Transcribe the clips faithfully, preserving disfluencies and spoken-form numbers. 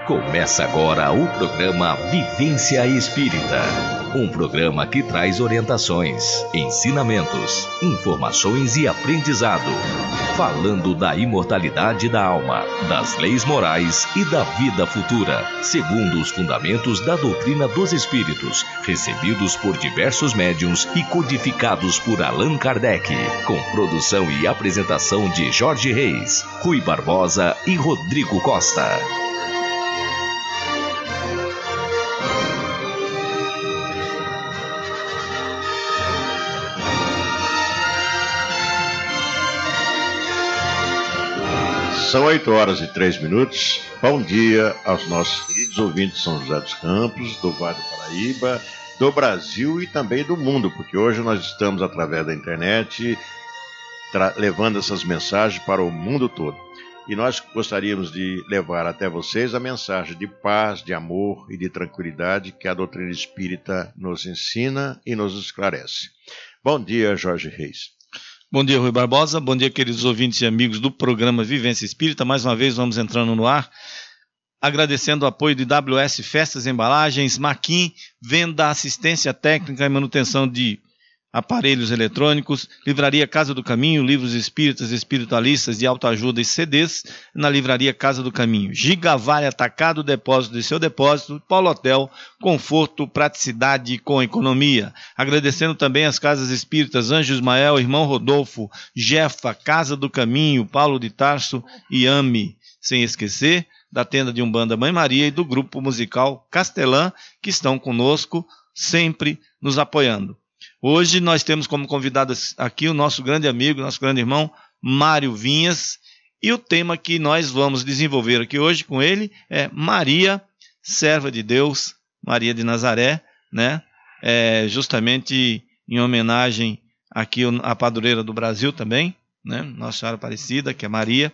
Começa agora o programa Vivência Espírita, um programa que traz orientações, ensinamentos, informações e aprendizado, falando da imortalidade da alma, das leis morais e da vida futura, segundo os fundamentos da doutrina dos espíritos, recebidos por diversos médiuns e codificados por Allan Kardec, com produção e apresentação de Jorge Reis, Rui Barbosa e Rodrigo Costa. São oito horas e três minutos. Bom dia aos nossos queridos ouvintes de São José dos Campos, do Vale do Paraíba, do Brasil e também do mundo, porque hoje nós estamos, através da internet, levando essas mensagens para o mundo todo. E nós gostaríamos de levar até vocês a mensagem de paz, de amor e de tranquilidade que a doutrina espírita nos ensina e nos esclarece. Bom dia, Jorge Reis. Bom dia, Rui Barbosa. Bom dia, queridos ouvintes e amigos do programa Vivência Espírita. Mais uma vez vamos entrando no ar, agradecendo o apoio de W S Festas e Embalagens, Maquin, venda, assistência técnica e manutenção de aparelhos eletrônicos, Livraria Casa do Caminho, livros espíritas, espiritualistas de autoajuda e C Ds na Livraria Casa do Caminho. Gigavale Atacado, depósito de seu depósito, Paulo Hotel, conforto, praticidade com economia. Agradecendo também as Casas Espíritas Anjo Ismael, Irmão Rodolfo, Jefa, Casa do Caminho, Paulo de Tarso e Ame. Sem esquecer da tenda de Umbanda Mãe Maria e do grupo musical Castelã, que estão conosco, sempre nos apoiando. Hoje nós temos como convidado aqui o nosso grande amigo, nosso grande irmão, Mário Vinhas, e o tema que nós vamos desenvolver aqui hoje com ele é Maria, serva de Deus, Maria de Nazaré, né? É justamente em homenagem aqui à padroeira do Brasil também, né? Nossa Senhora Aparecida, que é Maria,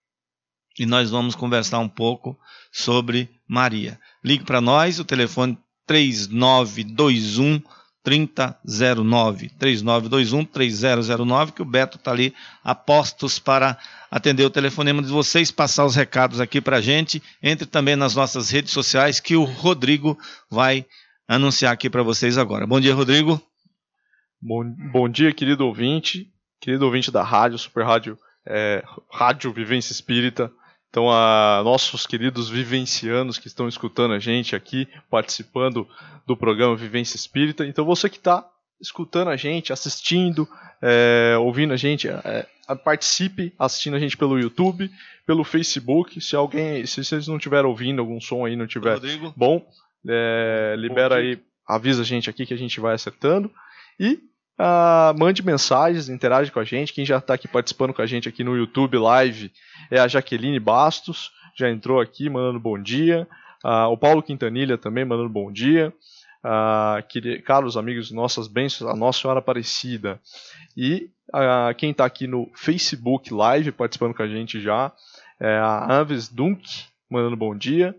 e nós vamos conversar um pouco sobre Maria. Ligue para nós, o telefone três nove dois um trinta zero nove, três nove dois um três zero zero nove, que o Beto está ali a postos para atender o telefonema de vocês, passar os recados aqui para a gente. Entre também nas nossas redes sociais, que o Rodrigo vai anunciar aqui para vocês agora. Bom dia, Rodrigo. Bom, bom dia, querido ouvinte, querido ouvinte da rádio, Super Rádio, é, Rádio Vivência Espírita. Então, a nossos queridos vivencianos que estão escutando a gente aqui, participando do programa Vivência Espírita. Então, você que está escutando a gente, assistindo, é, ouvindo a gente, é, participe assistindo a gente pelo YouTube, pelo Facebook. Se alguém, se vocês não estiverem ouvindo algum som aí, não tiver Rodrigo. bom, é, libera aí, avisa a gente aqui que a gente vai acertando. E Uh, mande mensagens, interage com a gente. Quem já está aqui participando com a gente aqui no YouTube Live é a Jaqueline Bastos, já entrou aqui mandando bom dia. Uh, o Paulo Quintanilha também mandando bom dia. Uh, que, caros amigos, nossas bênçãos, a Nossa Senhora Aparecida. E uh, quem está aqui no Facebook Live participando com a gente já é a Anves Dunk mandando bom dia.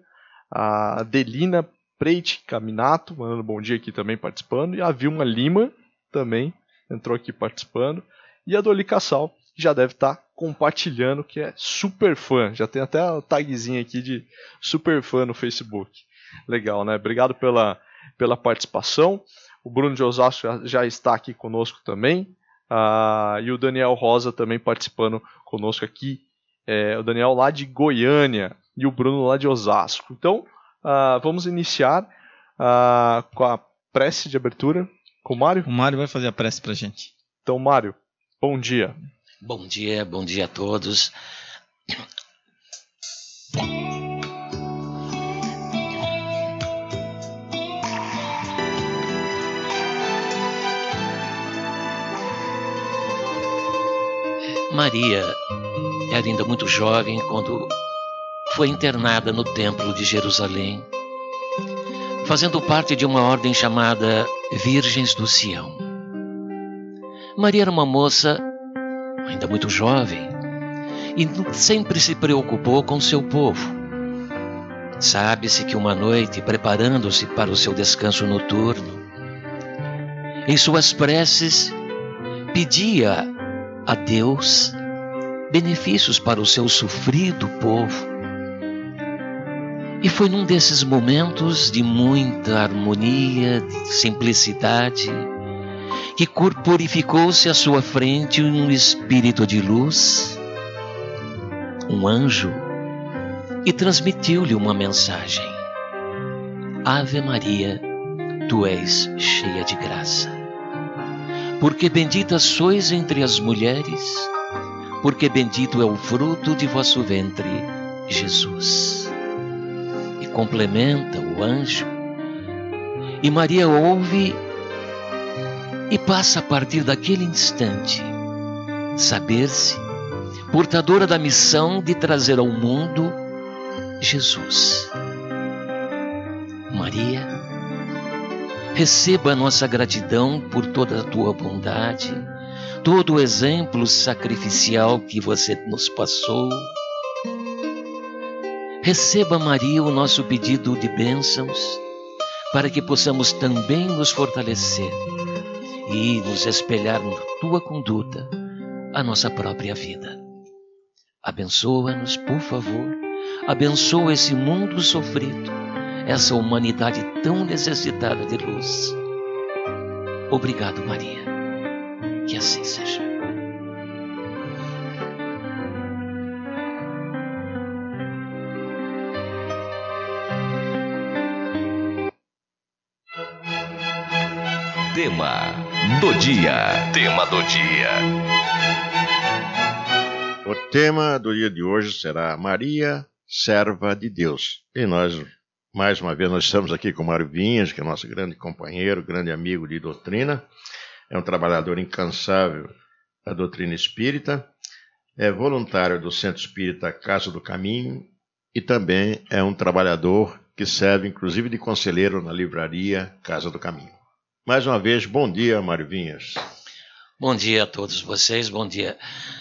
A Delina Preite Caminato mandando bom dia aqui também participando. E a Vilma Lima também entrou aqui participando. E a Doli Cassal já deve estar tá compartilhando, que é super fã. Já tem até a tagzinha aqui de super fã no Facebook. Legal, né? Obrigado pela, pela participação. O Bruno de Osasco já, já está aqui conosco também. Ah, e o Daniel Rosa também participando conosco aqui. É, o Daniel lá de Goiânia e o Bruno lá de Osasco. Então, ah, vamos iniciar ah, com a prece de abertura. Com o Mário? O Mário vai fazer a prece pra gente. Então, Mário, bom dia. Bom dia, bom dia a todos. Maria era ainda muito jovem quando foi internada no Templo de Jerusalém, fazendo parte de uma ordem chamada Virgens do Sião. Maria era uma moça ainda muito jovem e sempre se preocupou com seu povo. Sabe-se que uma noite, preparando-se para o seu descanso noturno, em suas preces, pedia a Deus benefícios para o seu sofrido povo. E foi num desses momentos de muita harmonia, de simplicidade, que corporificou-se à sua frente um espírito de luz, um anjo, e transmitiu-lhe uma mensagem. Ave Maria, tu és cheia de graça, porque bendita sois entre as mulheres, porque bendito é o fruto de vosso ventre, Jesus. E complementa o anjo, e Maria ouve e passa a partir daquele instante saber-se portadora da missão de trazer ao mundo Jesus. Maria, receba a nossa gratidão por toda a tua bondade, todo o exemplo sacrificial que você nos passou. Receba, Maria, o nosso pedido de bênçãos, para que possamos também nos fortalecer e nos espelhar na tua conduta, a nossa própria vida. Abençoa-nos, por favor, abençoa esse mundo sofrido, essa humanidade tão necessitada de luz. Obrigado, Maria. Que assim seja. Tema do dia. Tema do dia. O tema do dia de hoje será Maria, serva de Deus. E nós, mais uma vez, nós estamos aqui com o Mário Vinhas, que é nosso grande companheiro, grande amigo de doutrina. É um trabalhador incansável da doutrina espírita. É voluntário do Centro Espírita Casa do Caminho. E também é um trabalhador que serve, inclusive, de conselheiro na livraria Casa do Caminho. Mais uma vez, bom dia, Mário Vinhas. Bom dia a todos vocês, bom dia,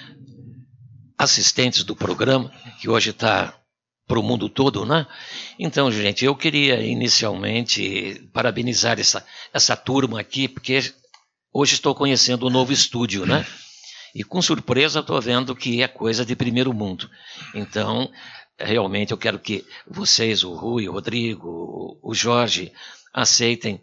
assistentes do programa, que hoje está para o mundo todo, né? Então, gente, eu queria inicialmente parabenizar essa, essa turma aqui, porque hoje estou conhecendo um novo estúdio, né? E com surpresa estou vendo que é coisa de primeiro mundo. Então, realmente eu quero que vocês, o Rui, o Rodrigo, o Jorge, aceitem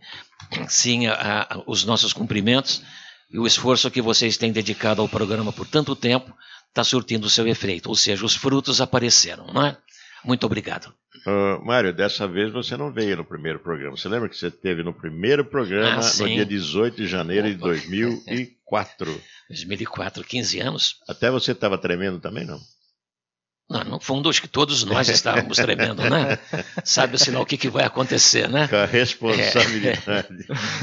sim a, a, os nossos cumprimentos, e o esforço que vocês têm dedicado ao programa por tanto tempo está surtindo o seu efeito, ou seja, os frutos apareceram, não é? Muito obrigado. Uh, Mário, dessa vez você não veio no primeiro programa. Você lembra que você esteve no primeiro programa ah, no dia dezoito de janeiro Opa. de dois mil e quatro? dois mil e quatro, quinze anos. Até você estava tremendo também, não? Não, no fundo, acho que todos nós estávamos tremendo, né? Sabe-se lá o que, que vai acontecer, né? Com a responsabilidade.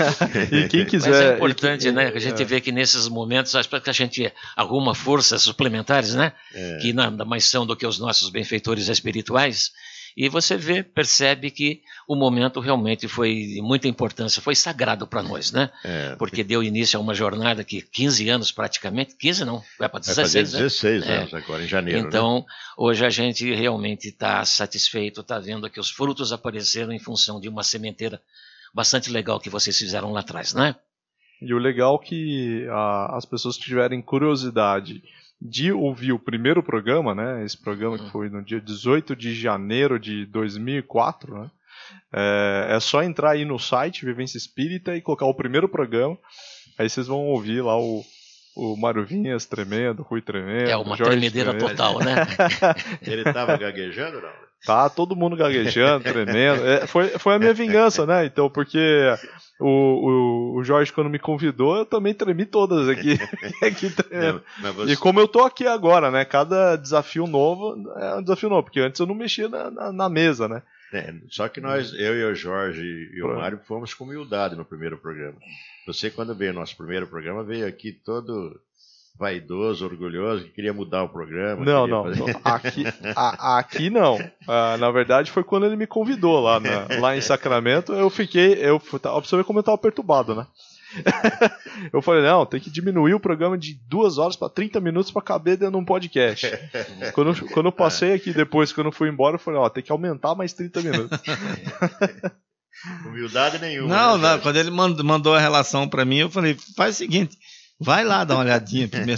É. E quem quiser... Mas é importante, que, né? A gente é. vê que nesses momentos, acho que a gente arruma forças suplementares, né? É. Que nada mais são do que os nossos benfeitores espirituais. E você vê, percebe que o momento realmente foi de muita importância, foi sagrado para nós, né? É. Porque deu início a uma jornada que quinze anos praticamente, quinze não, vai para dezesseis, vai fazer dezesseis né? anos é. agora, em janeiro. Então, né? Hoje a gente realmente está satisfeito, está vendo que os frutos apareceram em função de uma sementeira bastante legal que vocês fizeram lá atrás, né? E o legal é que a, as pessoas que tiverem curiosidade de ouvir o primeiro programa, né? Esse programa que foi no dia dezoito de janeiro de dois mil e quatro, né? É, é só entrar aí no site Vivência Espírita e colocar o primeiro programa. Aí vocês vão ouvir lá o, o Mário Vinhas tremendo, o Rui tremendo. É uma Jorge tremedeira tremendo. Total, né? Ele estava gaguejando, não? Tá, todo mundo gaguejando, tremendo. É, foi, foi a minha vingança, né? Então, porque o, o, o Jorge, quando me convidou, eu também tremi todas aqui. aqui tremendo. Não, você... E como eu tô aqui agora, né? Cada desafio novo é um desafio novo, porque antes eu não mexia na, na, na mesa, né? É, só que nós, eu e o Jorge e o Mário, fomos com humildade no primeiro programa. Você, quando veio no nosso primeiro programa, veio aqui todo vaidoso, orgulhoso, que queria mudar o programa. Não, não, fazer... não. Aqui, a, aqui não. Ah, na verdade, foi quando ele me convidou lá, na, lá em Sacramento. Eu fiquei. Eu, ó, pra você ver como eu tava perturbado, né? Eu falei, não, tem que diminuir o programa de duas horas para trinta minutos para caber dentro de um podcast. Quando, quando eu passei aqui depois, quando eu fui embora, eu falei, ó, tem que aumentar mais trinta minutos. Humildade nenhuma. Não, né, não, quando ele mandou a relação para mim, eu falei, faz o seguinte, Vai lá dar uma olhadinha primeiro.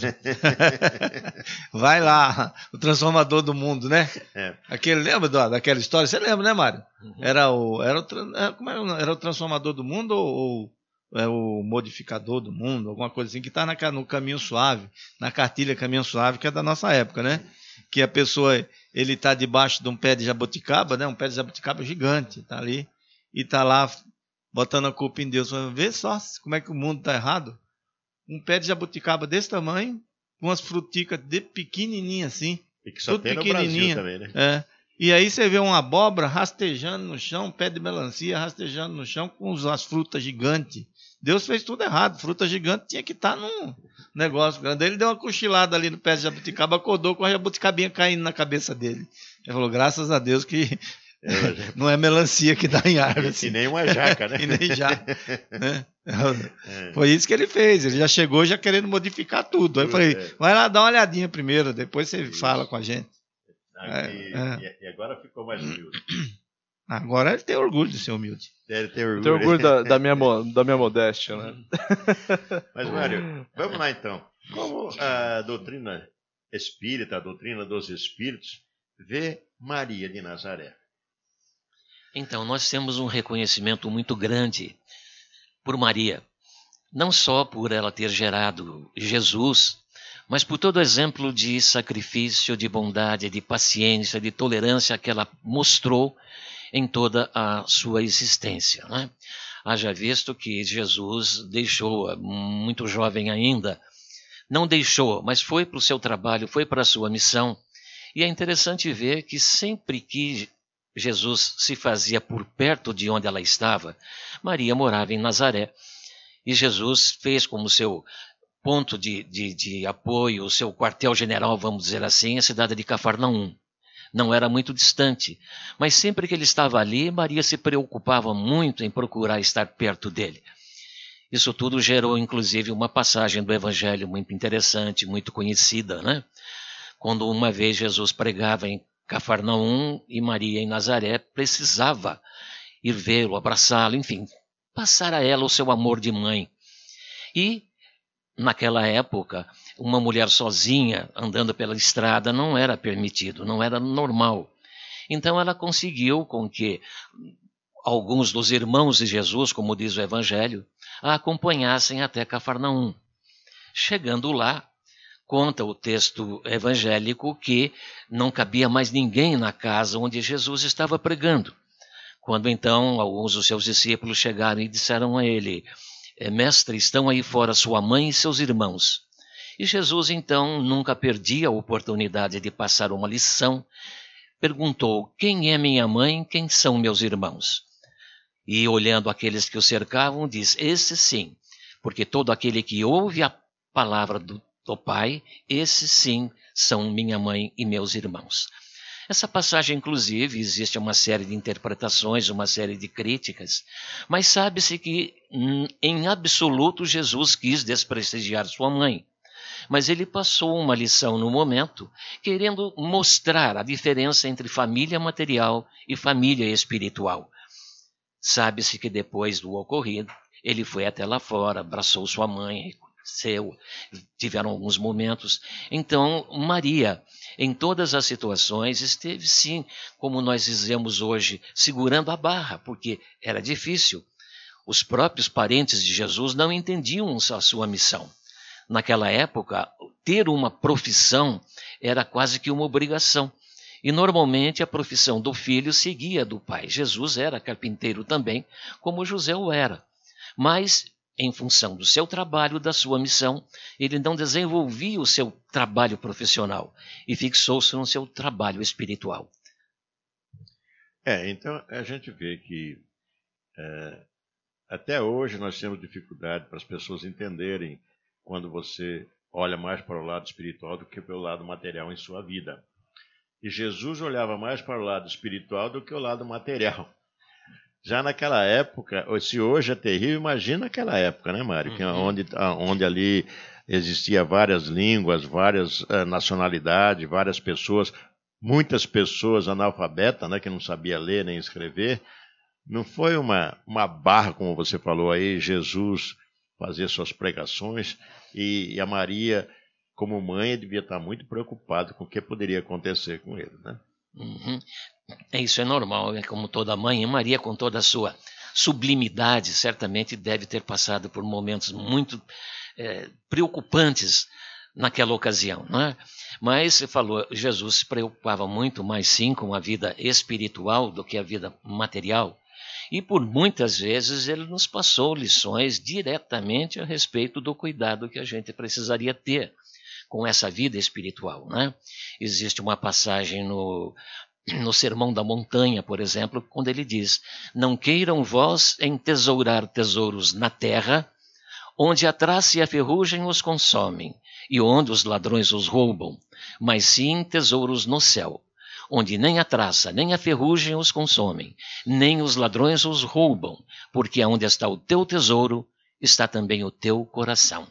Vai lá, o transformador do mundo, né? É. Aquele, lembra da, daquela história? Você lembra, né, Mário? Uhum. Era o, era, o, era, como era, era o transformador do mundo ou, ou é o modificador do mundo? Alguma coisa assim, que está no Caminho Suave, na cartilha Caminho Suave, que é da nossa época, né? Que a pessoa, ele está debaixo de um pé de jabuticaba, né? Um pé de jabuticaba gigante, está ali, e está lá botando a culpa em Deus. Vê só como é que o mundo está errado. Um pé de jabuticaba desse tamanho, com umas fruticas de pequenininha assim. E que só tem no Brasil também, né? É. E aí você vê uma abóbora rastejando no chão, um pé de melancia rastejando no chão com as frutas gigantes. Deus fez tudo errado. Fruta gigante tinha que estar num negócio grande. Ele deu uma cochilada ali no pé de jabuticaba, acordou com a jabuticabinha caindo na cabeça dele. Ele falou, graças a Deus que é, não é melancia que dá em árvore. Assim. E nem uma jaca, né? E nem jaca. Né? É. Foi isso que ele fez. Ele já chegou já querendo modificar tudo. Aí eu falei, é. vai lá dar uma olhadinha primeiro, depois você isso. fala com a gente. Ah, e, é. e agora ficou mais humilde. Agora ele tem orgulho de ser humilde. Ele tem orgulho, tem orgulho da, da, minha, da minha modéstia, né? Mas, Mário, vamos lá então. Como a doutrina espírita, a doutrina dos espíritos, vê Maria de Nazaré? Então, nós temos um reconhecimento muito grande por Maria. Não só por ela ter gerado Jesus, mas por todo o exemplo de sacrifício, de bondade, de paciência, de tolerância que ela mostrou em toda a sua existência, né? Haja visto que Jesus deixou, muito jovem ainda, não deixou, mas foi para o seu trabalho, foi para a sua missão. E é interessante ver que sempre que Jesus se fazia por perto de onde ela estava, Maria morava em Nazaré. E Jesus fez como seu ponto de, de, de apoio, o seu quartel-general, vamos dizer assim, a cidade de Cafarnaum. Não era muito distante, mas sempre que ele estava ali, Maria se preocupava muito em procurar estar perto dele. Isso tudo gerou, inclusive, uma passagem do Evangelho muito interessante, muito conhecida, né? Quando uma vez Jesus pregava em Cafarnaum e Maria em Nazaré precisava ir vê-lo, abraçá-lo, enfim, passar a ela o seu amor de mãe. E, naquela época, uma mulher sozinha andando pela estrada não era permitido, não era normal. Então ela conseguiu com que alguns dos irmãos de Jesus, como diz o Evangelho, a acompanhassem até Cafarnaum. Chegando lá, conta o texto evangélico que não cabia mais ninguém na casa onde Jesus estava pregando. Quando então alguns dos seus discípulos chegaram e disseram a ele, mestre, estão aí fora sua mãe e seus irmãos. E Jesus então nunca perdia a oportunidade de passar uma lição. Perguntou, quem é minha mãe, quem são meus irmãos? E olhando aqueles que o cercavam, diz, esse sim, porque todo aquele que ouve a palavra do, do Pai, esses sim são minha mãe e meus irmãos. Essa passagem, inclusive, existe uma série de interpretações, uma série de críticas, mas sabe-se que, em absoluto, Jesus quis desprestigiar sua mãe. Mas ele passou uma lição no momento, querendo mostrar a diferença entre família material e família espiritual. Sabe-se que depois do ocorrido, ele foi até lá fora, abraçou sua mãe, seu, tiveram alguns momentos. Então, Maria, em todas as situações, esteve sim, como nós dizemos hoje, segurando a barra, porque era difícil. Os próprios parentes de Jesus não entendiam a sua missão. Naquela época, ter uma profissão era quase que uma obrigação. E normalmente a profissão do filho seguia do pai. Jesus era carpinteiro também, como José o era. Mas, em função do seu trabalho, da sua missão, ele não desenvolvia o seu trabalho profissional e fixou-se no seu trabalho espiritual. É, então a gente vê que é, até hoje nós temos dificuldade para as pessoas entenderem quando você olha mais para o lado espiritual do que para o lado material em sua vida. E Jesus olhava mais para o lado espiritual do que o lado material. Já naquela época, se hoje é terrível, imagina naquela época, né, Mário? Uhum. Que onde, onde ali existia várias línguas, várias uh, nacionalidades, várias pessoas, muitas pessoas analfabetas, né, que não sabia ler nem escrever. Não foi uma, uma barra, como você falou aí, Jesus fazer suas pregações, e, e a Maria, como mãe, devia estar muito preocupada com o que poderia acontecer com ele, né? Uhum. Isso é normal, é como toda mãe. E Maria, com toda a sua sublimidade, certamente deve ter passado por momentos muito é, preocupantes naquela ocasião, não é? Mas você falou, Jesus se preocupava muito mais sim com a vida espiritual do que a vida material, e por muitas vezes ele nos passou lições diretamente a respeito do cuidado que a gente precisaria ter com essa vida espiritual, né? Existe uma passagem no, no Sermão da Montanha, por exemplo, quando ele diz: não queiram vós entesourar tesouros na terra, onde a traça e a ferrugem os consomem, e onde os ladrões os roubam, mas sim tesouros no céu, onde nem a traça nem a ferrugem os consomem, nem os ladrões os roubam, porque onde está o teu tesouro, está também o teu coração.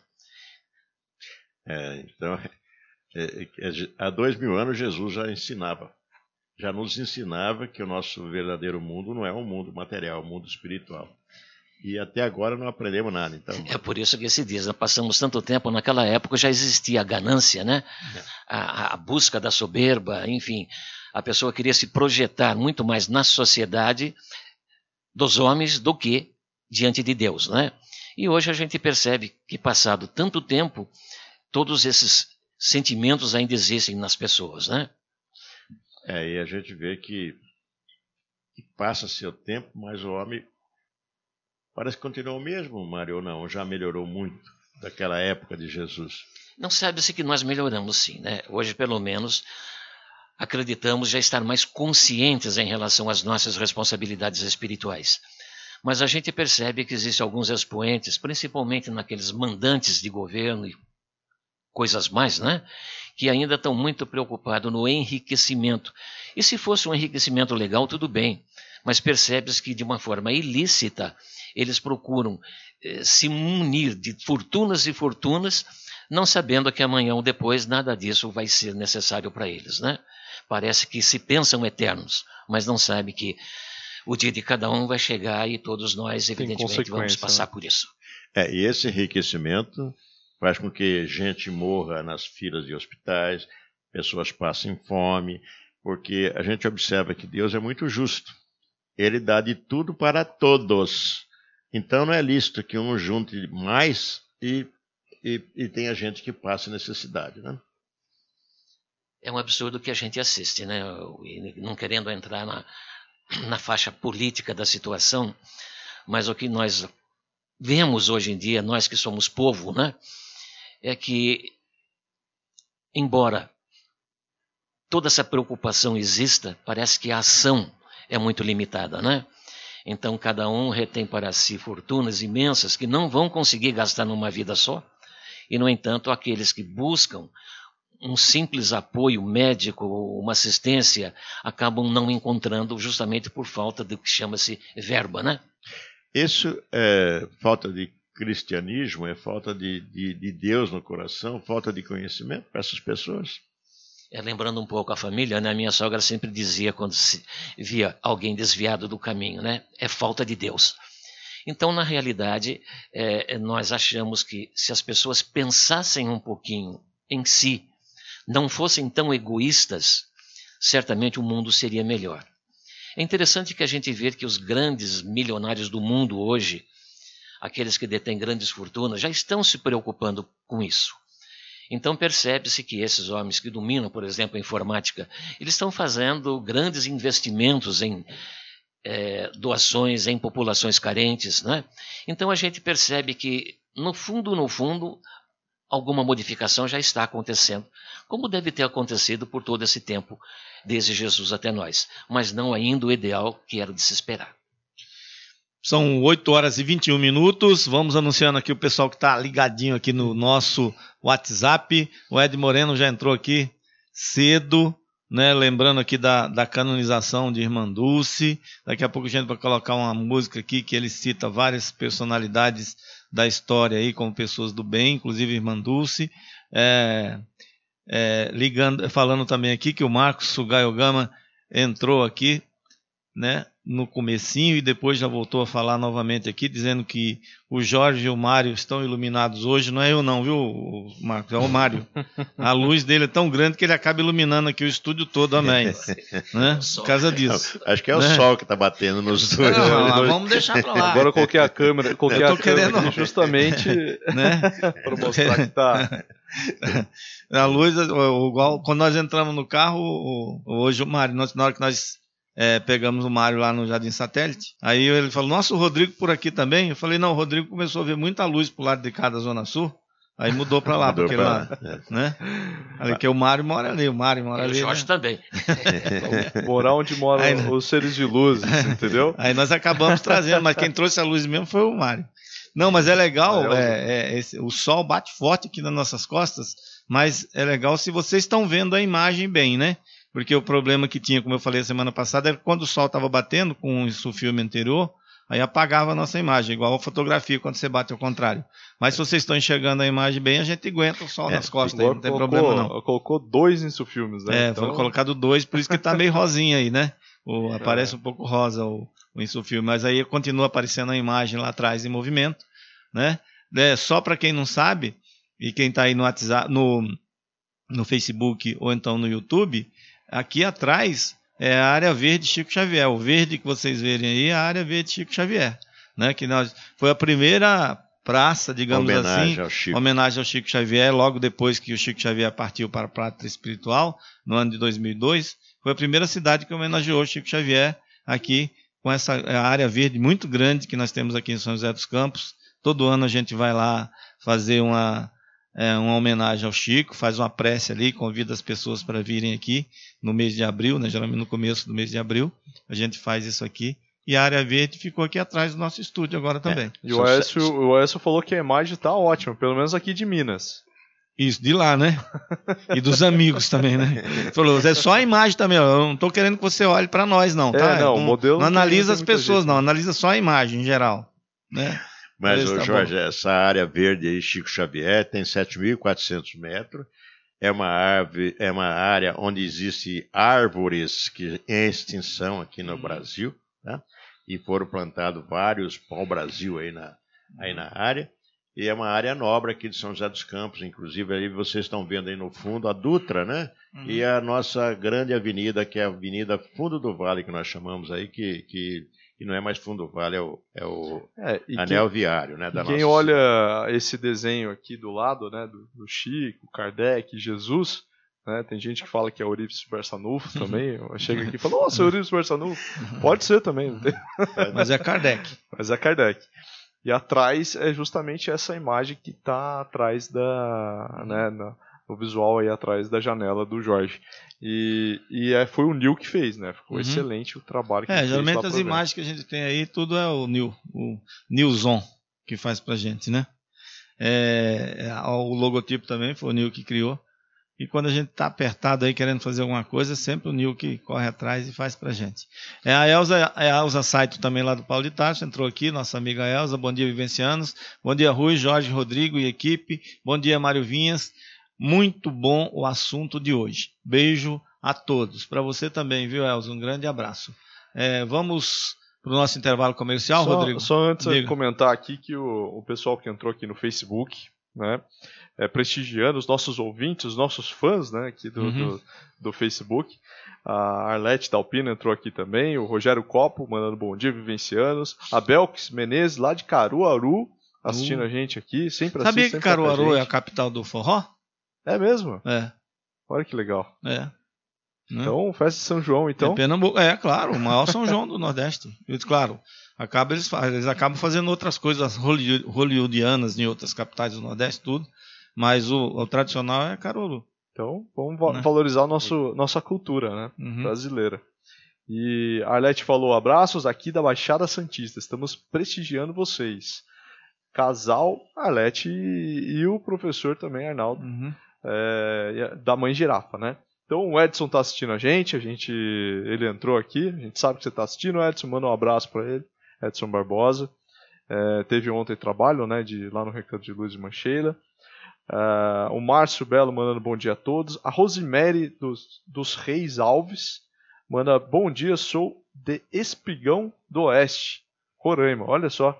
É, então, é, é, há dois mil anos Jesus já ensinava, já nos ensinava que o nosso verdadeiro mundo não é um mundo material, é um mundo espiritual. E até agora não aprendemos nada. Então... É por isso que se diz, nós passamos tanto tempo, naquela época já existia a ganância, né? É. A, a busca da soberba, enfim, a pessoa queria se projetar muito mais na sociedade dos homens do que diante de Deus, né? E hoje a gente percebe que, passado tanto tempo, todos esses sentimentos ainda existem nas pessoas, né? É, e a gente vê que, que passa-se o tempo, mas o homem parece que continua o mesmo, Mário, ou não? Já melhorou muito daquela época de Jesus? Não sabe-se que nós melhoramos sim, né? Hoje, pelo menos, acreditamos já estar mais conscientes em relação às nossas responsabilidades espirituais. Mas a gente percebe que existem alguns expoentes, principalmente naqueles mandantes de governo e coisas mais, né? Que ainda estão muito preocupados no enriquecimento. E se fosse um enriquecimento legal, tudo bem. Mas percebe-se que, de uma forma ilícita, eles procuram eh, se munir de fortunas e fortunas, não sabendo que amanhã ou depois nada disso vai ser necessário para eles, né? Parece que se pensam eternos, mas não sabem que o dia de cada um vai chegar e todos nós, evidentemente, vamos passar, né, por isso. É, e esse enriquecimento faz com que gente morra nas filas de hospitais, pessoas passem fome, porque a gente observa que Deus é muito justo. Ele dá de tudo para todos. Então não é lícito que um junte mais e, e, e tenha gente que passe necessidade, né? É um absurdo que a gente assiste, né? Não querendo entrar na, na faixa política da situação, mas o que nós vemos hoje em dia, nós que somos povo, né? É que, embora toda essa preocupação exista, parece que a ação é muito limitada, né? Então, cada um retém para si fortunas imensas que não vão conseguir gastar numa vida só. E, no entanto, aqueles que buscam um simples apoio médico, uma assistência, acabam não encontrando justamente por falta do que chama-se verba, né? Isso é falta de cristianismo, é falta de, de, de Deus no coração, falta de conhecimento para essas pessoas. É, lembrando um pouco a família, né? A minha sogra sempre dizia, quando se via alguém desviado do caminho, né? É falta de Deus. Então, na realidade, é, nós achamos que se as pessoas pensassem um pouquinho em si, não fossem tão egoístas, certamente o mundo seria melhor. É interessante que a gente vê que os grandes milionários do mundo hoje, aqueles que detêm grandes fortunas, já estão se preocupando com isso. Então percebe-se que esses homens que dominam, por exemplo, a informática, eles estão fazendo grandes investimentos em é, doações, em populações carentes, né? Então a gente percebe que, no fundo, no fundo, alguma modificação já está acontecendo, como deve ter acontecido por todo esse tempo, desde Jesus até nós, mas não ainda o ideal que era de se esperar. São oito horas e vinte e um minutos, vamos anunciando aqui o pessoal que está ligadinho aqui no nosso WhatsApp. O Ed Moreno já entrou aqui cedo, né? Lembrando aqui da, da canonização de Irmã Dulce. Daqui a pouco a gente vai colocar uma música aqui que ele cita várias personalidades da história aí, como pessoas do bem, inclusive Irmã Dulce. É, é, ligando, falando também aqui que o Marcos Sugayogama entrou aqui, né, no comecinho, e depois já voltou a falar novamente aqui, dizendo que o Jorge e o Mário estão iluminados hoje. Não é eu não, viu, Marcos? É o Mário. A luz dele é tão grande que ele acaba iluminando aqui o estúdio todo, amém. Né? Por causa disso. Acho que é o né? sol que está batendo nos dois. Não, não, não, vamos deixar para lá. Agora eu coloquei a câmera, coloquei Eu tô a câmera querendo- aqui justamente Né? para mostrar que tá... A luz, o- igual quando nós entramos no carro, o- o- hoje o Mário, nós- na hora que nós é, pegamos o Mário lá no Jardim Satélite, aí ele falou, nossa, o Rodrigo por aqui também? Eu falei, não, o Rodrigo começou a ver muita luz pro lado de cá da Zona Sul, aí mudou pra lá, Mudou porque pra lá, né? Ali que o Mário mora ali, o Mário mora E o ali. Jorge né? também. morar onde moram Aí- os seres de luz, entendeu? Aí nós acabamos trazendo, mas quem trouxe a luz mesmo foi o Mário. Não, mas é legal, Olha, é, é, esse- o sol bate forte aqui nas nossas costas, mas é legal se vocês estão vendo a imagem bem, né? Porque o problema que tinha, como eu falei a semana passada, era que quando o sol estava batendo com o filme anterior, aí apagava a nossa imagem, igual a fotografia quando você bate ao contrário. Mas se vocês estão enxergando a imagem bem, a gente aguenta o sol É, nas costas, aí, Agora não tem colocou, problema não. colocou dois insufilmes, né? É, Então, foi colocado dois, por isso que tá meio rosinha aí, né? O, aparece um pouco rosa o, o insufilme, mas aí continua aparecendo a imagem lá atrás em movimento, né? É, só para quem não sabe, e quem está aí no WhatsApp, no, no Facebook ou então no YouTube, aqui atrás é a área verde Chico Xavier. O verde que vocês verem aí é a área verde Chico Xavier, né? Que nós, foi a primeira praça, digamos Homenagem assim, ao Chico. homenagem ao Chico Xavier, logo depois que o Chico Xavier partiu para a Pátria Espiritual, no ano de dois mil e dois, foi a primeira cidade que homenageou o Chico Xavier aqui, com essa área verde muito grande que nós temos aqui em São José dos Campos. Todo ano a gente vai lá fazer uma, é, uma homenagem ao Chico, faz uma prece ali, convida as pessoas para virem aqui no mês de abril, né, geralmente no começo do mês de abril, a gente faz isso aqui. E a área verde ficou aqui atrás do nosso estúdio agora também. E o Aécio, o Aécio falou que a imagem tá ótima, pelo menos aqui de Minas. Isso, de lá, né? E dos amigos também, né? Falou, é só a imagem também, ó. Eu não tô querendo que você olhe para nós, não, tá? É, não, o modelo não não tem- analisa não as tem muita pessoas, gente, não. né? Analisa só a imagem em geral, né? Mas, Beleza, ô, tá Jorge, bom. essa área verde aí, Chico Xavier, tem sete mil e quatrocentos metros. É uma, árvore, é uma área onde existem árvores que, em extinção aqui no Brasil, tá? E foram plantados vários pau-brasil aí na, aí na área. E é uma área nobre aqui de São José dos Campos, inclusive aí vocês estão vendo aí no fundo a Dutra, né? Uhum. E a nossa grande avenida, que é a Avenida Fundo do Vale, que nós chamamos aí, que, que, que não é mais Fundo do Vale, é o, é o É, e anel viário, né? quem, Da e quem nossa cidade. olha esse desenho aqui do lado, né, do, do Chico, Kardec, Jesus, né, tem gente que fala que é Eurípides Barçanufo também, chega aqui e fala, nossa, Eurípides Barçanufo. Pode ser também, não tem- Mas é Kardec. mas é Kardec. E atrás é justamente essa imagem que está atrás da, né, na- no visual aí atrás da janela do Jorge. E, e é, foi o Nil que fez, né? Ficou Uhum. excelente o trabalho que É, ele fez lá geralmente pro as evento. imagens que a gente tem aí, tudo é o Nil, o Nilson que faz pra gente, né? É, o logotipo também foi o Nil que criou. E quando a gente tá apertado aí querendo fazer alguma coisa, é sempre o Nil que corre atrás e faz pra gente. É a Elza, é a Elza Saito também lá do Paulo de Tarso, entrou aqui, nossa amiga Elza. Bom dia, vivencianos. Bom dia, Rui, Jorge, Rodrigo e equipe. Bom dia, Mário Vinhas. Muito bom o assunto de hoje. Beijo a todos. Para você também, viu, Elza? Um grande abraço. É, vamos para o nosso intervalo comercial, Só, Rodrigo? só antes de Diga. comentar aqui que o, o pessoal que entrou aqui no Facebook, né, é, prestigiando os nossos ouvintes, os nossos fãs, né, aqui do, Uhum. do, do Facebook. A Arlete Dalpino entrou aqui também, o Rogério Copo mandando bom dia, vivencianos. A Belkis Menezes, lá de Caruaru, assistindo Uh. a gente aqui, sempre Sabia assiste, que sempre tá com a Caruaru é a gente. capital do forró? É mesmo? É, Olha que legal. é. Né? Então, festa de São João, então. É Pernambuco, é claro, o maior São João do Nordeste. E, claro, acaba, eles, fa- eles acabam fazendo outras coisas holly- hollywoodianas em outras capitais do Nordeste, tudo. Mas o, o tradicional é Caruaru. Então, vamos va- Né? valorizar o nosso, nossa cultura, né? Uhum. Brasileira. E a Arlete falou, abraços aqui da Baixada Santista, estamos prestigiando vocês. Casal, Arlete e, e o professor também, Arnaldo, Uhum. é, e a- da Mãe Girafa, né? Então o Edson tá assistindo a gente, a gente, ele entrou aqui, a gente sabe que você tá assistindo, Edson, manda um abraço para ele, Edson Barbosa. É, teve ontem trabalho, né, de, lá no Recanto de Luz de Mancheira. É, o Márcio Belo mandando bom dia a todos. A Rosemary dos, dos Reis Alves manda bom dia, sou de Espigão do Oeste, Roraima. Olha só.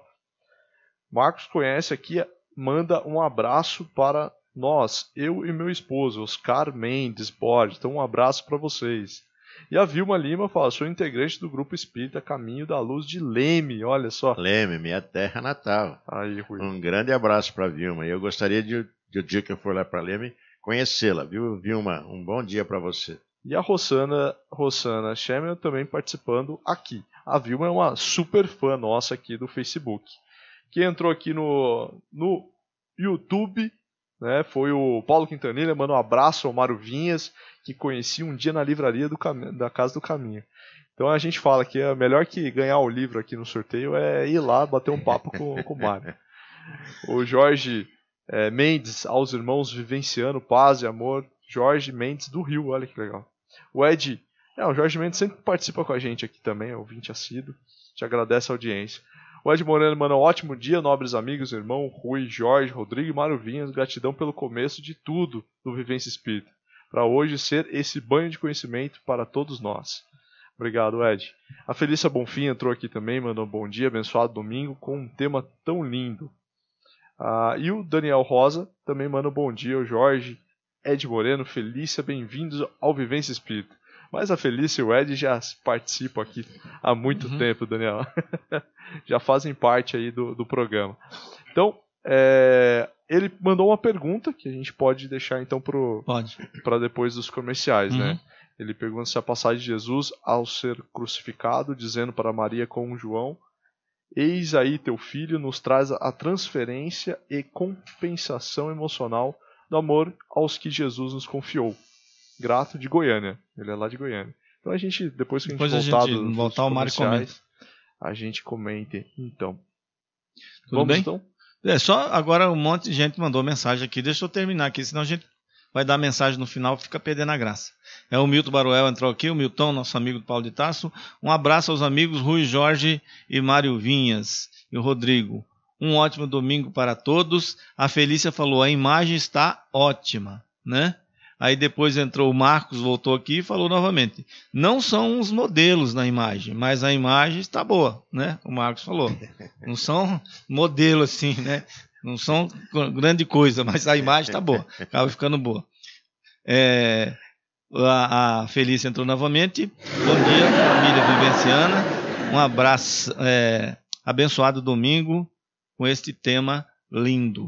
Marcos conhece aqui, manda um abraço para nós, eu e meu esposo, Oscar Mendes Borges. Então um abraço para vocês. E a Vilma Lima fala, sou integrante do Grupo Espírita Caminho da Luz de Leme, olha só. Leme, minha terra natal. Aí, Rui. Um grande abraço para a Vilma. Eu gostaria de, de, o dia que eu for lá para Leme, conhecê-la, viu, Vilma? Um bom dia para você. E a Rossana, Rossana Schemmel também participando aqui. A Vilma é uma super fã nossa aqui do Facebook. Que entrou aqui no, no YouTube, né, foi o Paulo Quintanilha, manda um abraço ao Mário Vinhas, que conheci um dia na livraria do cam... da Casa do Caminho. Então a gente fala que é melhor que ganhar o livro aqui no sorteio é ir lá bater um papo com, com o Mário. O Jorge é, Mendes, aos irmãos vivenciando paz e amor, Jorge Mendes do Rio, olha que legal. O Ed, é, o Jorge Mendes sempre participa com a gente aqui também, é ouvinte assíduo, te agradece a audiência. O Ed Moreno manda um ótimo dia, nobres amigos, irmão Rui, Jorge, Rodrigo e Mário Vinhas. Gratidão pelo começo de tudo do Vivência Espírita. Para hoje ser esse banho de conhecimento para todos nós. Obrigado, Ed. A Felícia Bonfim entrou aqui também, mandou um bom dia, abençoado domingo, com um tema tão lindo. Ah, e o Daniel Rosa também manda um bom dia, o Jorge, Ed Moreno, Felícia, bem-vindos ao Vivência Espírita. Mas a Felícia e o Ed já participam aqui há muito uhum. tempo, Daniel. Já fazem parte aí do, do programa. Então, é, ele mandou uma pergunta que a gente pode deixar então para depois dos comerciais. Uhum. Né? Ele pergunta se a passagem de Jesus ao ser crucificado, dizendo para Maria com João, eis aí teu filho, nos traz a transferência e compensação emocional do amor aos que Jesus nos confiou. Grato de Goiânia. Ele é lá de Goiânia. Então a gente, depois que a gente depois voltar, a gente do, voltar o Mário comenta. A gente comente então. Tudo Vamos bem? Então? É, só agora um monte de gente mandou mensagem aqui. Deixa eu terminar aqui, senão a gente vai dar mensagem no final e fica perdendo a graça. É o Milton Baruel entrou aqui, o Milton, nosso amigo do Paulo de Tarso. Um abraço aos amigos Rui Jorge e Mário Vinhas e o Rodrigo. Um ótimo domingo para todos. A Felícia falou, a imagem está ótima, né? Aí depois entrou o Marcos, voltou aqui e falou novamente. Não são os modelos na imagem, mas a imagem está boa, né? O Marcos falou. Não são modelo assim, né? Não são grande coisa, mas a imagem está boa. Acaba ficando boa. É, a, a Felícia entrou novamente. Bom dia, família vivenciana. Um abraço, é, abençoado domingo com este tema lindo.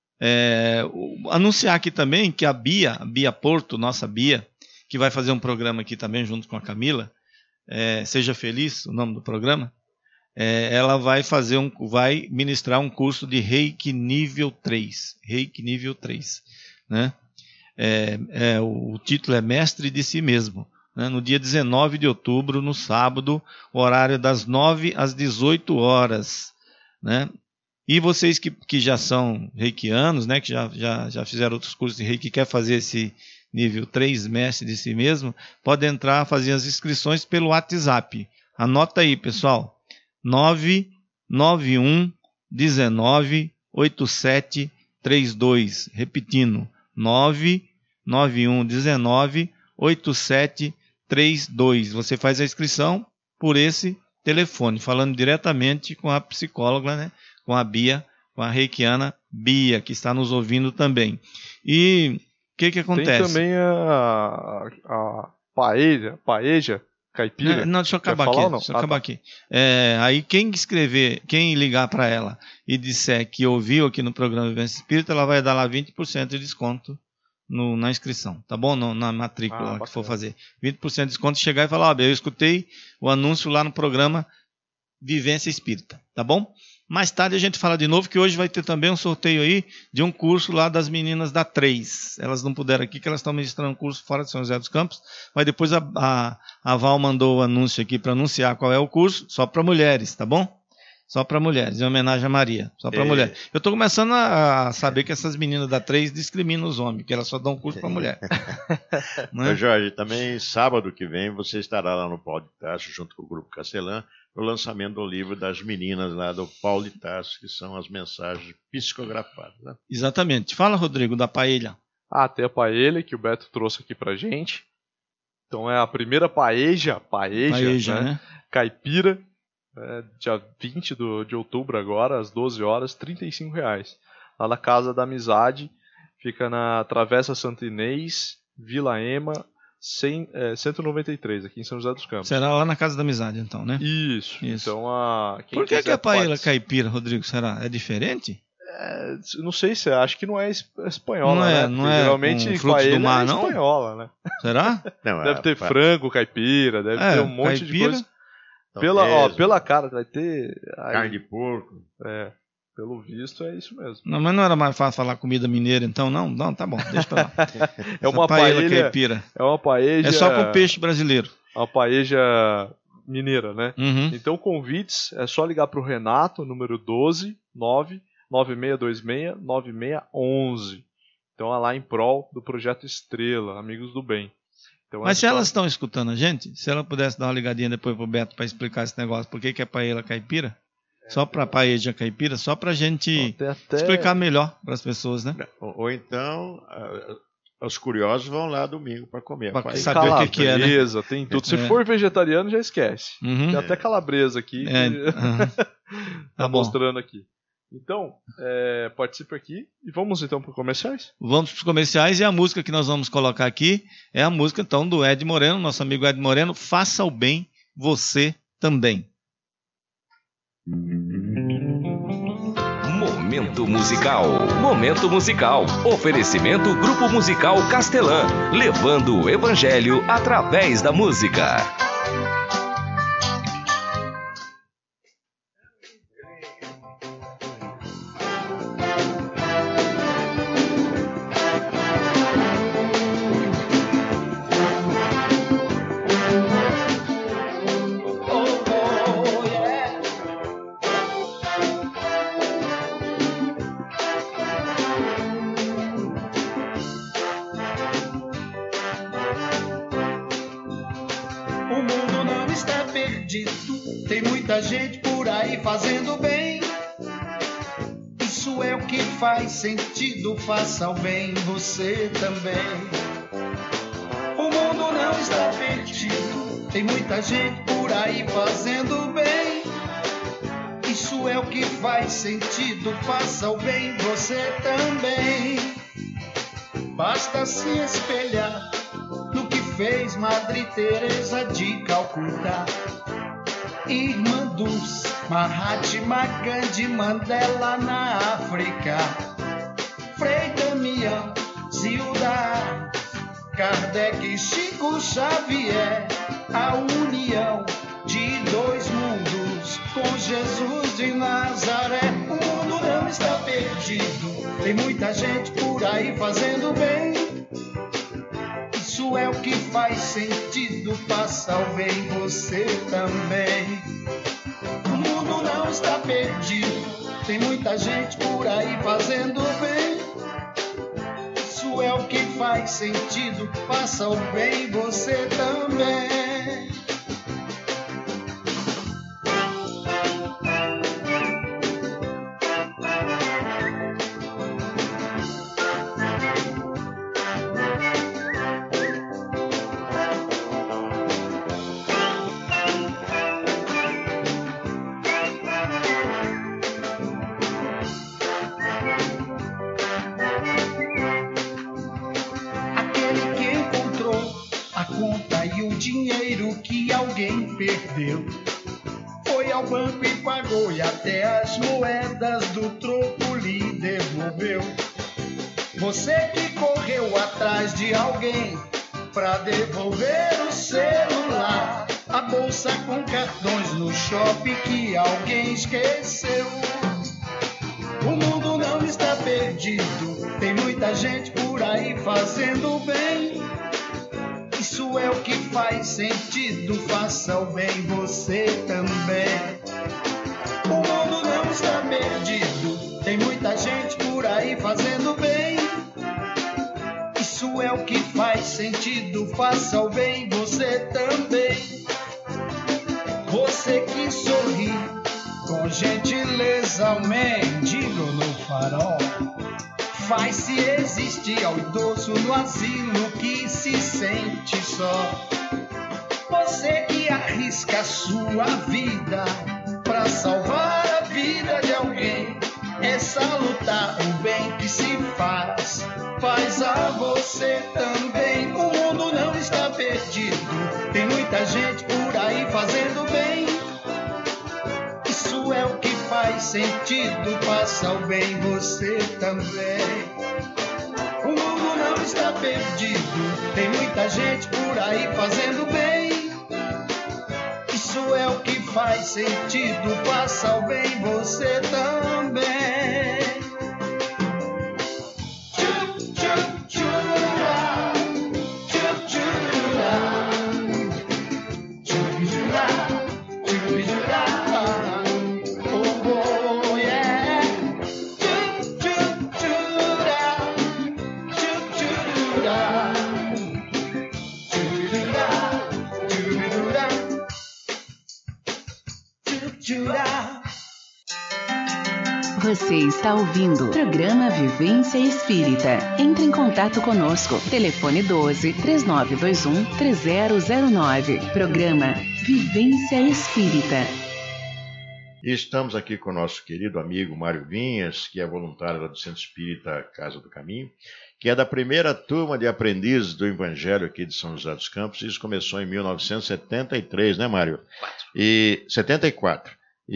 É, anunciar aqui também que a Bia, a Bia Porto, nossa Bia, que vai fazer um programa aqui também junto com a Camila, é, Seja Feliz, o nome do programa, é, ela vai fazer um, vai ministrar um curso de Reiki nível três, Reiki nível três, né? É, é, o, o título é Mestre de Si Mesmo, né? No dia dezenove de outubro, no sábado, horário das nove às dezoito horas, né? E vocês que, que já são reikianos, né, que já, já, já fizeram outros cursos de reiki, quer fazer esse nível três, mestre de si mesmo, pode entrar, fazer as inscrições pelo WhatsApp. Anota aí, pessoal, nove nove um um nove oito sete três dois, repetindo, nove nove um um nove oito sete três dois. Você faz a inscrição por esse telefone, falando diretamente com a psicóloga, né? Com a Bia, com a reikiana Bia, que está nos ouvindo também. E o que que acontece? Tem também a, a paella, paella caipira. Não, não, deixa eu acabar aqui. Deixa eu ah, acabar tá. aqui. É, aí quem escrever, quem ligar para ela e disser que ouviu aqui no programa Vivência Espírita, ela vai dar lá vinte por cento de desconto no, na inscrição, tá bom? No, na matrícula ah, que for fazer. vinte por cento de desconto, chegar e falar, ó, eu escutei o anúncio lá no programa Vivência Espírita, tá bom? Mais tarde a gente fala de novo, que hoje vai ter também um sorteio aí de um curso lá das meninas da três. Elas não puderam aqui, que elas estão ministrando um curso fora de São José dos Campos, mas depois a, a, a Val mandou o anúncio aqui para anunciar qual é o curso, só para mulheres, tá bom? Só para mulheres, em homenagem a Maria, só para mulher. Eu estou começando a saber que essas meninas da três discriminam os homens, que elas só dão curso para mulher. Não é? Jorge, também sábado que vem você estará lá no Paulo de Tarso, junto com o Grupo Castelã, no lançamento do livro das meninas lá do Paulo de Tarso, que são as mensagens psicografadas. Né? Exatamente. Fala, Rodrigo, da paella. Ah, tem a paella que o Beto trouxe aqui pra gente. Então é a primeira paella, paella, paella né? né? caipira, é, dia vinte do, de outubro agora, às doze horas, trinta e cinco reais. Lá na Casa da Amizade, fica na Travessa Santa Inês, Vila Ema, cem, é, cento e noventa e três, aqui em São José dos Campos. Será lá na Casa da Amizade, então, né? Isso. Isso. Então, a, quem Por que, que quiser a paella participar- caipira, Rodrigo, será? É diferente? É, não sei se acho que não é es- espanhola, Não é- né? não Porque é geralmente com frutos do paella mar, é não? espanhola, né? Será? Não, Deve é, ter pa- frango caipira, deve É, ter um monte de caipira. coisa. Pela, ó, torresmo, pela cara, vai ter. aí, carne de porco. é, pelo visto é isso mesmo. Não, mas não era mais fácil falar comida mineira, então, não? Não, tá bom, deixa pra lá. É uma Essa paella paella, caipira. é uma paella. É só com peixe brasileiro. Uma paella mineira, né? Uhum. Então, convites, é só ligar pro Renato, número doze nove nove seis dois seis nove seis um um. Então, é lá em prol do Projeto Estrela, Amigos do Bem. Então, Mas é se só- elas estão escutando a gente, se ela pudesse dar uma ligadinha depois pro Beto para explicar esse negócio, por que, que é paella caipira? Só pra paella caipira, só pra gente tem até- explicar melhor para as pessoas, né? Ou, ou então, ah, os curiosos vão lá domingo para comer. Pra Pai. Tem saber o que que é, né? calabresa, tem tudo. Se É. for vegetariano, já esquece. Uhum. Tem até calabresa aqui. É, que aham. tá Tá bom. mostrando aqui. Então, é, participe aqui e vamos então para comerciais? Vamos para os comerciais e a música que nós vamos colocar aqui é a música então do Ed Moreno, nosso amigo Ed Moreno, Faça o Bem, Você Também. Momento musical. Momento musical. Oferecimento Grupo Musical Castelã, levando o evangelho através da música. O mundo não está perdido, tem muita gente por aí fazendo bem. Isso é o que faz sentido, faça o bem você também. O mundo não está perdido, tem muita gente por aí fazendo bem. Isso é o que faz sentido, faça o bem você também. Basta se espelhar no que fez Madre Teresa de Calcutá, Irmã Dulce, Mahatma Gandhi, Mandela na África, Frei Damião, Zilda, Kardec, Chico Xavier, a união de dois mundos com Jesus de Nazaré. O mundo não está perdido, tem muita gente por aí fazendo bem. Isso é o que faz sentido, faça o bem você também. O mundo não está perdido, tem muita gente por aí fazendo bem. Isso é o que faz sentido, faça o bem você também. Aquele que encontrou a conta e o dinheiro que alguém perdeu, foi ao banco e pagou, e até as moedas do troco lhe devolveu. Você que correu atrás de alguém pra devolver o celular, a bolsa com cartões no shopping que alguém esqueceu. O mundo não está perdido, tem muita gente por aí fazendo bem. Isso é o que faz sentido, faça o bem você também. O mundo não está perdido, tem muita gente por aí fazendo bem. Isso é o que faz sentido, faça o bem você também. Você que sorri com gentileza ao mendigo no farol, faz-se existir ao idoso no asilo que se sente só. você que arrisca a sua vida pra salvar a vida de alguém. É salutar o bem que se faz, faz a você também. O mundo não está perdido, tem muita gente por aí fazendo bem. Isso é o que faz sentido, faça o bem você também. O mundo não está perdido, tem muita gente por aí fazendo bem. Isso é o que faz sentido, faça o bem você também. Tchu, tchu, tchurá, tchu, tchurá, tchu, tchurá, tchu, tchurá. Oh, oh, yeah. Tchu, tchu, tchurá, tchu, tchurá, tchu, tchurá. Você está ouvindo o programa Vivência Espírita. Entre em contato conosco. Telefone doze, três nove dois um, três zero zero nove. Programa Vivência Espírita. E estamos aqui com o nosso querido amigo Mário Vinhas, que é voluntário lá do Centro Espírita Casa do Caminho, que é da primeira turma de aprendizes do Evangelho aqui de São José dos Campos. Isso começou em mil novecentos e setenta e três, né, Mário? E setenta e quatro.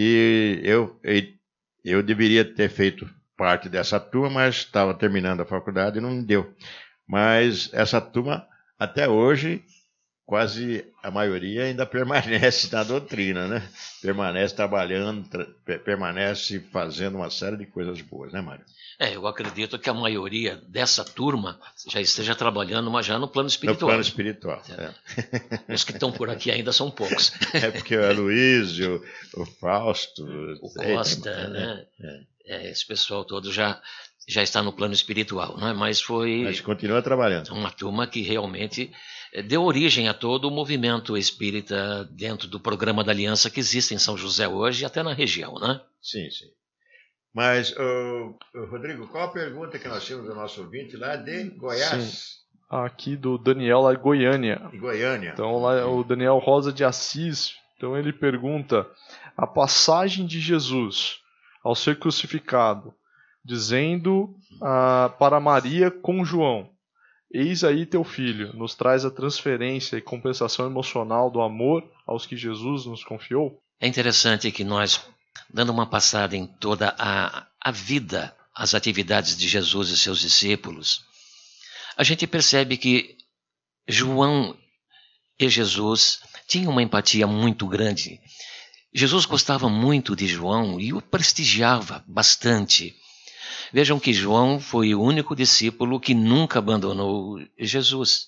E eu, eu deveria ter feito parte dessa turma, mas estava terminando a faculdade e não deu. Mas essa turma, até hoje, quase a maioria ainda permanece na doutrina, né? Permanece trabalhando, tra- permanece fazendo uma série de coisas boas, né, Mário? É, eu acredito que a maioria dessa turma já esteja trabalhando, mas já no plano No espiritual. plano espiritual. É. Os que estão por aqui ainda são poucos. É porque o Aloysio, o Fausto, O Costa, eita, né? É. É, esse pessoal todo já, já está no plano espiritual, né? Mas foi Mas continua trabalhando. uma turma que realmente eh, deu origem a todo o movimento espírita dentro do programa da Aliança que existe em São José hoje e até na região, né? Sim, sim. Mas, ô, ô, Rodrigo, qual a pergunta que nós temos do nosso ouvinte lá de Goiás? Aqui do Daniel, lá de Goiânia. De Goiânia. Então, lá é o Daniel Rosa de Assis. Então, ele pergunta: a passagem de Jesus ao ser crucificado, dizendo ah, para Maria com João: eis aí teu filho, nos traz a transferência e compensação emocional do amor aos que Jesus nos confiou? É interessante que nós, dando uma passada em toda a, a vida, as atividades de Jesus e seus discípulos, a gente percebe que João e Jesus tinham uma empatia muito grande. Jesus gostava muito de João e o prestigiava bastante. Vejam que João foi o único discípulo que nunca abandonou Jesus.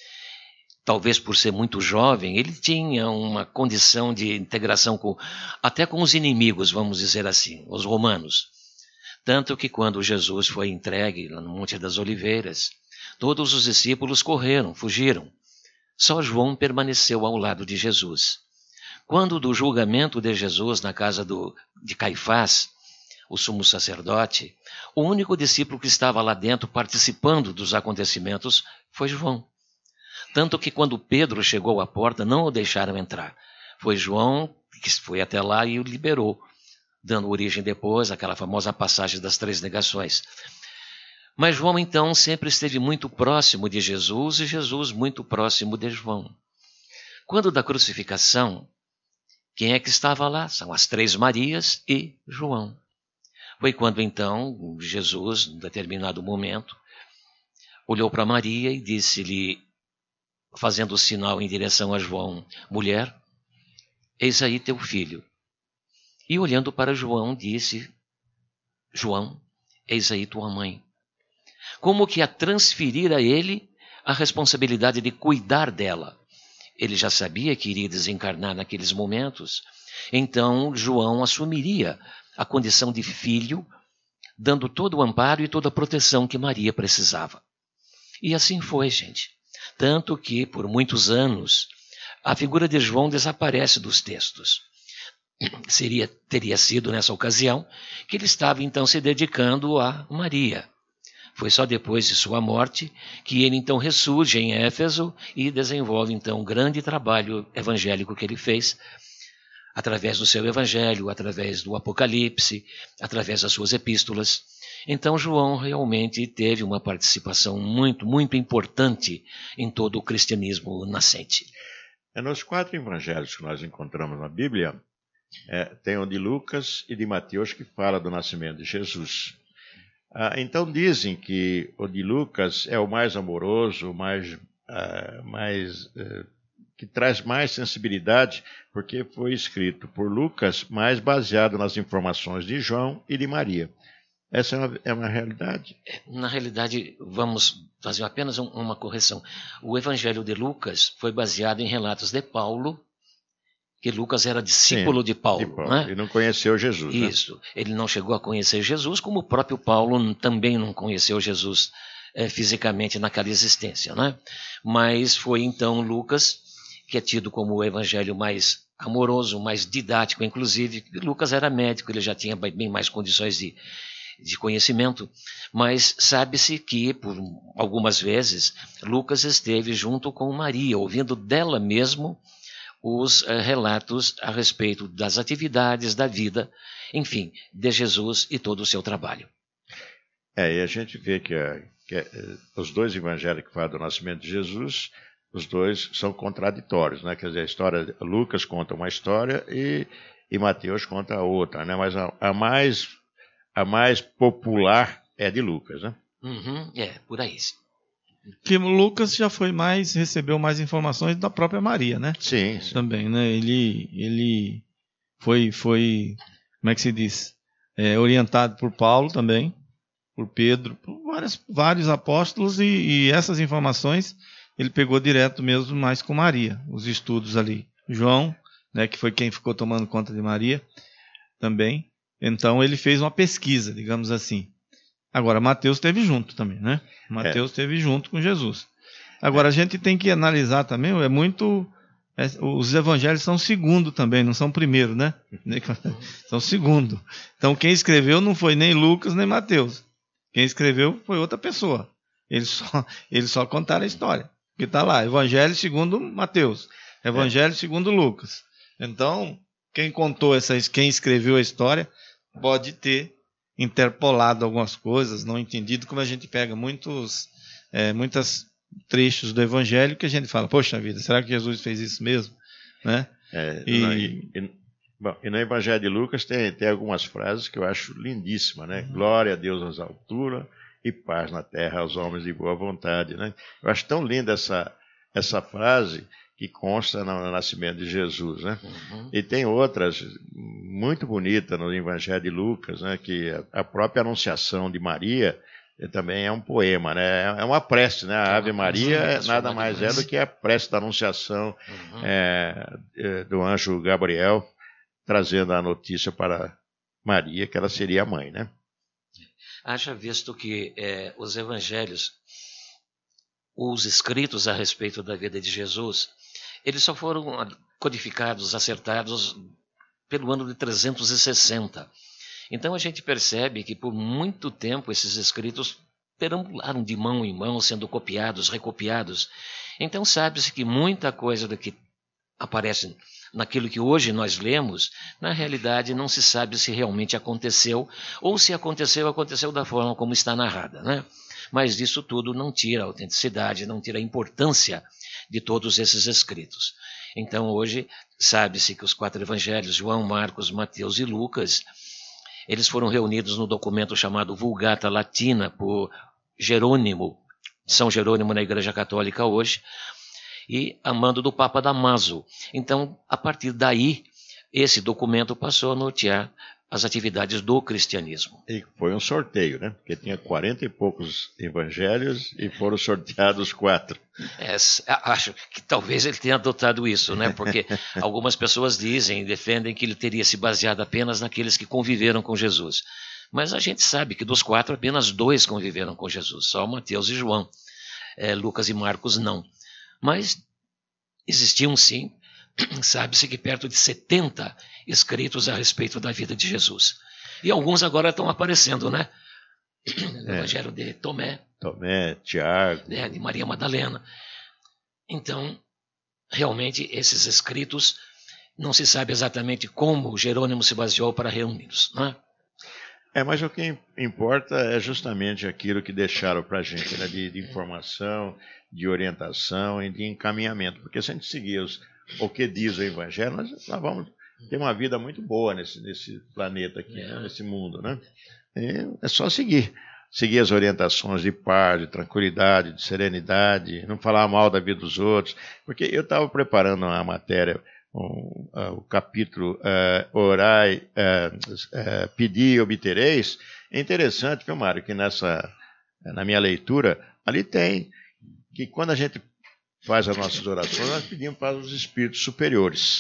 Talvez por ser muito jovem, ele tinha uma condição de integração com, até com os inimigos, vamos dizer assim, os romanos. Tanto que quando Jesus foi entregue lá no Monte das Oliveiras, todos os discípulos correram, fugiram. Só João permaneceu ao lado de Jesus. Quando do julgamento de Jesus na casa do, de Caifás, o sumo sacerdote, o único discípulo que estava lá dentro participando dos acontecimentos foi João. Tanto que quando Pedro chegou à porta, não o deixaram entrar. Foi João que foi até lá e o liberou, dando origem depois àquela famosa passagem das três negações. Mas João, então, sempre esteve muito próximo de Jesus e Jesus muito próximo de João. Quando da crucificação, quem é que estava lá? São as três Marias e João. Foi quando, então, Jesus, em determinado momento, olhou para Maria e disse-lhe, fazendo o sinal em direção a João: mulher, eis aí teu filho. E olhando para João, disse: João, eis aí tua mãe. Como que a transferir a ele a responsabilidade de cuidar dela. Ele já sabia que iria desencarnar naqueles momentos, então João assumiria a condição de filho, dando todo o amparo e toda a proteção que Maria precisava. E assim foi, gente. Tanto que, por muitos anos, a figura de João desaparece dos textos. Seria, teria sido nessa ocasião que ele estava então se dedicando a Maria, Foi só depois de sua morte que ele então ressurge em Éfeso e desenvolve então um grande trabalho evangélico que ele fez, através do seu evangelho, através do Apocalipse, através das suas epístolas. Então João realmente teve uma participação muito, muito importante em todo o cristianismo nascente. É, nos quatro evangelhos que nós encontramos na Bíblia, é, tem o de Lucas e de Mateus que fala do nascimento de Jesus. Ah, então dizem que o de Lucas é o mais amoroso, o mais, ah, mais ah, que traz mais sensibilidade, porque foi escrito por Lucas, mas baseado nas informações de João e de Maria. Essa é uma, é uma realidade? Na realidade, vamos fazer apenas um, uma correção. O Evangelho de Lucas foi baseado em relatos de Paulo, que Lucas era discípulo Sim, de Paulo. De Paulo. Né? Ele não conheceu Jesus. Isso. Né? Ele não chegou a conhecer Jesus, como o próprio Paulo também não conheceu Jesus é, fisicamente naquela existência. Né? Mas foi então Lucas, que é tido como o evangelho mais amoroso, mais didático, inclusive. Lucas era médico, ele já tinha bem mais condições de, de conhecimento, mas sabe-se que, por algumas vezes, Lucas esteve junto com Maria, ouvindo dela mesmo os uh, relatos a respeito das atividades, da vida, enfim, de Jesus e todo o seu trabalho. É, e a gente vê que, uh, que uh, os dois evangelhos que falam do nascimento de Jesus, os dois são contraditórios, né? Quer dizer, a história, Lucas conta uma história e, e Mateus conta a outra, né? Mas a, a, mais, a mais popular é de Lucas, né? Uhum, é, por aí. Que Lucas já foi mais, recebeu mais informações da própria Maria, né? Sim, sim. Também, né? Ele, ele foi, foi, como é que se diz? É, orientado por Paulo também, por Pedro, por vários, vários apóstolos, e, e essas informações ele pegou direto mesmo mais com Maria, os estudos ali. João, né, que foi quem ficou tomando conta de Maria também. Então ele fez uma pesquisa, digamos assim. Agora, Mateus esteve junto também, né? Mateus esteve é. junto com Jesus. Agora, a gente tem que analisar também, é muito... É, os evangelhos são segundo também, não são primeiro, né? São segundo. Então, quem escreveu não foi nem Lucas, nem Mateus. Quem escreveu foi outra pessoa. Eles só, eles só contaram a história. Que está lá, Evangelho segundo Mateus, Evangelho é. segundo Lucas. Então, quem contou essa, quem escreveu a história, pode ter interpolado algumas coisas, não entendido, como a gente pega muitos, é, muitos trechos do Evangelho que a gente fala, poxa vida, será que Jesus fez isso mesmo? Né? É, e, não, e, e, bom, e no Evangelho de Lucas tem, tem algumas frases que eu acho lindíssimas, né? Uhum. Glória a Deus nas alturas e paz na terra aos homens de boa vontade, né? Eu acho tão linda essa, essa frase que consta no nascimento de Jesus, né? Uhum. E tem outras muito bonitas no Evangelho de Lucas, né? Que a própria Anunciação de Maria também é um poema, né? É uma prece, né? A Ave Maria nada mais é do que a prece da Anunciação uhum. é, do anjo Gabriel, trazendo a notícia para Maria que ela seria a mãe, né? Haja visto que é, os evangelhos, os escritos a respeito da vida de Jesus, eles só foram codificados, acertados pelo ano de trezentos e sessenta. Então a gente percebe que por muito tempo esses escritos perambularam de mão em mão, sendo copiados, recopiados. Então sabe-se que muita coisa do que aparece naquilo que hoje nós lemos, na realidade não se sabe se realmente aconteceu, ou se aconteceu, aconteceu da forma como está narrada, né? Mas isso tudo não tira a autenticidade, não tira a importância de todos esses escritos. Então hoje sabe-se que os quatro evangelhos, João, Marcos, Mateus e Lucas, eles foram reunidos no documento chamado Vulgata Latina por Jerônimo, São Jerônimo na Igreja Católica hoje, e a mando do Papa Damaso. Então, a partir daí, esse documento passou a nortear as atividades do cristianismo. E foi um sorteio, né? Porque tinha quarenta e poucos evangelhos e foram sorteados quatro. É, acho que talvez ele tenha adotado isso, né? Porque algumas pessoas dizem, defendem que ele teria se baseado apenas naqueles que conviveram com Jesus. Mas a gente sabe que dos quatro, apenas dois conviveram com Jesus, só Mateus e João. É, Lucas e Marcos não. Mas existiam sim, sabe-se que perto de setenta escritos a respeito da vida de Jesus. E alguns agora estão aparecendo, né? no é. Evangelho de Tomé. Tomé, Tiago. Né, de Maria Madalena. Então, realmente, esses escritos, não se sabe exatamente como Jerônimo se baseou para reuni-los, não é? É, mas o que importa é justamente aquilo que deixaram para a gente, né, de, de informação, de orientação e de encaminhamento. Porque se a gente seguir os, o que diz o Evangelho, nós, nós vamos ter uma vida muito boa nesse, nesse planeta aqui, é. né, nesse mundo, né? E é só seguir. Seguir as orientações de paz, de tranquilidade, de serenidade, não falar mal da vida dos outros. Porque eu estava preparando uma matéria, um, uh, o capítulo uh, Orai, uh, uh, Pedi e Obtereis. É interessante, viu, Mário, que nessa, na minha leitura, ali tem que quando a gente faz as nossas orações, nós pedimos para os espíritos superiores.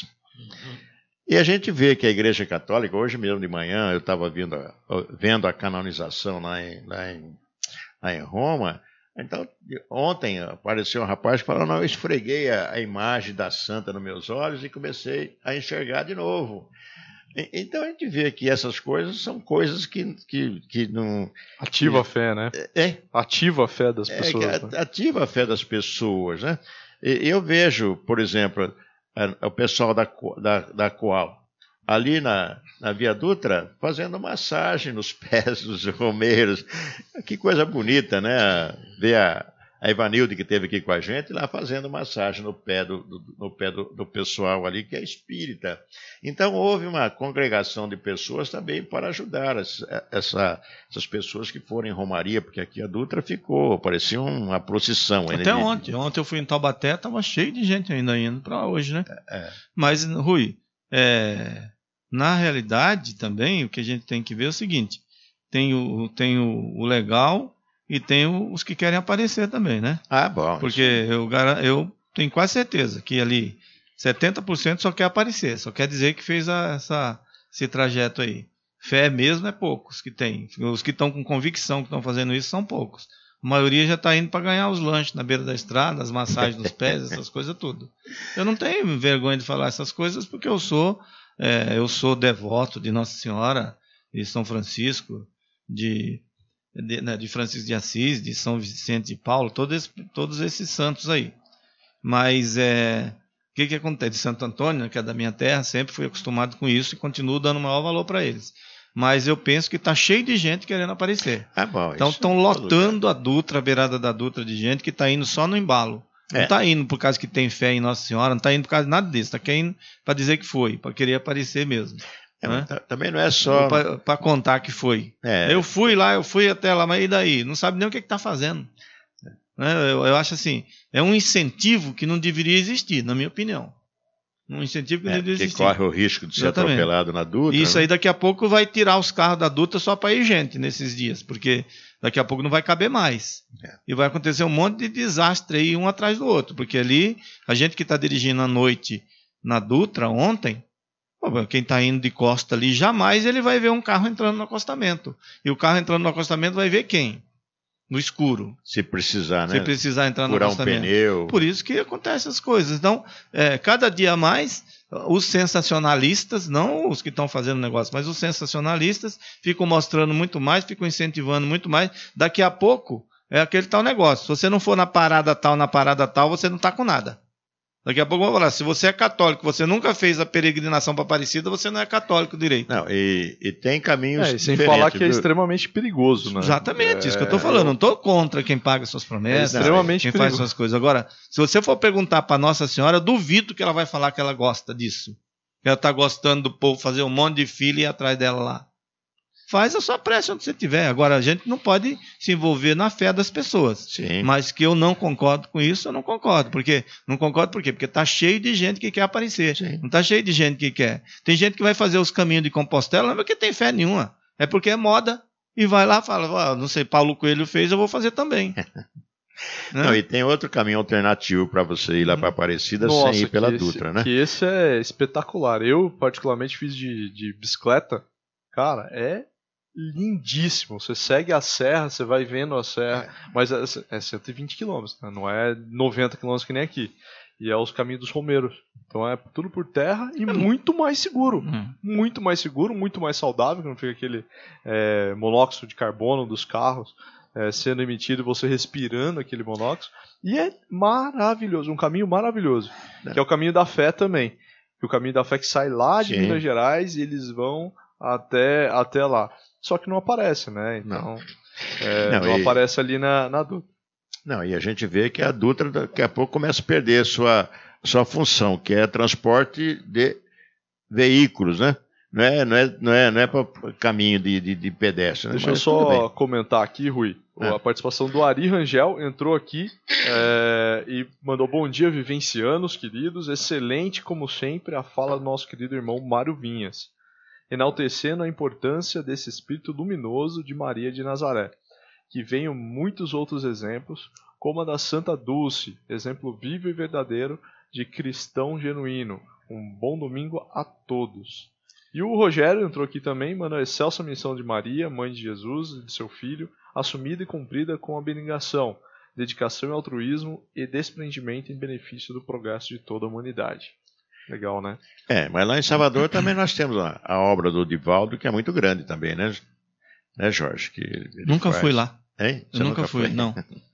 E a gente vê que a Igreja Católica, hoje mesmo de manhã, eu estava vendo, vendo a canonização lá em, lá, em, lá em Roma. Então, ontem apareceu um rapaz que falou, não, eu esfreguei a, a imagem da santa nos meus olhos e comecei a enxergar de novo. E, então a gente vê que essas coisas são coisas que, que, que não... Ativa que, a fé, né? É. Ativa a fé das pessoas. É, né? Ativa a fé das pessoas, né? E, eu vejo, por exemplo, a, o pessoal da, da, da Coal, ali na, na Via Dutra, fazendo massagem nos pés dos romeiros. Que coisa bonita, né? Ver a, a Ivanilde, que esteve aqui com a gente, lá fazendo massagem no pé, do, do, no pé do, do pessoal ali, que é espírita. Então, houve uma congregação de pessoas também para ajudar essa, essa, essas pessoas que foram em Romaria, porque aqui a Dutra ficou, parecia uma procissão. Até ontem. De... Ontem eu fui em Taubaté, estava cheio de gente ainda indo para hoje, né? É. Mas, Rui, é... na realidade, também, o que a gente tem que ver é o seguinte, tem o, tem o, o legal e tem o, os que querem aparecer também, né? Ah, bom. Porque eu, eu tenho quase certeza que ali setenta por cento só quer aparecer, só quer dizer que fez a, essa, esse trajeto aí. Fé mesmo é poucos que tem. Os que estão com convicção que estão fazendo isso são poucos. A maioria já está indo para ganhar os lanches na beira da estrada, as massagens nos pés, essas coisas tudo. Eu não tenho vergonha de falar essas coisas porque eu sou... É, eu sou devoto de Nossa Senhora, de São Francisco, de, de, né, de Francisco de Assis, de São Vicente de Paulo, todos, todos esses santos aí. Mas é, o que, que acontece? De Santo Antônio, que é da minha terra, sempre fui acostumado com isso e continuo dando maior valor para eles. Mas eu penso que está cheio de gente querendo aparecer. Ah, bom, então estão lotando a Dutra, a beirada da Dutra de gente que está indo só no embalo. Não está é. indo por causa que tem fé em Nossa Senhora, não está indo por causa de nada disso, está indo para dizer que foi, para querer aparecer mesmo. É, né? Também não é só... Para contar que foi. É. Eu fui lá, eu fui até lá, mas e daí? Não sabe nem o que está fazendo. É. Eu, eu acho assim, é um incentivo que não deveria existir, na minha opinião. Um incentivo que não é, deveria existir. Que corre o risco de ser Exatamente. atropelado na Dutra. Isso né? aí daqui a pouco vai tirar os carros da Dutra só para ir gente nesses dias, porque daqui a pouco não vai caber mais. É. E vai acontecer um monte de desastre aí, um atrás do outro. Porque ali, a gente que está dirigindo à noite na Dutra ontem, pô, quem está indo de costa ali, jamais ele vai ver um carro entrando no acostamento. E o carro entrando no acostamento vai ver quem? No escuro. Se precisar, né? Se precisar entrar no Furar acostamento. um pneu. Por isso que acontecem essas coisas. Então, é, cada dia mais, os sensacionalistas, não os que estão fazendo negócio, mas os sensacionalistas ficam mostrando muito mais, ficam incentivando muito mais. Daqui a pouco, é aquele tal negócio. Se você não for na parada tal, na parada tal, você não está com nada. Daqui a pouco vamos falar, se você é católico, você nunca fez a peregrinação para Aparecida, você não é católico direito. Não, e, e tem caminhos é, sem falar que viu? é extremamente perigoso, né? Exatamente, é... isso que eu estou falando. Não estou contra quem paga suas promessas, é extremamente quem perigoso. faz suas coisas. Agora, se você for perguntar para Nossa Senhora, eu duvido que ela vai falar que ela gosta disso. Que ela está gostando do povo fazer um monte de fila e ir atrás dela lá. Faz a sua prece onde você estiver. Agora, a gente não pode se envolver na fé das pessoas. Sim. Mas que eu não concordo com isso, eu não concordo. Porque, não concordo por quê? Porque está cheio de gente que quer aparecer. Sim. Não está cheio de gente que quer. Tem gente que vai fazer os caminhos de Compostela, não é porque tem fé nenhuma. É porque é moda. E vai lá e fala, oh, não sei, Paulo Coelho fez, eu vou fazer também. Não, né? E tem outro caminho alternativo para você ir lá para Aparecida Nossa, sem ir pela esse, Dutra, né? Que esse é espetacular. Eu, particularmente, fiz de, de bicicleta. Cara, é lindíssimo. Você segue a serra, você vai vendo a serra, é. mas é, é cento e vinte quilômetros, né? Não é noventa quilômetros que nem aqui. e é os caminhos dos romeiros. Então é tudo por terra e muito mais seguro. Hum. Muito mais seguro, muito mais saudável, que não fica aquele é, monóxido de carbono dos carros é, sendo emitido e você respirando aquele monóxido. E é maravilhoso, um caminho maravilhoso, é. que é o caminho da fé também. O caminho da fé que sai lá de Sim. Minas Gerais e eles vão até, até lá. Só que não aparece, né? Então, não, é, não, não e... aparece ali na, na Dutra. Não, e a gente vê que a Dutra daqui a pouco começa a perder sua, sua função, que é transporte de veículos, né? Não é, não é, não é, não é para caminho de, de, de pedestre. Né? Deixa Mas eu só comentar aqui, Rui. É. A participação do Ari Rangel entrou aqui é, e mandou bom dia, vivencianos, queridos. Excelente, como sempre, a fala do nosso querido irmão Mário Vinhas, enaltecendo a importância desse espírito luminoso de Maria de Nazaré. Que venham muitos outros exemplos, como a da Santa Dulce, exemplo vivo e verdadeiro de cristão genuíno. Um bom domingo a todos. E o Rogério entrou aqui também, manda a excelsa missão de Maria, mãe de Jesus e de seu filho, assumida e cumprida com abnegação, dedicação e altruísmo e desprendimento em benefício do progresso de toda a humanidade. Legal, né? É, mas lá em Salvador também nós temos a, a obra do Divaldo, que é muito grande também, né, né Jorge? Que ele nunca faz. fui lá. Hein? Eu nunca, nunca fui, não.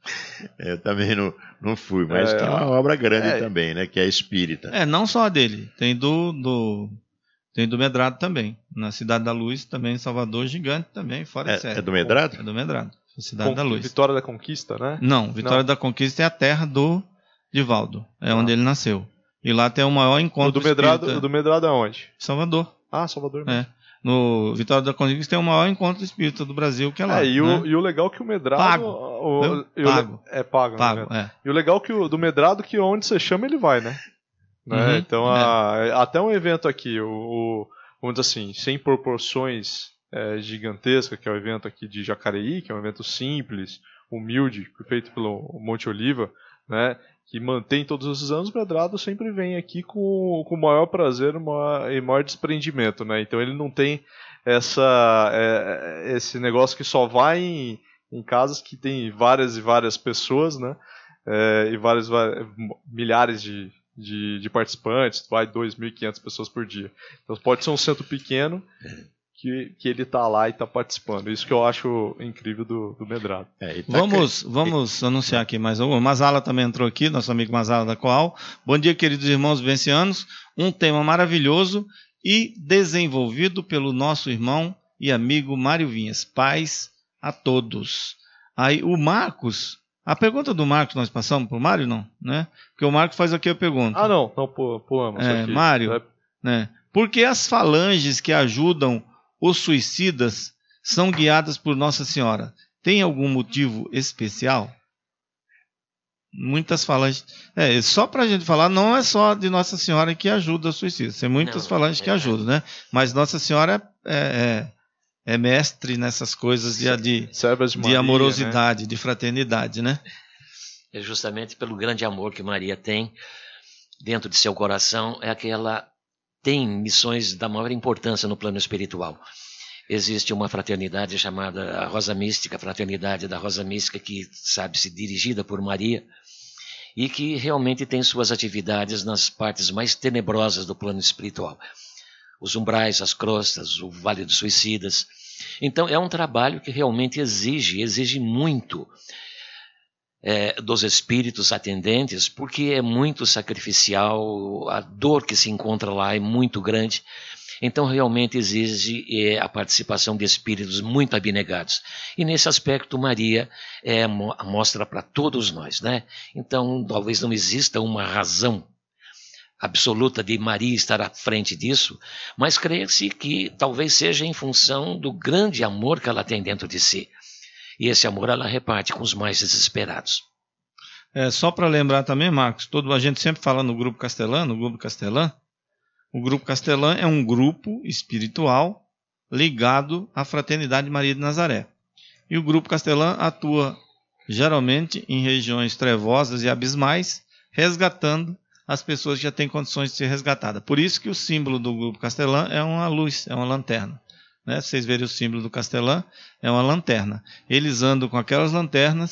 Eu também não, não fui, mas é, tem uma obra grande é, também, né? Que é espírita. É, não só a dele, tem do, do, tem do Medrado também. Na Cidade da Luz, também em Salvador, gigante também, fora é, de série. É do Medrado? É do Medrado, Cidade Com, da Luz. Vitória da Conquista, né? Não, Vitória não. da Conquista é a terra do Divaldo, é ah. onde ele nasceu. E lá tem o maior encontro o do Medrado, espírita. O do Medrado é onde? Salvador. Ah, Salvador mesmo. É. No Vitória da Conquista tem o maior encontro espírita do Brasil, que é lá. É, e, né? o, e o legal é que o Medrado... Pago. O, o, pago. O, é pago. Pago, né? é. E o legal é que o do Medrado, que onde você chama, ele vai, né? né? Uhum, então, a, até um evento aqui, o, o, vamos dizer assim, sem proporções é, gigantescas, que é o evento aqui de Jacareí, que é um evento simples, humilde, feito pelo Monte Oliva, né? Que mantém todos os anos, o Medrado sempre vem aqui com, com o maior prazer maior, e maior desprendimento, né? Então ele não tem essa, é, esse negócio que só vai em, em casas que tem várias e várias pessoas, né? É, e vários, vários milhares de, de, de participantes, vai dois mil e quinhentas pessoas por dia. Então pode ser um centro pequeno que, que ele está lá e está participando. Isso que eu acho incrível do, do Medrado. É, tá vamos vamos anunciar aqui mais alguma. Mazala também entrou aqui, nosso amigo Mazala da Coal. Bom dia, queridos irmãos vivencianos. Um tema maravilhoso e desenvolvido pelo nosso irmão e amigo Mário Vinhas. Paz a todos. Aí o Marcos, a pergunta do Marcos nós passamos para o Mário, não? Né? Porque o Marcos faz aqui a pergunta. Ah, não, não pulamos. É, Mário, é... né? Por que as falanges que ajudam os suicidas são guiadas por Nossa Senhora? Tem algum motivo especial? Muitas falanges. É, só para a gente falar, não é só de Nossa Senhora que ajuda os suicidas. Tem muitas não, falanges é, que ajudam, né? Mas Nossa Senhora é, é, é mestre nessas coisas de, de, de, Maria, de amorosidade, né? De fraternidade, né? É justamente pelo grande amor que Maria tem dentro de seu coração, é que ela tem missões da maior importância no plano espiritual. Existe uma fraternidade chamada a Rosa Mística, a Fraternidade da Rosa Mística, que sabe-se dirigida por Maria e que realmente tem suas atividades nas partes mais tenebrosas do plano espiritual. Os umbrais, as crostas, o Vale dos Suicidas. Então é um trabalho que realmente exige, exige muito é, dos espíritos atendentes, porque é muito sacrificial, a dor que se encontra lá é muito grande. Então, realmente exige é, a participação de espíritos muito abnegados. E, nesse aspecto, Maria é, mostra para todos nós, né? Então, talvez não exista uma razão absoluta de Maria estar à frente disso, mas creia-se que talvez seja em função do grande amor que ela tem dentro de si. E esse amor ela reparte com os mais desesperados. É, só para lembrar também, Marcos, todo, a gente sempre fala no Grupo Castelã, no Grupo Castelã, o Grupo Castelã é um grupo espiritual ligado à Fraternidade Maria de Nazaré. E o Grupo Castelã atua geralmente em regiões trevosas e abismais, resgatando as pessoas que já têm condições de ser resgatadas. Por isso que o símbolo do Grupo Castelã é uma luz, é uma lanterna. Né? Vocês verem o símbolo do Castelã, é uma lanterna. Eles andam com aquelas lanternas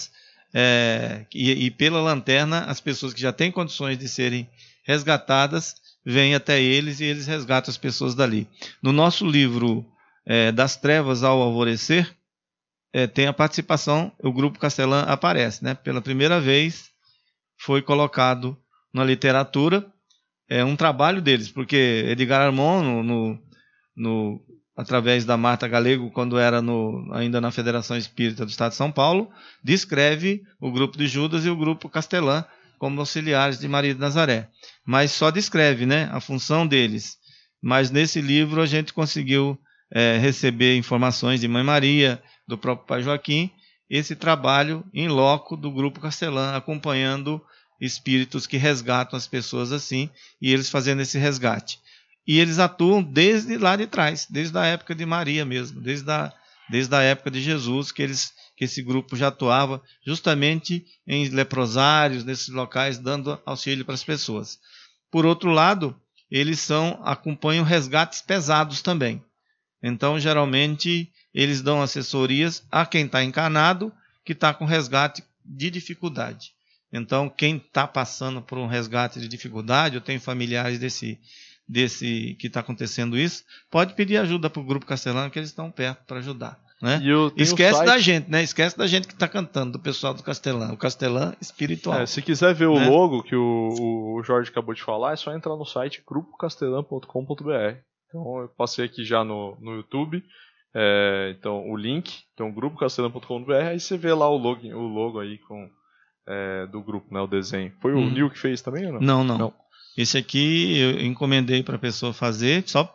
é, e, e pela lanterna, as pessoas que já têm condições de serem resgatadas vêm até eles e eles resgatam as pessoas dali. No nosso livro é, Das Trevas ao Alvorecer, é, tem a participação, o Grupo Castelã aparece, né? Pela primeira vez foi colocado na literatura, é um trabalho deles, porque Edgar Armon, no, no, no, através da Marta Galego, quando era no, ainda na Federação Espírita do Estado de São Paulo, descreve o Grupo de Judas e o Grupo Castelã como auxiliares de Maria de Nazaré. Mas só descreve, né, a função deles. Mas nesse livro a gente conseguiu é, receber informações de Mãe Maria, do próprio Pai Joaquim, esse trabalho em loco do Grupo Castelã, acompanhando espíritos que resgatam as pessoas assim, e eles fazendo esse resgate. E eles atuam desde lá de trás, desde a época de Maria mesmo, desde a, desde a época de Jesus, que, eles, que esse grupo já atuava justamente em leprosários, nesses locais, dando auxílio para as pessoas. Por outro lado, eles são, acompanham resgates pesados também. Então, geralmente, eles dão assessorias a quem está encarnado, que está com resgate de dificuldade. Então, quem está passando por um resgate de dificuldade, ou tem familiares desse, desse que está acontecendo isso, pode pedir ajuda para o Grupo Castelã, que eles estão perto para ajudar. Né? Esquece site... da gente, né? Esquece da gente que está cantando, do pessoal do Castelã, o Castelã espiritual. É, se quiser ver o né? logo que o, o Jorge acabou de falar, é só entrar no site grupo castelã ponto com ponto b r. Então, eu passei aqui já no, no YouTube. É, então, o link, então grupo castelã ponto com ponto b r, aí você vê lá o logo, o logo aí com, é, do grupo, né, o desenho. Foi hum. o Nil que fez também ou não? Não, não. não. Esse aqui eu encomendei para a pessoa fazer, só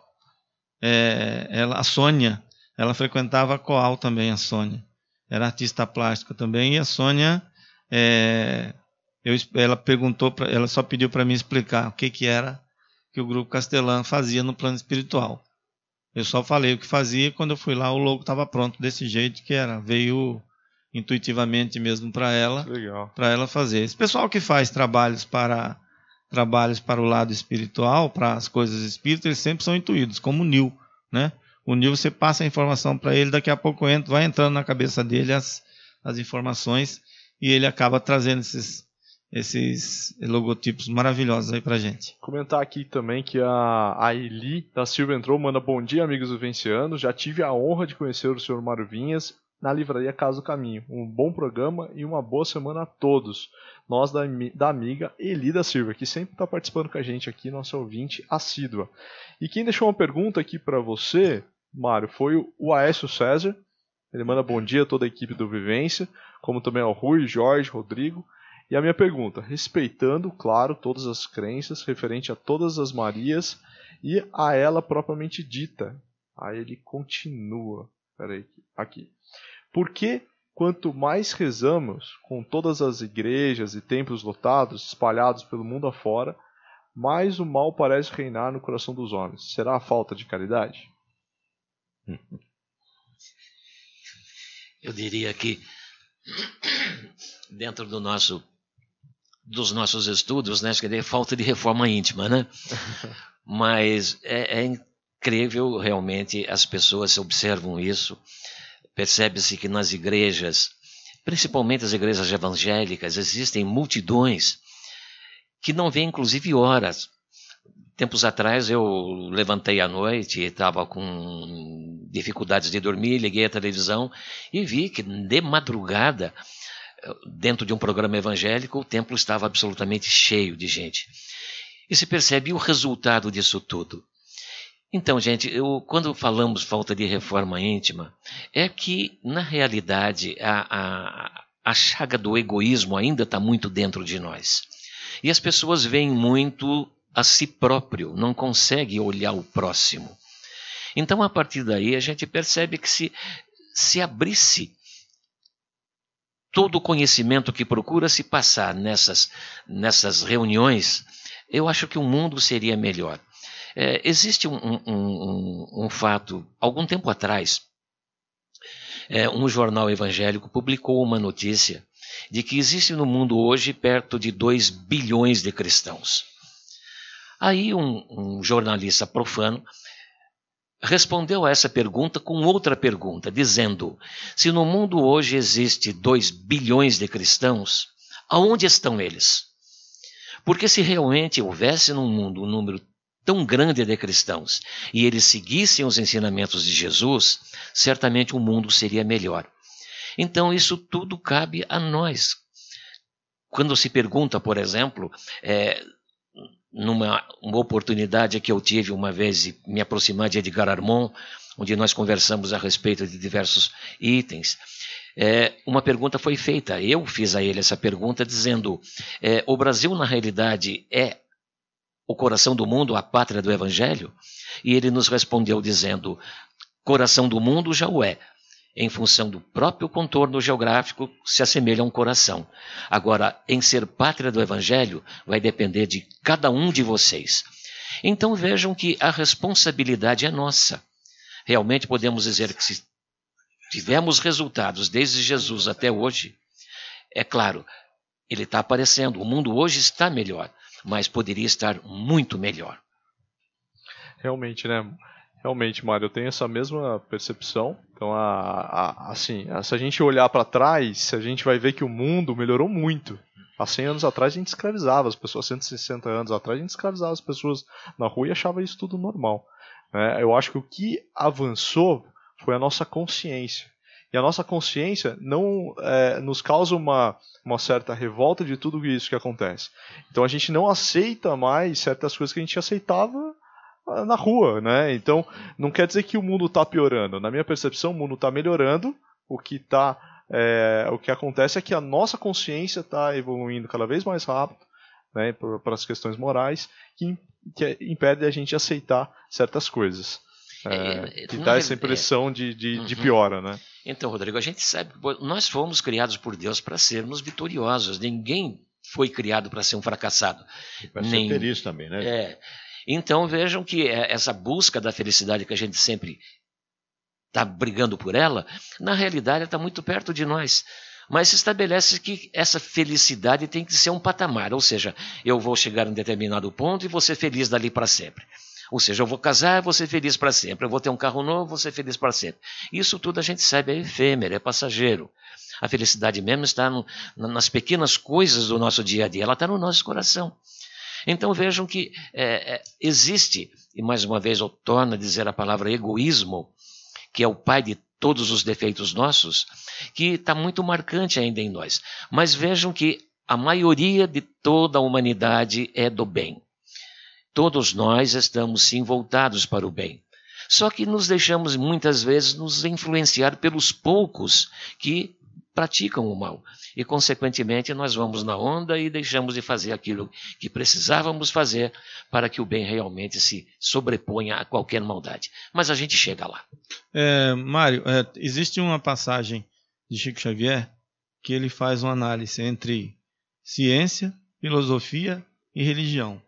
é, ela, a Sônia, ela frequentava a Coal também, a Sônia. Era artista plástica também, e a Sônia, é, eu, ela perguntou, pra, ela só pediu para mim explicar o que, que era que o Grupo Castelã fazia no plano espiritual. Eu só falei o que fazia, quando eu fui lá o logo estava pronto desse jeito que era. Veio intuitivamente mesmo para ela, para ela fazer. Esse pessoal que faz trabalhos para trabalhos para o lado espiritual, para as coisas espíritas, eles sempre são intuídos, como o Nil, né? O Nil, você passa a informação para ele, daqui a pouco entra, vai entrando na cabeça dele as, as informações e ele acaba trazendo esses esses logotipos maravilhosos aí pra gente. Comentar aqui também que a, a Eli da Silva entrou, manda bom dia, amigos vivencianos. Já tive a honra de conhecer o senhor Mário Vinhas na livraria Casa do Caminho. Um bom programa e uma boa semana a todos. Nós da, da amiga Eli da Silva, que sempre está participando com a gente aqui, nossa ouvinte assídua. E quem deixou uma pergunta aqui para você, Mário, foi o Aécio César. Ele manda bom dia a toda a equipe do Vivência, como também ao Rui, Jorge, Rodrigo. E a minha pergunta, respeitando, claro, todas as crenças referente a todas as Marias e a ela propriamente dita. Aí ele continua, peraí, aqui. Por que, quanto mais rezamos com todas as igrejas e templos lotados, espalhados pelo mundo afora, mais o mal parece reinar no coração dos homens? Será a falta de caridade? Eu diria que, dentro do nosso dos nossos estudos, né, que é falta de reforma íntima, né? Mas é, é incrível, realmente, as pessoas observam isso, percebe-se que nas igrejas, principalmente as igrejas evangélicas, existem multidões que não vêm, inclusive, horas. Tempos atrás eu levantei à noite, estava com dificuldades de dormir, liguei a televisão e vi que de madrugada, dentro de um programa evangélico, o templo estava absolutamente cheio de gente. E se percebe o resultado disso tudo. Então, gente, eu, quando falamos falta de reforma íntima, é que, na realidade, a, a, a chaga do egoísmo ainda está muito dentro de nós. E as pessoas veem muito a si próprio, não conseguem olhar o próximo. Então, a partir daí, a gente percebe que se, se abrisse todo o conhecimento que procura se passar nessas, nessas reuniões, eu acho que o mundo seria melhor. É, existe um, um, um, um fato, algum tempo atrás, é, um jornal evangélico publicou uma notícia de que existe no mundo hoje perto de dois bilhões de cristãos. Aí um, um jornalista profano respondeu a essa pergunta com outra pergunta, dizendo: se no mundo hoje existe dois bilhões de cristãos, aonde estão eles? Porque se realmente houvesse no mundo um número tão grande de cristãos e eles seguissem os ensinamentos de Jesus, certamente o mundo seria melhor. Então isso tudo cabe a nós. Quando se pergunta, por exemplo, é, numa uma oportunidade que eu tive uma vez de me aproximar de Edgar Armond, onde nós conversamos a respeito de diversos itens, é, uma pergunta foi feita. Eu fiz a ele essa pergunta dizendo, é, o Brasil na realidade é o coração do mundo, a pátria do Evangelho? E ele nos respondeu dizendo, coração do mundo já o é. Em função do próprio contorno geográfico, se assemelha a um coração. Agora, em ser pátria do Evangelho, vai depender de cada um de vocês. Então vejam que a responsabilidade é nossa. Realmente podemos dizer que se tivemos resultados desde Jesus até hoje, é claro, ele está aparecendo, o mundo hoje está melhor, mas poderia estar muito melhor. Realmente, né? Realmente, Mário, eu tenho essa mesma percepção. Então, a, a, assim, a, se a gente olhar para trás, a gente vai ver que o mundo melhorou muito. Há cem anos atrás a gente escravizava as pessoas, cento e sessenta anos atrás a gente escravizava as pessoas na rua e achava isso tudo normal. Né? Eu acho que o que avançou foi a nossa consciência. E a nossa consciência não é, nos causa uma, uma certa revolta de tudo isso que acontece. Então a gente não aceita mais certas coisas que a gente aceitava na rua, né? Então, não quer dizer que o mundo está piorando. Na minha percepção, o mundo está melhorando. O que, tá, é, o que acontece é que a nossa consciência está evoluindo cada vez mais rápido, né, para as questões morais, que, que impede a gente de aceitar certas coisas. É, é, que dá essa impressão é, de, de, uhum. de piora, né? Então, Rodrigo, a gente sabe, nós fomos criados por Deus para sermos vitoriosos. Ninguém foi criado para ser um fracassado. Para ser feliz também, né? É. Então vejam que essa busca da felicidade que a gente sempre está brigando por ela, na realidade está muito perto de nós. Mas se estabelece que essa felicidade tem que ser um patamar, ou seja, eu vou chegar em determinado ponto e vou ser feliz dali para sempre. Ou seja, eu vou casar e vou ser feliz para sempre, eu vou ter um carro novo, vou ser feliz para sempre. Isso tudo a gente sabe, é efêmero, é passageiro. A felicidade mesmo está no, nas pequenas coisas do nosso dia a dia, ela está no nosso coração. Então vejam que é, é, existe, e mais uma vez eu torno a dizer a palavra egoísmo, que é o pai de todos os defeitos nossos, que está muito marcante ainda em nós. Mas vejam que a maioria de toda a humanidade é do bem. Todos nós estamos sim voltados para o bem. Só que nos deixamos muitas vezes nos influenciar pelos poucos que praticam o mal. E, consequentemente, nós vamos na onda e deixamos de fazer aquilo que precisávamos fazer para que o bem realmente se sobreponha a qualquer maldade. Mas a gente chega lá. É, Mário, é, existe uma passagem de Chico Xavier que ele faz uma análise entre ciência, filosofia e religião.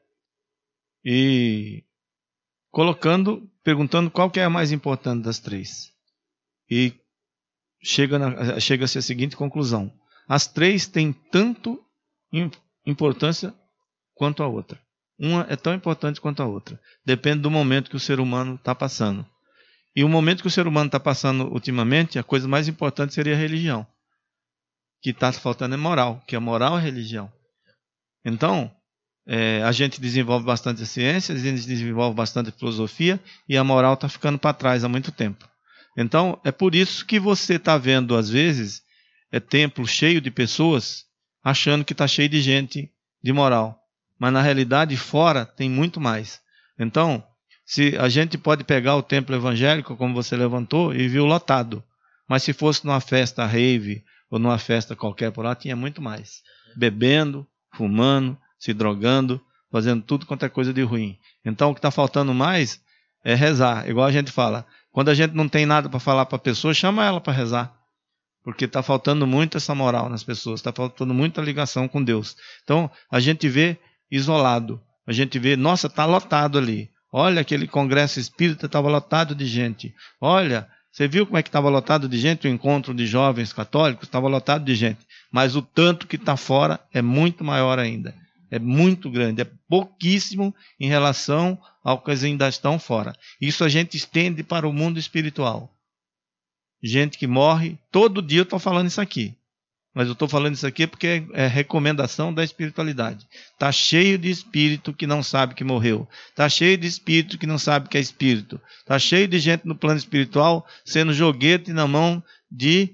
E colocando, perguntando qual que é a mais importante das três. E chega na, chega-se à seguinte conclusão. As três têm tanto importância quanto a outra. Uma é tão importante quanto a outra. Depende do momento que o ser humano está passando. E o momento que o ser humano está passando ultimamente, a coisa mais importante seria a religião. Que está faltando é moral, que a moral é a religião. Então, é, a gente desenvolve bastante a ciência, a gente desenvolve bastante a filosofia, e a moral está ficando para trás há muito tempo. Então, é por isso que você está vendo, às vezes, é templo cheio de pessoas achando que está cheio de gente de moral. Mas, na realidade, fora tem muito mais. Então, se a gente pode pegar o templo evangélico, como você levantou, e viu lotado. Mas se fosse numa festa rave, ou numa festa qualquer por lá, tinha muito mais. Bebendo, fumando, se drogando, fazendo tudo quanto é coisa de ruim. Então, o que está faltando mais é rezar. Igual a gente fala. Quando a gente não tem nada para falar para a pessoa, chama ela para rezar. Porque está faltando muito essa moral nas pessoas, está faltando muita ligação com Deus. Então, a gente vê isolado, a gente vê, nossa, está lotado ali. Olha, aquele congresso espírita estava lotado de gente. Olha, você viu como é que estava lotado de gente? O encontro de jovens católicos estava lotado de gente. Mas o tanto que está fora é muito maior ainda. É muito grande, é pouquíssimo em relação ao que ainda estão fora. Isso a gente estende para o mundo espiritual. Gente que morre, todo dia eu estou falando isso aqui. Mas eu estou falando isso aqui porque é recomendação da espiritualidade. Está cheio de espírito que não sabe que morreu. Está cheio de espírito que não sabe que é espírito. Está cheio de gente no plano espiritual sendo joguete na mão de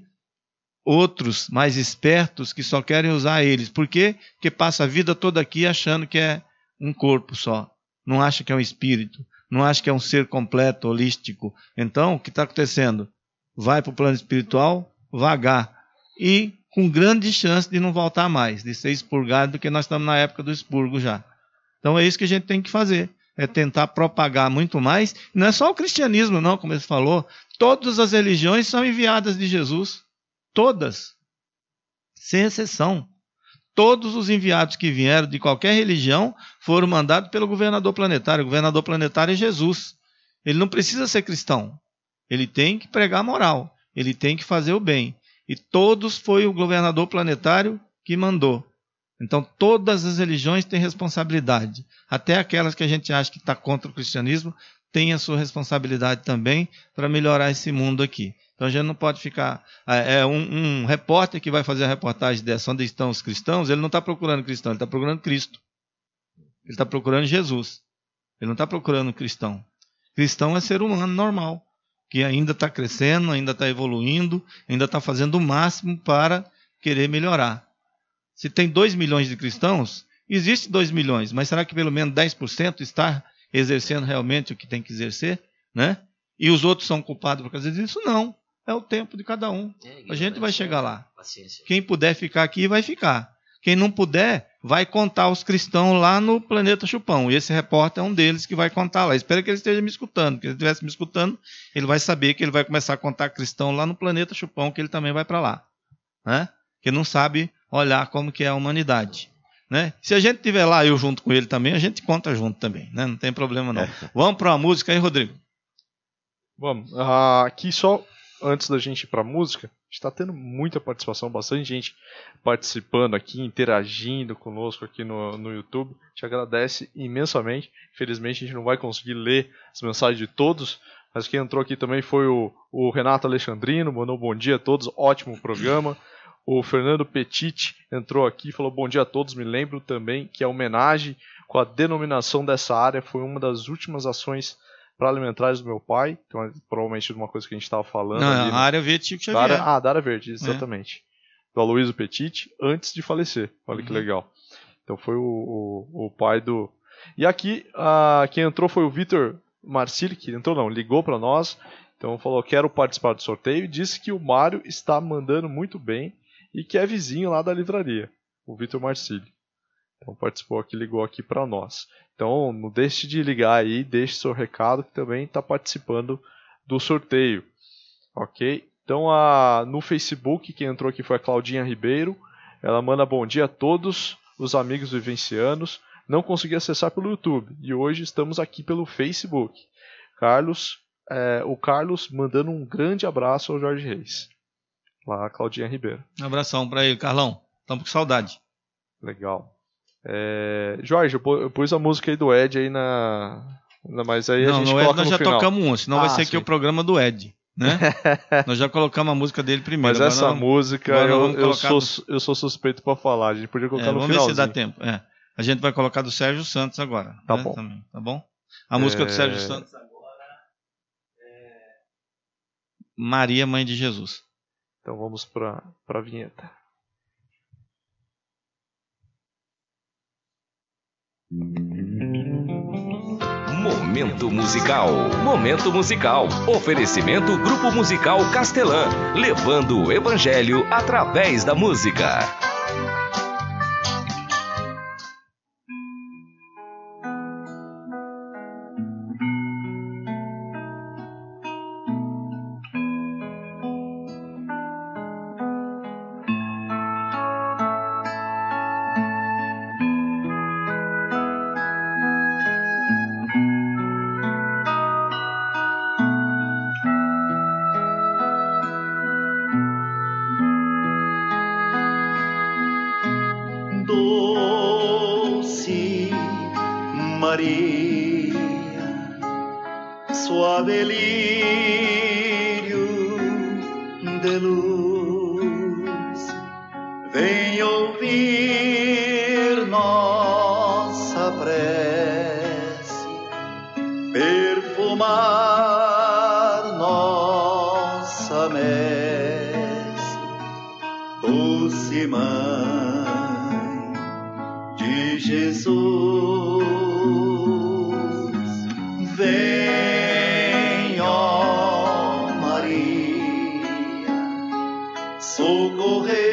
outros mais espertos que só querem usar eles. Por quê? Porque passa a vida toda aqui achando que é um corpo só. Não acha que é um espírito. Não acha que é um ser completo, holístico. Então, o que está acontecendo? Vai para o plano espiritual, vagar. E com grande chance de não voltar mais, de ser expurgado, porque nós estamos na época do expurgo já. Então é isso que a gente tem que fazer. É tentar propagar muito mais. Não é só o cristianismo, não, como ele falou. Todas as religiões são enviadas de Jesus. Todas, sem exceção. Todos os enviados que vieram de qualquer religião foram mandados pelo governador planetário. O governador planetário é Jesus. Ele não precisa ser cristão. Ele tem que pregar a moral. Ele tem que fazer o bem. E todos foi o governador planetário que mandou. Então todas as religiões têm responsabilidade. Até aquelas que a gente acha que está contra o cristianismo têm a sua responsabilidade também para melhorar esse mundo aqui. Então a gente não pode ficar... É, um, um repórter que vai fazer a reportagem dessa onde estão os cristãos, ele não está procurando cristão, ele está procurando Cristo. Ele está procurando Jesus. Ele não está procurando cristão. Cristão é ser humano normal, que ainda está crescendo, ainda está evoluindo, ainda está fazendo o máximo para querer melhorar. Se tem dois milhões de cristãos, existe dois milhões, mas será que pelo menos dez por cento está exercendo realmente o que tem que exercer? Né? E os outros são culpados por causa disso? Não. É o tempo de cada um. A gente vai chegar lá. Quem puder ficar aqui, vai ficar. Quem não puder, vai contar os cristãos lá no Planeta Chupão. E esse repórter é um deles que vai contar lá. Espero que ele esteja me escutando. Porque se ele estivesse me escutando, ele vai saber que ele vai começar a contar cristão lá no Planeta Chupão, que ele também vai para lá. Né? Que não sabe olhar como que é a humanidade. Né? Se a gente estiver lá, eu junto com ele também, a gente conta junto também. Né? Não tem problema não. É. Vamos para uma música aí, Rodrigo? Vamos. Uh, aqui só... Antes da gente ir para a música, a gente está tendo muita participação, bastante gente participando aqui, interagindo conosco aqui no, no YouTube. A gente agradece imensamente. Infelizmente a gente não vai conseguir ler as mensagens de todos, mas quem entrou aqui também foi o, o Renato Alexandrino, mandou um bom dia a todos, ótimo programa. O Fernando Petit entrou aqui e falou bom dia a todos. Me lembro também que a homenagem com a denominação dessa área foi uma das últimas ações para alimentares do meu pai, então é provavelmente de uma coisa que a gente estava falando. Não, ali, a área verde Chico Xavier. Da área, ah, da área verde, exatamente. É. Do Aloysio Petit, antes de falecer. Olha uhum. que legal. Então foi o, o, o pai do... E aqui, uh, quem entrou foi o Vitor Marcili, que entrou não, ligou para nós, então falou, quero participar do sorteio, e disse que o Mário está mandando muito bem, e que é vizinho lá da livraria, o Vitor Marcili. Então participou aqui, ligou aqui para nós. Então não deixe de ligar aí, deixe seu recado que também está participando do sorteio. Ok? Então a, no Facebook quem entrou aqui foi a Claudinha Ribeiro. Ela manda bom dia a todos os amigos vivencianos. Não consegui acessar pelo YouTube e hoje estamos aqui pelo Facebook. Carlos, é, o Carlos mandando um grande abraço ao Jorge Reis. Lá a Claudinha Ribeiro. Um abração para ele, Carlão. Estamos com saudade. Legal. É... Jorge, eu pus a música aí do Ed aí na. Mas aí não, a gente no coloca Ed nós no já final. tocamos um, senão ah, vai ser sim. aqui o programa do Ed. Né? Nós já colocamos a música dele primeiro. Mas essa não, música eu, eu, sou, do... eu sou suspeito pra falar. A gente podia colocar é, no vamos finalzinho. Vamos ver se dá tempo. É. A gente vai colocar do Sérgio Santos agora. Tá né? bom. Também, tá bom? A música é... do Sérgio Santos agora é Maria, Mãe de Jesus. Então vamos pra, pra vinheta. Momento musical. Momento musical. Oferecimento Grupo Musical Castelã, levando o evangelho através da música. Maria, suave lírio de luz, vem ouvir nossa prece, perfumar nossa messe, doce Mãe de Jesus. Vem, ó Maria, socorrer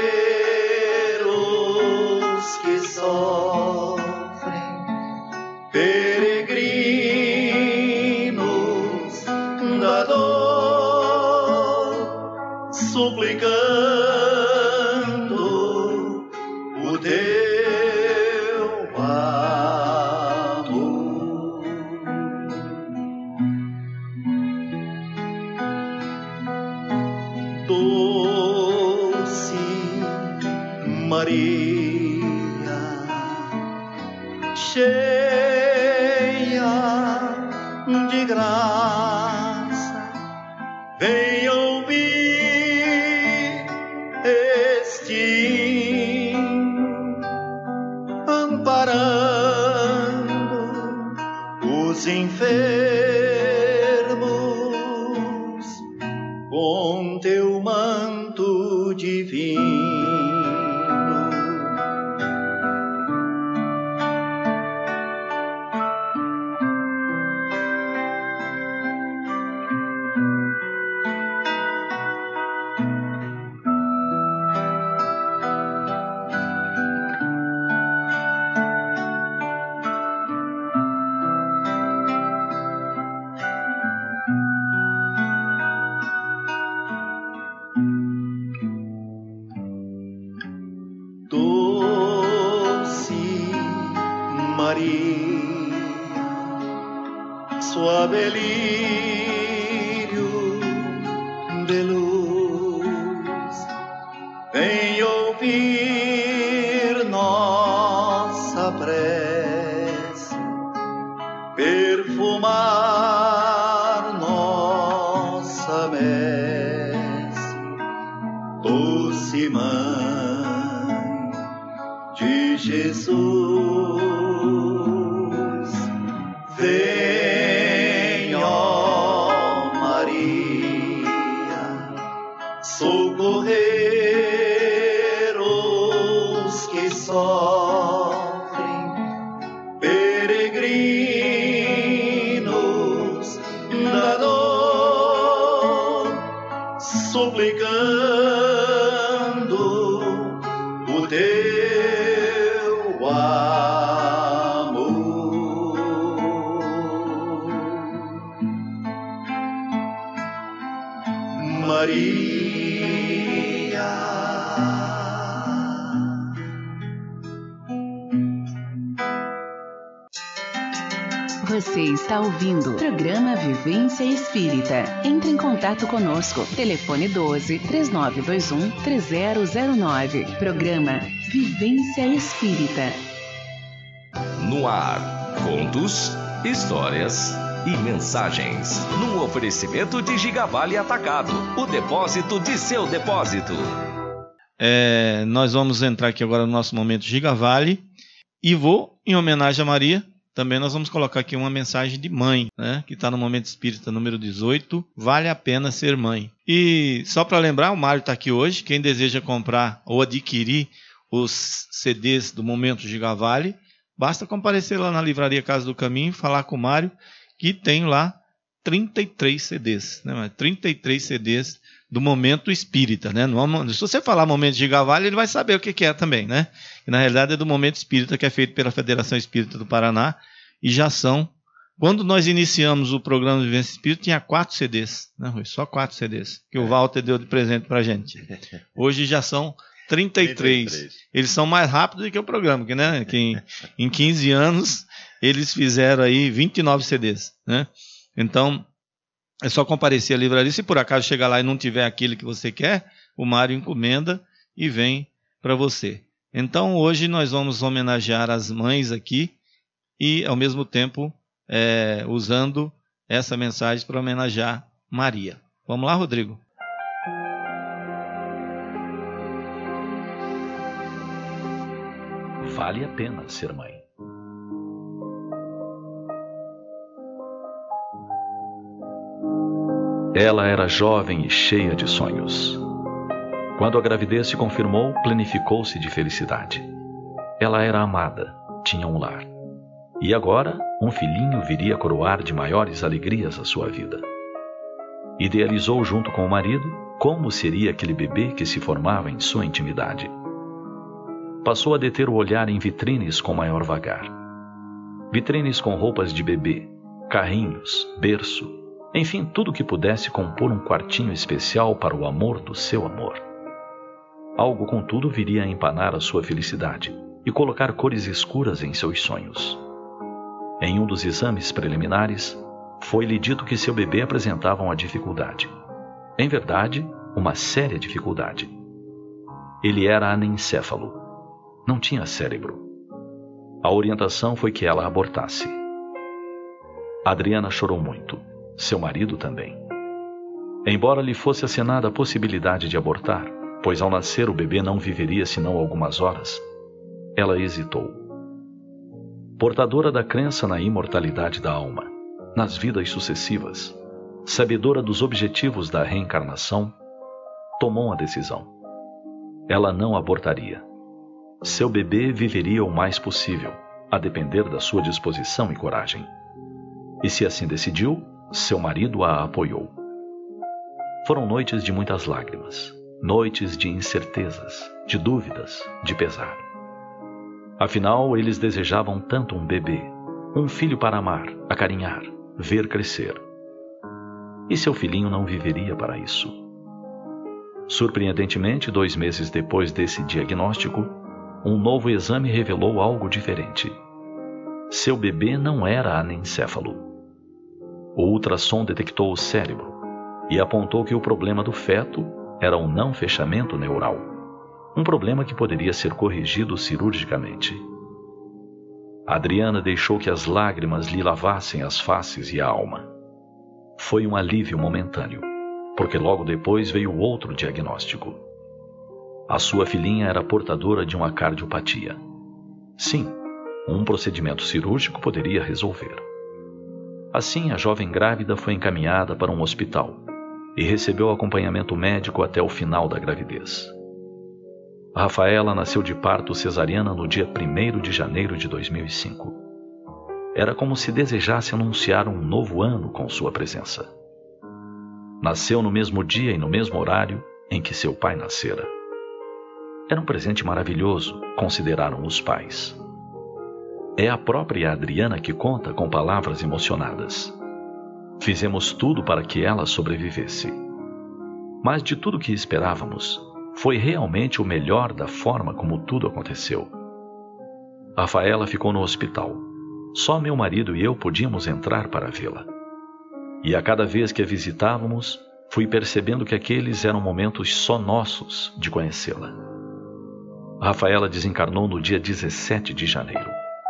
os que sofrem, peregrinos da dor, suplicando o teu amor. Doce Maria, cheia de graça, vem ouvir este hino, amparando os enfermos com teu manto divino. Suave lírio de luz, vem ouvir nossa prece, perfumar nossa messe, doce Mãe de Jesus. Vem, ó Maria, socorrer os que sofrem, peregrinos da dor, suplicando o teu amor. Maria. Você está ouvindo o programa Vivência Espírita. Entre em contato conosco. Telefone doze, três nove dois um, três zero zero nove. Programa Vivência Espírita. No ar, contos, histórias e mensagens. Num oferecimento de Gigavale Atacado, o depósito de seu depósito. É, nós vamos entrar aqui agora no nosso momento Gigavale e vou, em homenagem a Maria, também nós vamos colocar aqui uma mensagem de mãe, né, que está no Momento Espírita número dezoito, Vale a Pena Ser Mãe. E só para lembrar, o Mário está aqui hoje, quem deseja comprar ou adquirir os C Ds do Momento Gigavale, basta comparecer lá na Livraria Casa do Caminho e falar com o Mário, que tem lá trinta e três C Ds, né? trinta e três C Ds do Momento Espírita, né? Se você falar Momento Gigavale, ele vai saber o que é também, né? E na realidade é do Momento Espírita, que é feito pela Federação Espírita do Paraná, e já são, quando nós iniciamos o programa de Vivência Espírita, tinha quatro C Ds, né, Rui? Só quatro C Ds, que o Walter deu de presente pra gente. Hoje já são trinta e três. trinta e três. Eles são mais rápidos do que o programa, que, né, que em, em quinze anos eles fizeram aí vinte e nove C Ds, né? Então, é só comparecer à livraria. Se por acaso chegar lá e não tiver aquele que você quer, o Mário encomenda e vem para você. Então, hoje nós vamos homenagear as mães aqui e, ao mesmo tempo, é, usando essa mensagem para homenagear Maria. Vamos lá, Rodrigo? Vale a pena ser mãe. Ela era jovem e cheia de sonhos. Quando a gravidez se confirmou, planificou-se de felicidade. Ela era amada, tinha um lar. E agora, um filhinho viria coroar de maiores alegrias a sua vida. Idealizou junto com o marido como seria aquele bebê que se formava em sua intimidade. Passou a deter o olhar em vitrines com maior vagar. Vitrines com roupas de bebê, carrinhos, berço, enfim, tudo que pudesse compor um quartinho especial para o amor do seu amor. Algo, contudo, viria a empanar a sua felicidade e colocar cores escuras em seus sonhos. Em um dos exames preliminares, foi-lhe dito que seu bebê apresentava uma dificuldade. Em verdade, uma séria dificuldade. Ele era anencéfalo. Não tinha cérebro. A orientação foi que ela abortasse. Adriana chorou muito. Seu marido também. Embora lhe fosse acenada a possibilidade de abortar, pois ao nascer o bebê não viveria senão algumas horas, ela hesitou. Portadora da crença na imortalidade da alma, nas vidas sucessivas, sabedora dos objetivos da reencarnação, tomou uma decisão. Ela não abortaria. Seu bebê viveria o mais possível, a depender da sua disposição e coragem. E se assim decidiu, seu marido a apoiou. Foram noites de muitas lágrimas, noites de incertezas, de dúvidas, de pesar. Afinal, eles desejavam tanto um bebê, um filho para amar, acarinhar, ver crescer. E seu filhinho não viveria para isso. Surpreendentemente, dois meses depois desse diagnóstico, um novo exame revelou algo diferente. Seu bebê não era anencéfalo. O ultrassom detectou o cérebro e apontou que o problema do feto era um não fechamento neural, um problema que poderia ser corrigido cirurgicamente. Adriana deixou que as lágrimas lhe lavassem as faces e a alma. Foi um alívio momentâneo, porque logo depois veio outro diagnóstico. A sua filhinha era portadora de uma cardiopatia. Sim, um procedimento cirúrgico poderia resolver. Assim, a jovem grávida foi encaminhada para um hospital e recebeu acompanhamento médico até o final da gravidez. Rafaela nasceu de parto cesariana no dia primeiro de janeiro de dois mil e cinco. Era como se desejasse anunciar um novo ano com sua presença. Nasceu no mesmo dia e no mesmo horário em que seu pai nascera. Era um presente maravilhoso, consideraram os pais. É a própria Adriana que conta com palavras emocionadas. Fizemos tudo para que ela sobrevivesse. Mas de tudo que esperávamos, foi realmente o melhor da forma como tudo aconteceu. Rafaela ficou no hospital. Só meu marido e eu podíamos entrar para vê-la. E a cada vez que a visitávamos, fui percebendo que aqueles eram momentos só nossos de conhecê-la. Rafaela desencarnou no dia dezessete de janeiro.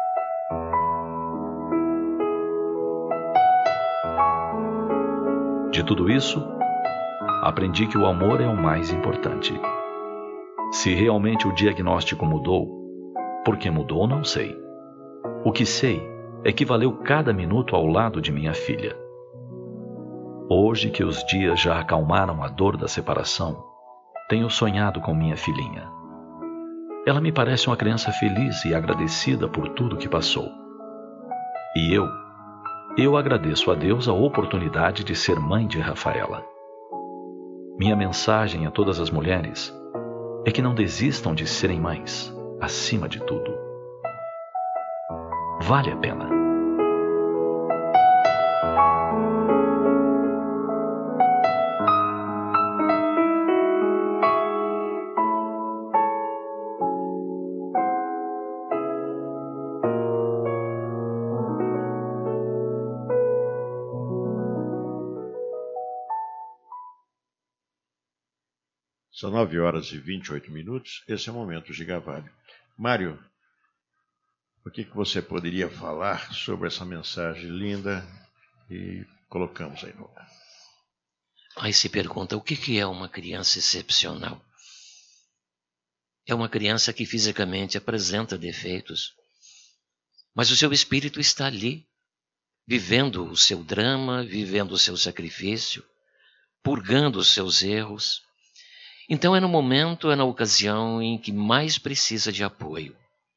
De tudo isso, aprendi que o amor é o mais importante. Se realmente o diagnóstico mudou, por que mudou, não sei. O que sei é que valeu cada minuto ao lado de minha filha. Hoje que os dias já acalmaram a dor da separação, tenho sonhado com minha filhinha. Ela me parece uma criança feliz e agradecida por tudo que passou. E eu, eu agradeço a Deus a oportunidade de ser mãe de Rafaela. Minha mensagem a todas as mulheres é que não desistam de serem mães, acima de tudo. Vale a pena. São nove horas e vinte e oito minutos. Esse é o momento Gigavalho. Mário. o que, que você poderia falar sobre essa mensagem linda e colocamos aí no ar. Aí se pergunta, o que, que é uma criança excepcional? É uma criança que fisicamente apresenta defeitos, mas o seu espírito está ali, vivendo o seu drama, vivendo o seu sacrifício, purgando os seus erros. Então é no momento, é na ocasião em que mais precisa de apoio.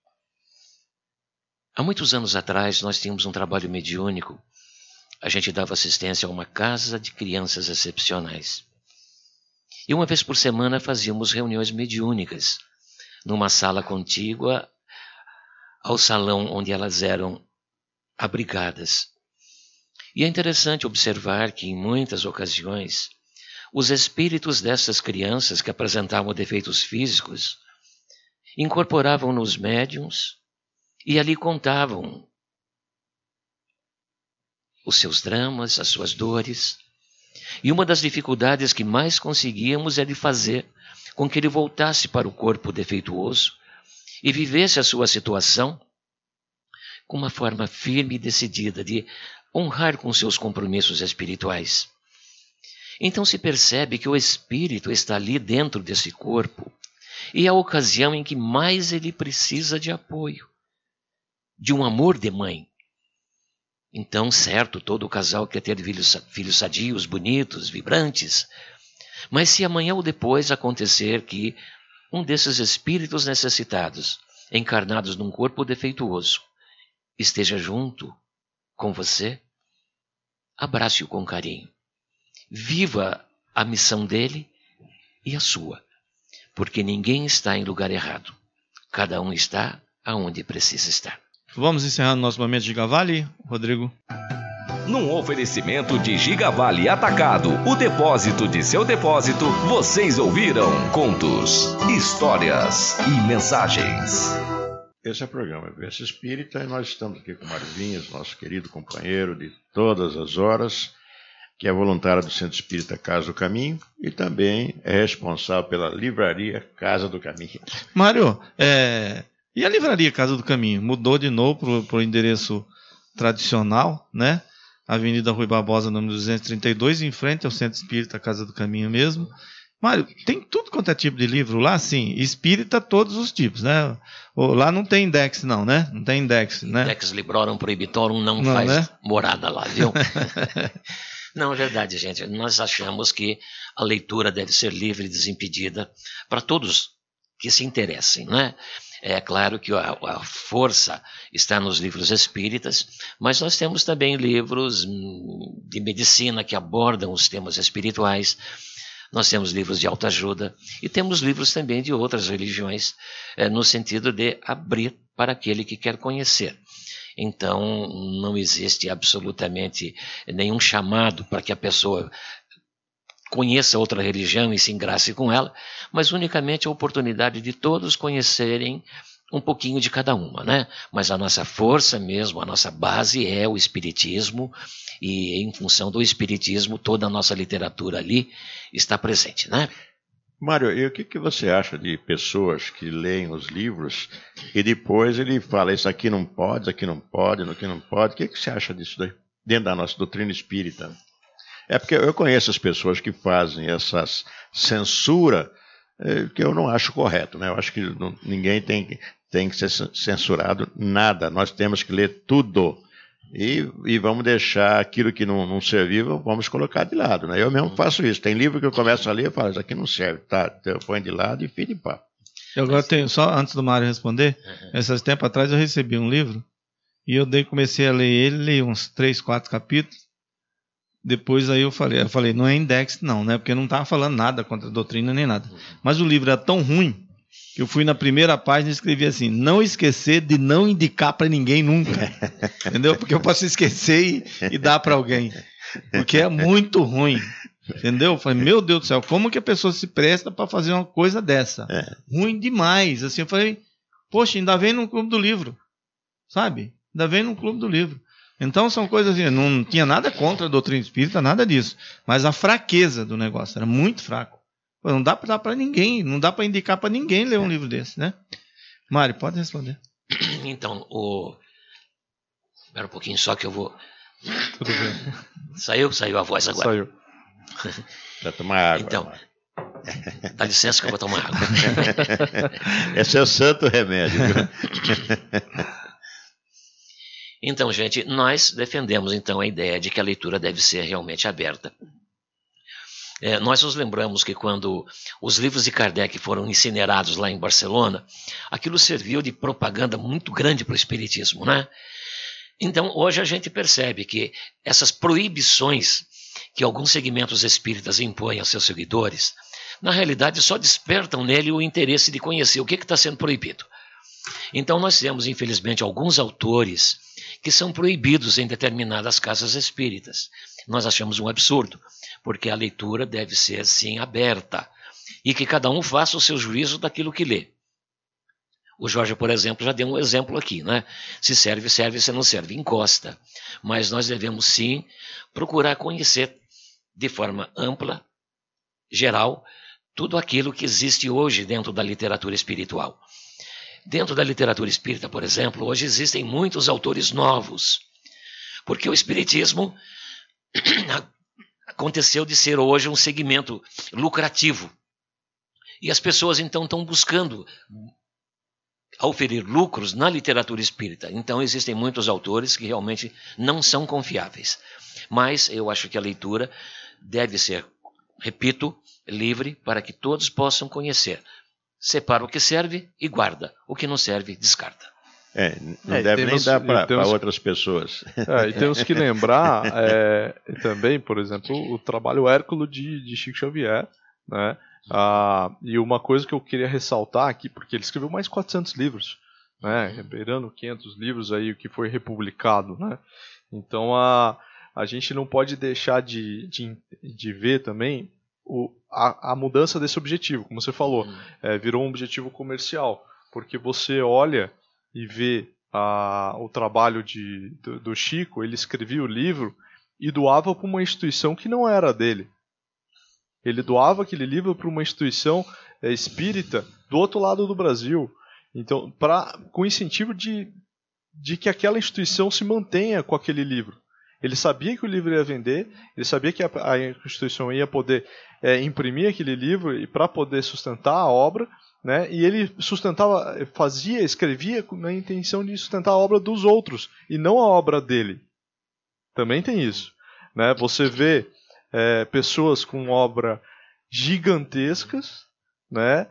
Há muitos anos atrás nós tínhamos um trabalho mediúnico. A gente dava assistência a uma casa de crianças excepcionais. E uma vez por semana fazíamos reuniões mediúnicas numa sala contígua ao salão onde elas eram abrigadas. E é interessante observar que, em muitas ocasiões, os espíritos dessas crianças que apresentavam defeitos físicos incorporavam nos médiuns e ali contavam os seus dramas, as suas dores. E uma das dificuldades que mais conseguíamos é de fazer com que ele voltasse para o corpo defeituoso e vivesse a sua situação com uma forma firme e decidida de honrar com seus compromissos espirituais. Então se percebe que o espírito está ali dentro desse corpo e é a ocasião em que mais ele precisa de apoio, de um amor de mãe. Então, certo, todo casal quer ter filhos, filhos sadios, bonitos, vibrantes, mas se amanhã ou depois acontecer que um desses espíritos necessitados, encarnados num corpo defeituoso, esteja junto com você, abrace-o com carinho. Viva a missão dele e a sua, porque ninguém está em lugar errado. Cada um está aonde precisa estar. Vamos encerrar nosso momento de Gigavale, Rodrigo? Num oferecimento de Gigavale Atacado, o depósito de seu depósito, vocês ouviram contos, histórias e mensagens. Esse é o programa Vivência Espírita e nós estamos aqui com o Mário Vinhas, nosso querido companheiro de todas as horas, que é voluntário do Centro Espírita Casa do Caminho e também é responsável pela livraria Casa do Caminho. Mário, é... e a livraria Casa do Caminho? Mudou de novo para o endereço tradicional, né? Avenida Rui Barbosa, número duzentos e trinta e dois, em frente ao Centro Espírita Casa do Caminho mesmo. Mário, tem tudo quanto é tipo de livro lá, sim, espírita todos os tipos, né? Lá não tem index não, né? Não tem index, né? Index Librorum Prohibitorum não, não faz né? morada lá, viu? Não, é verdade, gente. Nós achamos que a leitura deve ser livre e desimpedida para todos que se interessem, né? É claro que a, a força está nos livros espíritas, mas nós temos também livros de medicina que abordam os temas espirituais, nós temos livros de autoajuda e temos livros também de outras religiões, é, no sentido de abrir para aquele que quer conhecer. Então, não existe absolutamente nenhum chamado para que a pessoa conheça outra religião e se engrace com ela, mas unicamente a oportunidade de todos conhecerem um pouquinho de cada uma, né? Mas a nossa força mesmo, a nossa base é o Espiritismo, e em função do Espiritismo, toda a nossa literatura ali está presente, né? Mário, e o que, que você acha de pessoas que leem os livros e depois ele fala, isso aqui não pode, isso aqui não pode, isso aqui não pode, o que, que você acha disso daí, dentro da nossa doutrina espírita? É porque eu conheço as pessoas que fazem essa censura é, que eu não acho correto, né? Eu acho que não, ninguém tem, tem que ser censurado nada, nós temos que ler tudo e, e vamos deixar aquilo que não, não serviu, vamos colocar de lado, né? Eu mesmo faço isso, tem livro que eu começo a ler e falo, isso aqui não serve, tá? Eu ponho de lado e fim de papo. Eu agora tenho, só antes do Mário responder, uhum. Esses tempos atrás eu recebi um livro e eu dei, comecei a ler ele, li uns três, quatro capítulos. Depois aí eu falei, eu falei, não é index não, né? Porque não estava falando nada contra a doutrina nem nada. Mas o livro era tão ruim que eu fui na primeira página e escrevi assim, não esquecer de não indicar para ninguém nunca. Entendeu? Porque eu posso esquecer e, e dar para alguém. Porque é muito ruim. Entendeu? Eu falei, meu Deus do céu, como que a pessoa se presta para fazer uma coisa dessa? É. Ruim demais. Assim, eu falei, poxa, ainda vem no clube do livro. Sabe? Ainda vem no clube do livro. Então são coisas assim, não tinha nada contra a doutrina espírita, nada disso. Mas a fraqueza do negócio era muito fraco. Não dá para dar para ninguém, não dá para indicar para ninguém ler um livro desse, né? Mário, pode responder. Então, o... Espera um pouquinho só que eu vou... Tudo bem. Saiu? Saiu a voz agora. Saiu. Para tomar água. Então, dá licença que eu vou tomar água. Esse é o santo remédio. Então, gente, nós defendemos então a ideia de que a leitura deve ser realmente aberta. É, nós nos lembramos que quando os livros de Kardec foram incinerados lá em Barcelona, aquilo serviu de propaganda muito grande para o espiritismo, né? Então, hoje a gente percebe que essas proibições que alguns segmentos espíritas impõem aos seus seguidores, na realidade só despertam nele o interesse de conhecer o que está sendo proibido. Então, nós temos, infelizmente, alguns autores que são proibidos em determinadas casas espíritas. Nós achamos um absurdo, porque a leitura deve ser, sim, aberta, e que cada um faça o seu juízo daquilo que lê. O Jorge, por exemplo, já deu um exemplo aqui, né? Se serve, serve, se não serve, encosta. Mas nós devemos, sim, procurar conhecer de forma ampla, geral, tudo aquilo que existe hoje dentro da literatura espiritual. Dentro da literatura espírita, por exemplo, hoje existem muitos autores novos, porque o espiritismo aconteceu de ser hoje um segmento lucrativo. E as pessoas, então, estão buscando oferir lucros na literatura espírita. Então, existem muitos autores que realmente não são confiáveis. Mas eu acho que a leitura deve ser, repito, livre para que todos possam conhecer. Separa o que serve e guarda. O que não serve, descarta. É, não É, deve temos- nem dar para temos- outras pessoas. É, e temos que lembrar é, também, por exemplo, o trabalho Hércules de, de Chico Xavier, né? Ah, e uma coisa que eu queria ressaltar aqui, porque ele escreveu mais de quatrocentos livros, né? Beirando quinhentos livros aí, o que foi republicado, né? Então a, a gente não pode deixar de, de, de ver também o, a, a mudança desse objetivo, como você falou, é, virou um objetivo comercial, porque você olha e vê a, o trabalho de, do, do Chico, ele escrevia o livro e doava para uma instituição que não era dele. Ele doava aquele livro para uma instituição é, espírita do outro lado do Brasil. Então, pra, com o incentivo de, de que aquela instituição se mantenha com aquele livro. Ele sabia que o livro ia vender, ele sabia que a, a instituição ia poder é, imprimir aquele livro e para poder sustentar a obra, né? E ele sustentava, fazia, escrevia na intenção de sustentar a obra dos outros e não a obra dele. Também tem isso, né? Você vê é, pessoas com obra gigantescas, né?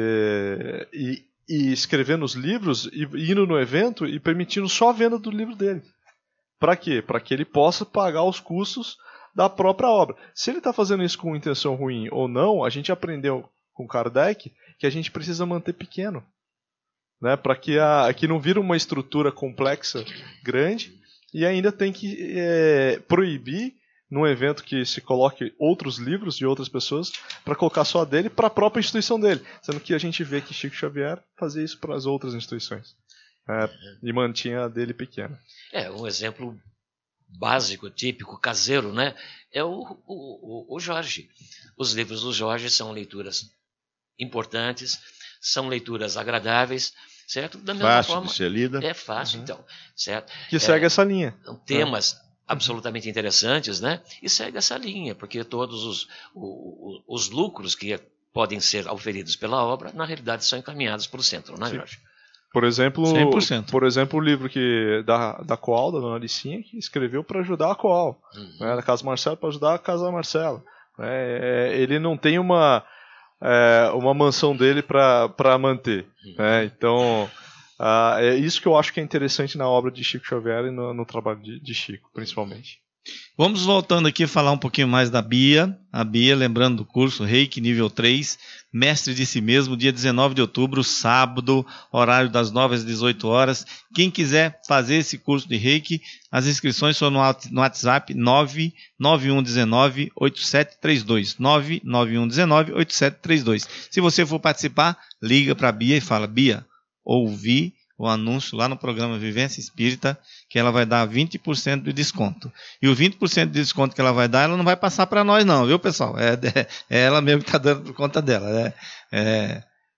Cê, e, e escrevendo os livros e indo no evento e permitindo só a venda do livro dele. Para quê? Para que ele possa pagar os custos da própria obra. Se ele está fazendo isso com intenção ruim ou não, a gente aprendeu com Kardec que a gente precisa manter pequeno, né? Para que, a, que não vira uma estrutura complexa, grande, e ainda tem que é, proibir num evento que se coloque outros livros de outras pessoas para colocar só a dele para a própria instituição dele, sendo que a gente vê que Chico Xavier fazia isso para as outras instituições, é, e mantinha a dele pequena. É, um exemplo básico, típico, caseiro, né? É o, o, o Jorge. Os livros do Jorge são leituras importantes, são leituras agradáveis, certo? Da mesma Fácil forma, de ser lida. é fácil, Uhum. então, certo? Que É, segue essa linha. São temas absolutamente interessantes, né? E segue essa linha, porque todos os, o- o- os lucros que podem ser auferidos pela obra, na realidade, são encaminhados para o centro, não é, Sim. Jorge? Por exemplo, cem por cento. por exemplo, o livro que da, da Coal, da Dona Alicinha, que escreveu para ajudar a Coal, Uhum. né, da Casa Marcela para ajudar a Casa Marcela. Né, é, ele não tem uma, é, uma mansão dele para manter. Né, então, ah, é isso que eu acho que é interessante na obra de Chico Xavier e no, no trabalho de, de Chico, principalmente. Vamos voltando aqui a falar um pouquinho mais da Bia. A Bia, lembrando do curso Reiki nível três, Mestre de Si Mesmo, dia dezenove de outubro, sábado, horário das nove às dezoito horas. Quem quiser fazer esse curso de Reiki, as inscrições são no no WhatsApp nove nove um um nove oito sete três dois. nove nove um um nove oito sete três dois. Se você for participar, liga para a Bia e fala: Bia, ouvi o anúncio lá no programa Vivência Espírita, que ela vai dar vinte por cento de desconto. E o vinte por cento de desconto que ela vai dar, ela não vai passar para nós não, viu, pessoal? É, é, é ela mesmo que está dando por conta dela. É, é,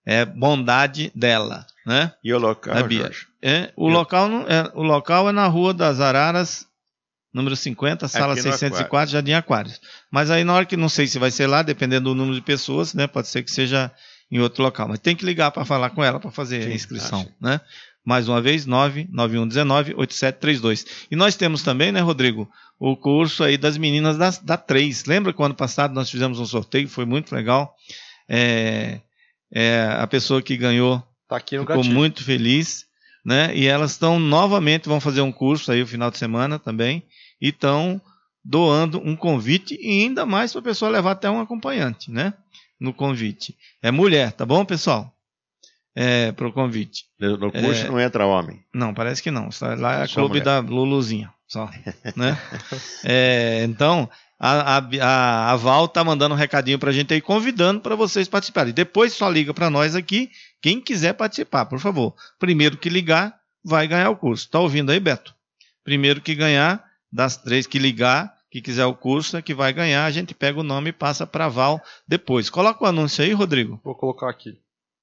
é bondade dela, né? E o local, Jorge? É, o, local, é, o local é na Rua das Araras, número cinquenta, sala seiscentos e quatro, Jardim Aquários. Mas aí na hora que, não sei se vai ser lá, dependendo do número de pessoas, né? Pode ser que seja em outro local. Mas tem que ligar para falar com ela para fazer Sim, a inscrição, acho. né? Mais uma vez, nove nove um um nove oito sete três dois. E nós temos também, né, Rodrigo, o curso aí das meninas da, da três. Lembra que o ano passado nós fizemos um sorteio, foi muito legal. É, é, a pessoa que ganhou tá aqui no ficou gatilho. muito feliz, né? E elas estão novamente, vão fazer um curso aí no final de semana também, e estão doando um convite e ainda mais para a pessoa levar até um acompanhante, né? No convite. É mulher, tá bom, pessoal? É, para o convite. No curso é, não entra homem? Não, parece que não. Lá é a clube mulher. Da Luluzinha, só. né? é, então, a, a, a Val tá mandando um recadinho para a gente aí, convidando para vocês participarem. Depois só liga para nós aqui, quem quiser participar, por favor. Primeiro que ligar, vai ganhar o curso. Tá ouvindo aí, Beto? Primeiro que ganhar, das três que ligar, que quiser o curso, é que vai ganhar. A gente pega o nome e passa para a Val depois. Coloca o anúncio aí, Rodrigo. Vou colocar aqui.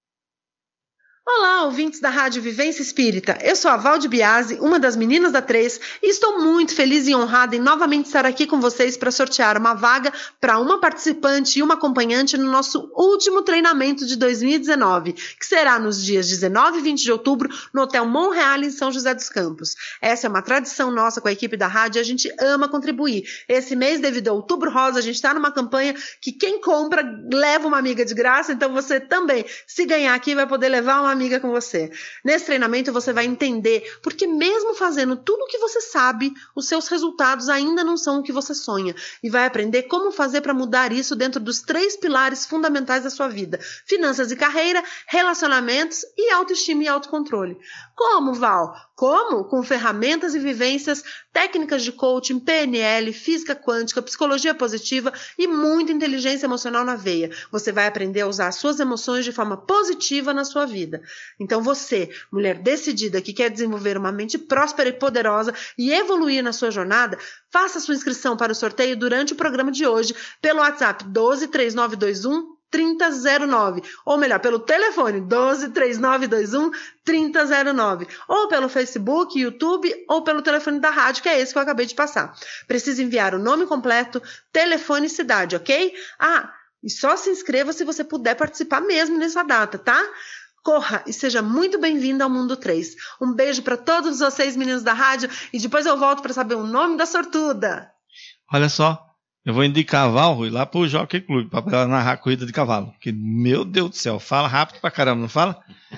Olá, ouvintes da Rádio Vivência Espírita. Eu sou a Val de Biasi, uma das meninas da três, e estou muito feliz e honrada em novamente estar aqui com vocês para sortear uma vaga para uma participante e uma acompanhante no nosso último treinamento de dois mil e dezenove, que será nos dias dezenove e vinte de outubro no Hotel Monreal em São José dos Campos. Essa é uma tradição nossa com a equipe da rádio e a gente ama contribuir. Esse mês, devido ao Outubro Rosa, a gente está numa campanha que quem compra leva uma amiga de graça, então você também, se ganhar aqui, vai poder levar uma amiga com você. Nesse treinamento você vai entender porque mesmo fazendo tudo o que você sabe, os seus resultados ainda não são o que você sonha, e vai aprender como fazer para mudar isso dentro dos três pilares fundamentais da sua vida: finanças e carreira, relacionamentos e autoestima e autocontrole. Como, Val? Como? Com ferramentas e vivências, técnicas de coaching, P N L, física quântica, psicologia positiva e muita inteligência emocional na veia. Você vai aprender a usar as suas emoções de forma positiva na sua vida. Então você, mulher decidida que quer desenvolver uma mente próspera e poderosa e evoluir na sua jornada, faça sua inscrição para o sorteio durante o programa de hoje pelo WhatsApp doze, três nove dois um, trinta zero nove, ou melhor, pelo telefone doze, três nove dois um, trinta zero nove, ou pelo Facebook, YouTube, ou pelo telefone da rádio, que é esse que eu acabei de passar. Precisa enviar o nome completo, telefone e cidade, ok? Ah, e só se inscreva se você puder participar mesmo nessa data, tá? Corra e seja muito bem-vindo ao Mundo três. Um beijo para todos vocês, meninos da rádio, e depois eu volto para saber o nome da sortuda. Olha só, eu vou indicar a Val, Rui, lá pro Jockey Club, para ela narrar a corrida de cavalo. Porque, meu Deus do céu, fala rápido pra caramba, não fala?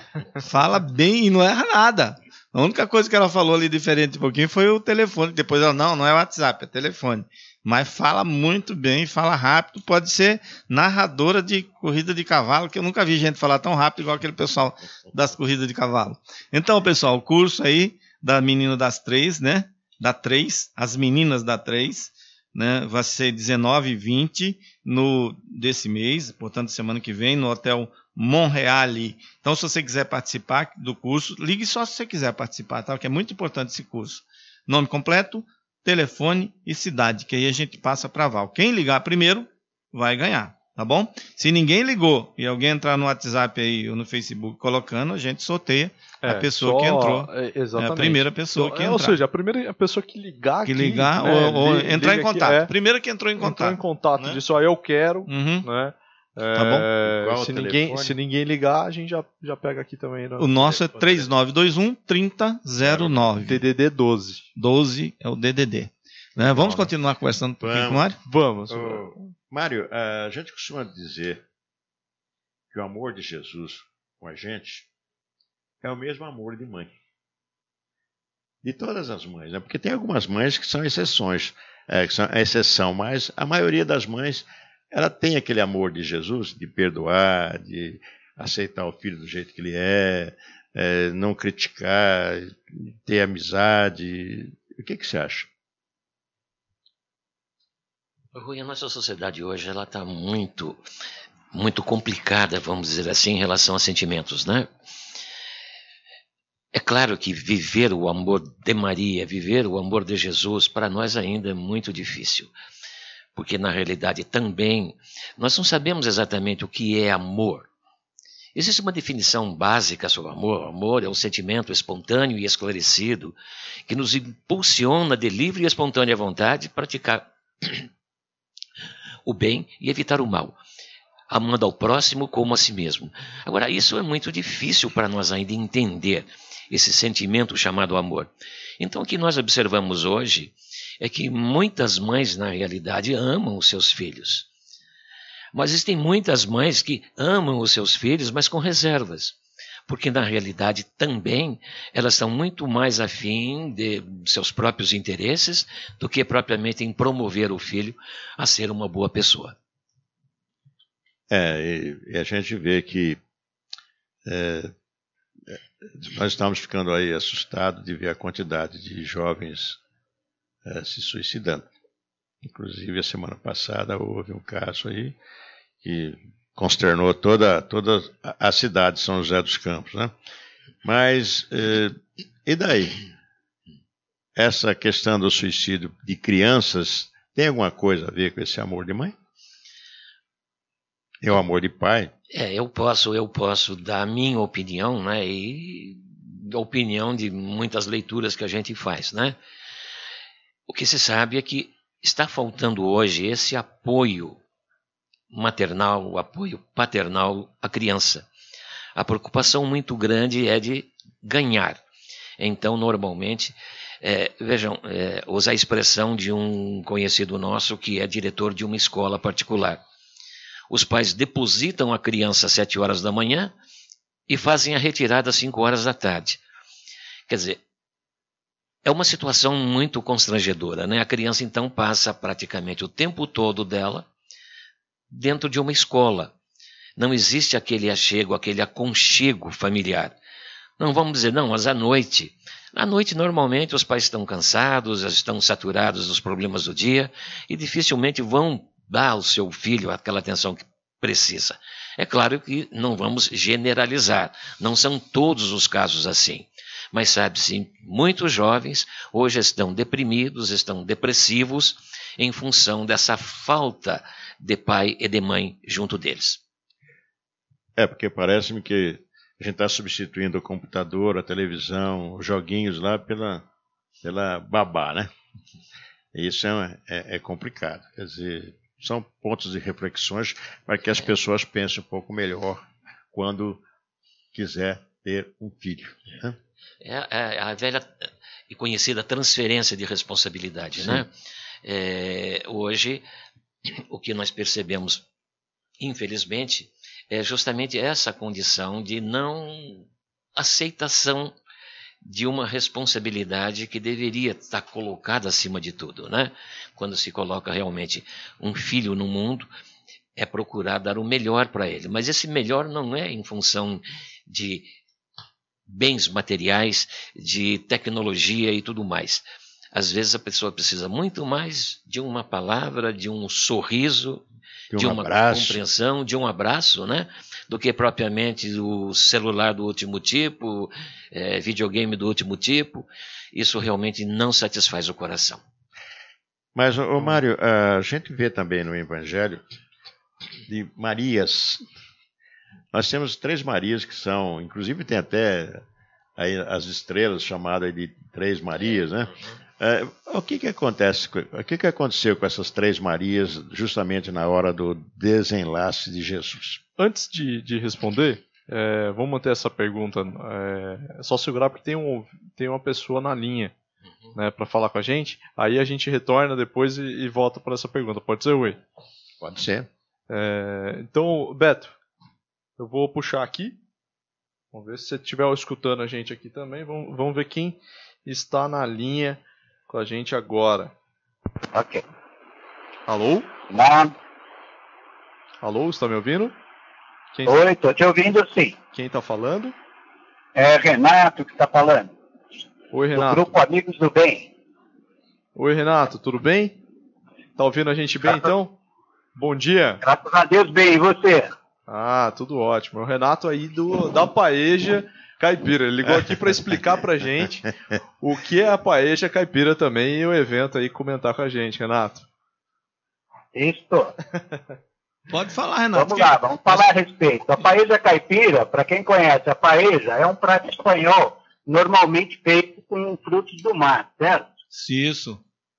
Fala bem e não erra nada. A única coisa que ela falou ali diferente um pouquinho foi o telefone. Depois ela, não, não é WhatsApp, é telefone. Mas fala muito bem, fala rápido. Pode ser narradora de corrida de cavalo, que eu nunca vi gente falar tão rápido igual aquele pessoal das corridas de cavalo. Então, pessoal, o curso aí da menina das três, né? Da três, as meninas da três, né? Vai ser dezenove e vinte no, desse mês, portanto, semana que vem, no Hotel Monreal. Então, se você quiser participar do curso, ligue só se você quiser participar, tá? Porque é muito importante esse curso. Nome completo, telefone e cidade, que aí a gente passa para a Val. Quem ligar primeiro vai ganhar, tá bom? Se ninguém ligou e alguém entrar no WhatsApp aí ou no Facebook colocando, a gente sorteia é, a pessoa só, que entrou. É, exatamente. É a primeira pessoa então, que é, entrar. Ou seja, a primeira pessoa que ligar que aqui, ligar né, ou, ou liga, entrar liga em contato. Aqui, é, primeira que entrou em contato. Entrar em contato, né? disse, ó, eu quero, uhum. né? É, tá bom? Se ninguém, se ninguém ligar, a gente já, já pega aqui também. No... O nosso é três nove dois um, trinta zero nove. D D D doze. doze é o D D D. Né? Vamos continuar conversando um pouquinho com o Mário? Vamos. Ô, Mário, a gente costuma dizer que o amor de Jesus com a gente é o mesmo amor de mãe. De todas as mães, né? Porque tem algumas mães que são exceções, é, que são a exceção, mas a maioria das mães, ela tem aquele amor de Jesus, de perdoar, de aceitar o filho do jeito que ele é, é não criticar, ter amizade. O que, que você acha? Rui, a nossa sociedade hoje ela está muito, muito complicada, vamos dizer assim, em relação a sentimentos, né? É claro que viver o amor de Maria, viver o amor de Jesus, para nós ainda é muito difícil. Porque, na realidade, também, nós não sabemos exatamente o que é amor. Existe uma definição básica sobre o amor. O amor é um sentimento espontâneo e esclarecido que nos impulsiona de livre e espontânea vontade praticar o bem e evitar o mal, amando ao próximo como a si mesmo. Agora, isso é muito difícil para nós ainda entender, esse sentimento chamado amor. Então, o que nós observamos hoje é que muitas mães, na realidade, amam os seus filhos. Mas existem muitas mães que amam os seus filhos, mas com reservas. Porque, na realidade, também elas estão muito mais afim de seus próprios interesses do que propriamente em promover o filho a ser uma boa pessoa. É, e, e a gente vê que é, nós estamos ficando aí assustados de ver a quantidade de jovens é, se suicidando. Inclusive, a semana passada houve um caso aí que consternou toda, toda a cidade de São José dos Campos, né? Mas, eh, e daí? Essa questão do suicídio de crianças tem alguma coisa a ver com esse amor de mãe? É o amor de pai? É, eu posso, eu posso dar a minha opinião, né? E a opinião de muitas leituras que a gente faz, né? O que se sabe é que está faltando hoje esse apoio maternal, o apoio paternal à criança. A preocupação muito grande é de ganhar. Então, normalmente, é, vejam, é, usar a expressão de um conhecido nosso que é diretor de uma escola particular. Os pais depositam a criança às sete horas da manhã e fazem a retirada às cinco horas da tarde. Quer dizer, é uma situação muito constrangedora, né? A criança, então, passa praticamente o tempo todo dela dentro de uma escola. Não existe aquele achego, aquele aconchego familiar. Não vamos dizer, não, mas à noite. À noite, normalmente, os pais estão cansados, estão saturados dos problemas do dia e dificilmente vão dar ao seu filho aquela atenção que precisa. É claro que não vamos generalizar, não são todos os casos assim. Mas sabe-se, muitos jovens hoje estão deprimidos, estão depressivos em função dessa falta de pai e de mãe junto deles. É, porque parece-me que a gente está substituindo o computador, a televisão, os joguinhos lá pela, pela babá, né? E isso é, é, é complicado. Quer dizer, são pontos de reflexões para que as pessoas pensem um pouco melhor quando quiser ter um filho, né? É a velha e conhecida transferência de responsabilidade, Sim. né? É, hoje, o que nós percebemos, infelizmente, é justamente essa condição de não aceitação de uma responsabilidade que deveria estar colocada acima de tudo, né? Quando se coloca realmente um filho no mundo, é procurar dar o melhor para ele. Mas esse melhor não é em função de bens materiais, de tecnologia e tudo mais. Às vezes a pessoa precisa muito mais de uma palavra, de um sorriso, de, um de uma abraço. compreensão, de um abraço, né? Do que propriamente o celular do último tipo, é, videogame do último tipo. Isso realmente não satisfaz o coração. Mas, ô Mário, a gente vê também no Evangelho de Marias. Nós temos três Marias que são, inclusive tem até aí as estrelas chamadas de Três Marias, né? É, o que que acontece? O que que aconteceu com essas Três Marias justamente na hora do desenlace de Jesus? Antes de, de responder, é, vamos manter essa pergunta. É, é só segurar porque tem, um, tem uma pessoa na linha, uhum. né, para falar com a gente. Aí a gente retorna depois e, e volta para essa pergunta. Pode ser, Ué? Pode ser. É, então, Beto, eu vou puxar aqui. Vamos ver se você estiver escutando a gente aqui também. Vamos, vamos ver quem está na linha com a gente agora. Ok. Alô? Não. Alô, está me ouvindo? Quem Oi, estou te ouvindo sim. Quem está falando? É Renato que está falando. Oi, Renato. Do Grupo Amigos do Bem. Oi, Renato, tudo bem? Tá ouvindo a gente bem, Graças... então? Bom dia. Graças a Deus, bem. E você? Ah, tudo ótimo. É o Renato aí do, da Paeja Caipira. Ele ligou aqui para explicar pra gente o que é a Paeja Caipira também e o evento aí, comentar com a gente, Renato. Isso. Pode falar, Renato. Vamos lá, vamos falar a respeito. A paella caipira, para quem conhece, a paella é um prato espanhol normalmente feito com frutos do mar, certo? Isso.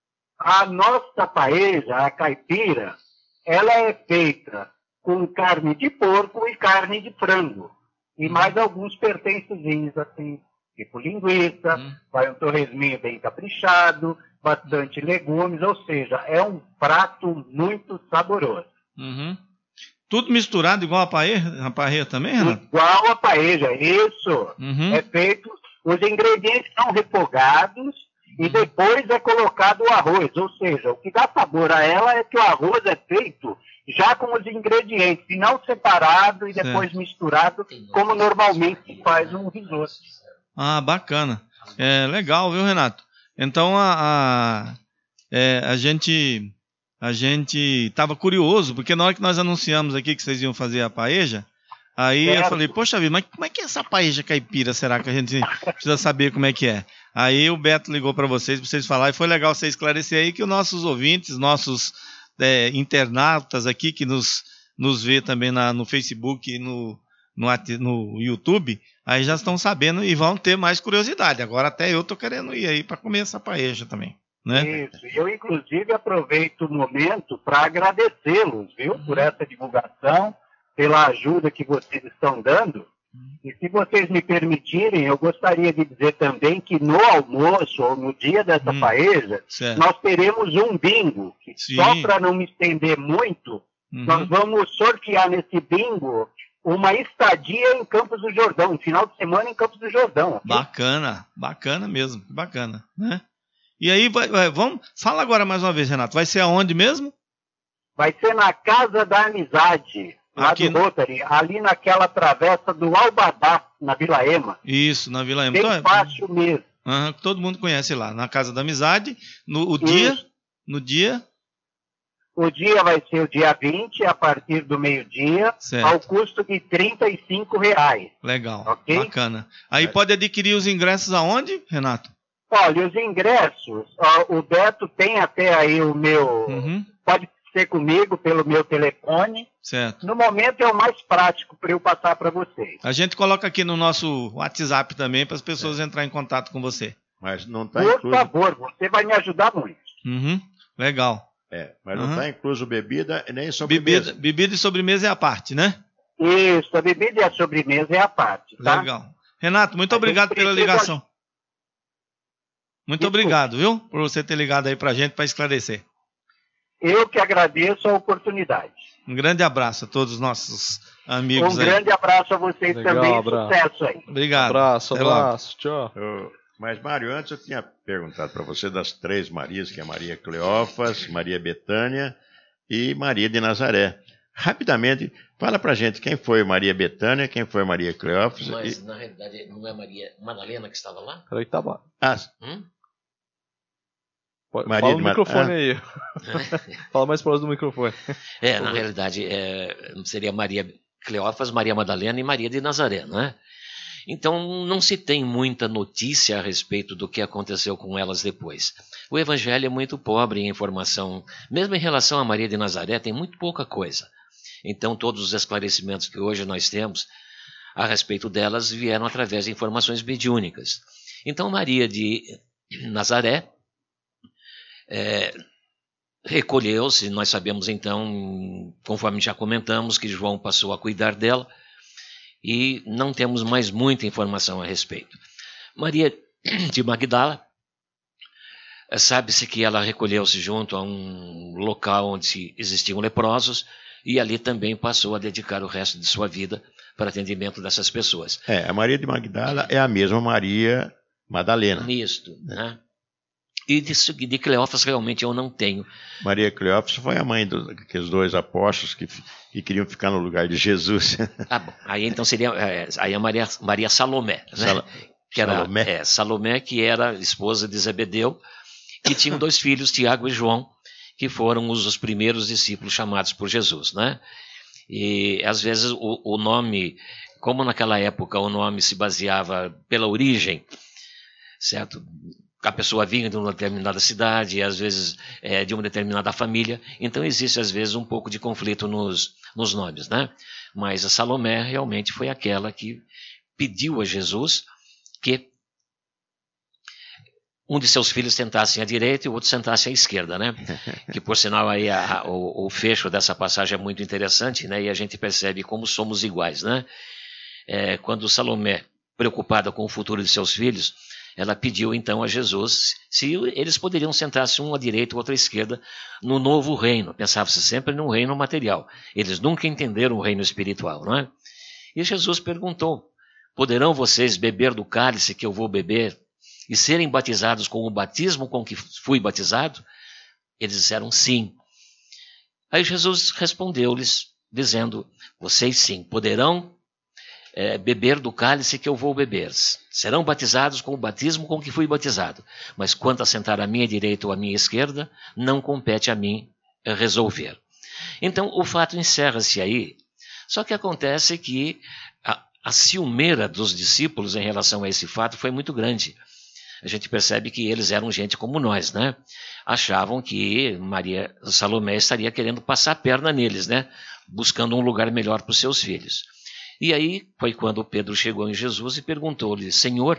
A nossa paella, a caipira, ela é feita com carne de porco e carne de frango. E mais alguns pertencezinhos, assim, tipo linguiça, hum. vai um torresminho bem caprichado, bastante legumes, ou seja, é um prato muito saboroso. Uhum. Tudo misturado igual a paella, a paella também, Renato? Igual a paella, isso. Uhum. É feito, os ingredientes são refogados e depois é colocado o arroz, ou seja, o que dá sabor a ela é que o arroz é feito já com os ingredientes, e não separado e depois certo. misturado, como normalmente se faz um risoto. Ah, bacana. É legal, viu, Renato? Então a, a, é, a gente a gente estava curioso, porque na hora que nós anunciamos aqui que vocês iam fazer a paella, aí certo. eu falei, poxa vida, mas como é que é essa paella caipira? Será que a gente precisa saber como é que é? Aí o Beto ligou para vocês, para vocês falarem, e foi legal você esclarecer aí que os nossos ouvintes, nossos é, internautas aqui, que nos, nos vê também na, no Facebook e no, no, no YouTube, aí já estão sabendo e vão ter mais curiosidade. Agora até eu estou querendo ir aí para comer essa paella também. Né? Isso, eu inclusive aproveito o momento para agradecê-los, viu, uhum. por essa divulgação, pela ajuda que vocês estão dando. E se vocês me permitirem, eu gostaria de dizer também que no almoço, ou no dia dessa hum, paella, certo. nós teremos um bingo. Que só para não me estender muito, uhum. nós vamos sortear nesse bingo uma estadia em Campos do Jordão, um final de semana em Campos do Jordão. Okay? Bacana, bacana mesmo, bacana, né? E aí, vai, vai, vamos, fala agora mais uma vez, Renato, vai ser aonde mesmo? Vai ser na Casa da Amizade. Lá Aqui do Rotary, no... ali naquela travessa do Albadá, na Vila Ema. Isso, na Vila Ema. Bem então, fácil mesmo. Uhum, todo mundo conhece lá, na Casa da Amizade. No o dia, no dia? O dia vai ser o dia vinte, a partir do meio-dia, ao custo de trinta e cinco reais. Legal, okay? Bacana. Aí é. pode adquirir os ingressos aonde, Renato? Olha, os ingressos, ó, o Beto tem até aí o meu... Uhum. Pode ser comigo pelo meu telefone. Certo. No momento é o mais prático para eu passar para vocês. A gente coloca aqui no nosso WhatsApp também para as pessoas é. entrarem em contato com você. Mas não está incluso... Por favor, você vai me ajudar muito. Uhum. Legal. É, mas não está uhum. incluso bebida e nem Bebida, sobremesa. bebida e sobremesa é a parte, né? Isso, a bebida e a sobremesa é a parte, tá? Legal. Renato, muito a obrigado pela ligação. Muito Desculpa. obrigado, viu? Por você ter ligado aí para a gente para esclarecer. Eu que agradeço a oportunidade. Um grande abraço a todos os nossos amigos Um aí. grande abraço a vocês Legal, também. Abraço. Sucesso aí. Obrigado. Abraço, Até abraço. Tchau. Eu, mas, Mário, antes eu tinha perguntado para você das três Marias, que é Maria Cleófas, Maria Bethânia e Maria de Nazaré. Rapidamente, fala pra gente quem foi Maria Bethânia, quem foi Maria Cleófas. Mas, e... na realidade, não é Maria Madalena que estava lá? Peraí que tá bom. Ah, hum? Maria Fala no Mar... microfone ah. aí. Fala mais próximo do microfone. É, na realidade, é, seria Maria Cleófas, Maria Madalena e Maria de Nazaré, não é? Então, não se tem muita notícia a respeito do que aconteceu com elas depois. O Evangelho é muito pobre em informação. Mesmo em relação a Maria de Nazaré, tem muito pouca coisa. Então, todos os esclarecimentos que hoje nós temos a respeito delas vieram através de informações mediúnicas. Então, Maria de Nazaré É, recolheu-se, nós sabemos então, conforme já comentamos, que João passou a cuidar dela e não temos mais muita informação a respeito. Maria de Magdala, sabe-se que ela recolheu-se junto a um local onde existiam leprosos e ali também passou a dedicar o resto de sua vida para atendimento dessas pessoas. É, a Maria de Magdala é a mesma Maria Madalena. Isto, né? E de, de Cleófas realmente eu não tenho. Maria Cleófas foi a mãe daqueles dois apóstolos que, que queriam ficar no lugar de Jesus. Ah, bom. Aí então seria é, aí a Maria, Maria Salomé, né? Sal, que era, Salomé. É, Salomé, que era esposa de Zebedeu, que tinham dois filhos, Tiago e João, que foram os, os primeiros discípulos chamados por Jesus, né? E às vezes o, o nome, como naquela época o nome se baseava pela origem, certo? a pessoa vinha de uma determinada cidade, às vezes é, de uma determinada família, então existe às vezes um pouco de conflito nos, nos nomes, né? Mas a Salomé realmente foi aquela que pediu a Jesus que um de seus filhos sentasse à direita e o outro sentasse à esquerda, né? Que por sinal aí a, a, o, o fecho dessa passagem é muito interessante, né? E a gente percebe como somos iguais, né? É, quando Salomé, preocupada com o futuro de seus filhos, ela pediu então a Jesus se eles poderiam sentar-se um à direita e outro à esquerda no novo reino. Pensava-se sempre num reino material. Eles nunca entenderam o reino espiritual, não é? E Jesus perguntou: poderão vocês beber do cálice que eu vou beber e serem batizados com o batismo com que fui batizado? Eles disseram sim. Aí Jesus respondeu-lhes dizendo: vocês sim, poderão É, beber do cálice que eu vou beber. Serão batizados com o batismo com que fui batizado. Mas quanto a sentar à minha direita ou à minha esquerda, não compete a mim resolver. Então, o fato encerra-se aí. Só que acontece que a, a ciumeira dos discípulos em relação a esse fato foi muito grande. A gente percebe que eles eram gente como nós, né? Achavam que Maria Salomé estaria querendo passar a perna neles, né? Buscando um lugar melhor para os seus filhos. E aí foi quando Pedro chegou em Jesus e perguntou-lhe: Senhor,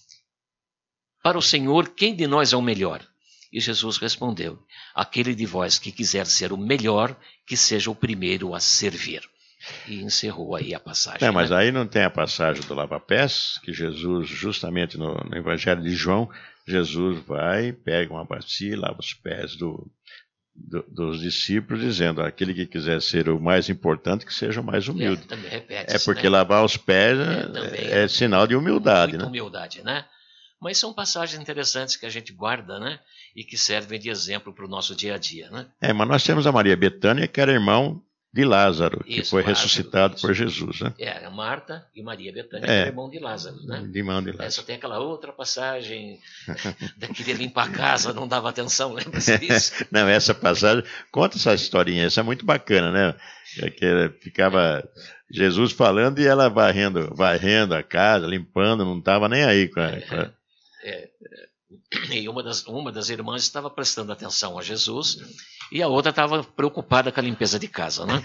para o Senhor, quem de nós é o melhor? E Jesus respondeu: aquele de vós que quiser ser o melhor, que seja o primeiro a servir. E encerrou aí a passagem. É, mas né? aí não tem a passagem do lava-pés, que Jesus, justamente no, no Evangelho de João, Jesus vai, pega uma bacia e lava os pés do... Do, dos discípulos, dizendo: aquele que quiser ser o mais importante, que seja o mais humilde. É, repete, é porque né? lavar os pés é, é, é sinal de humildade, né? Humildade, né? Mas são passagens interessantes que a gente guarda, né? E que servem de exemplo para o nosso dia a dia, né? É, mas nós temos a Maria Betânia, que era irmão de Lázaro, que isso, foi Lázaro, ressuscitado isso. por Jesus, né? É, Marta e Maria Betânia, É. que era irmão de Lázaro, né? De irmão de Lázaro. Essa tem aquela outra passagem da queria limpar a casa, não dava atenção, lembra-se disso? Não, essa passagem, conta essa historinha, essa é muito bacana, né? É que ficava Jesus falando e ela varrendo, varrendo a casa, limpando, não estava nem aí com a... É, com a... é, e uma das, uma das irmãs estava prestando atenção a Jesus e a outra estava preocupada com a limpeza de casa, né?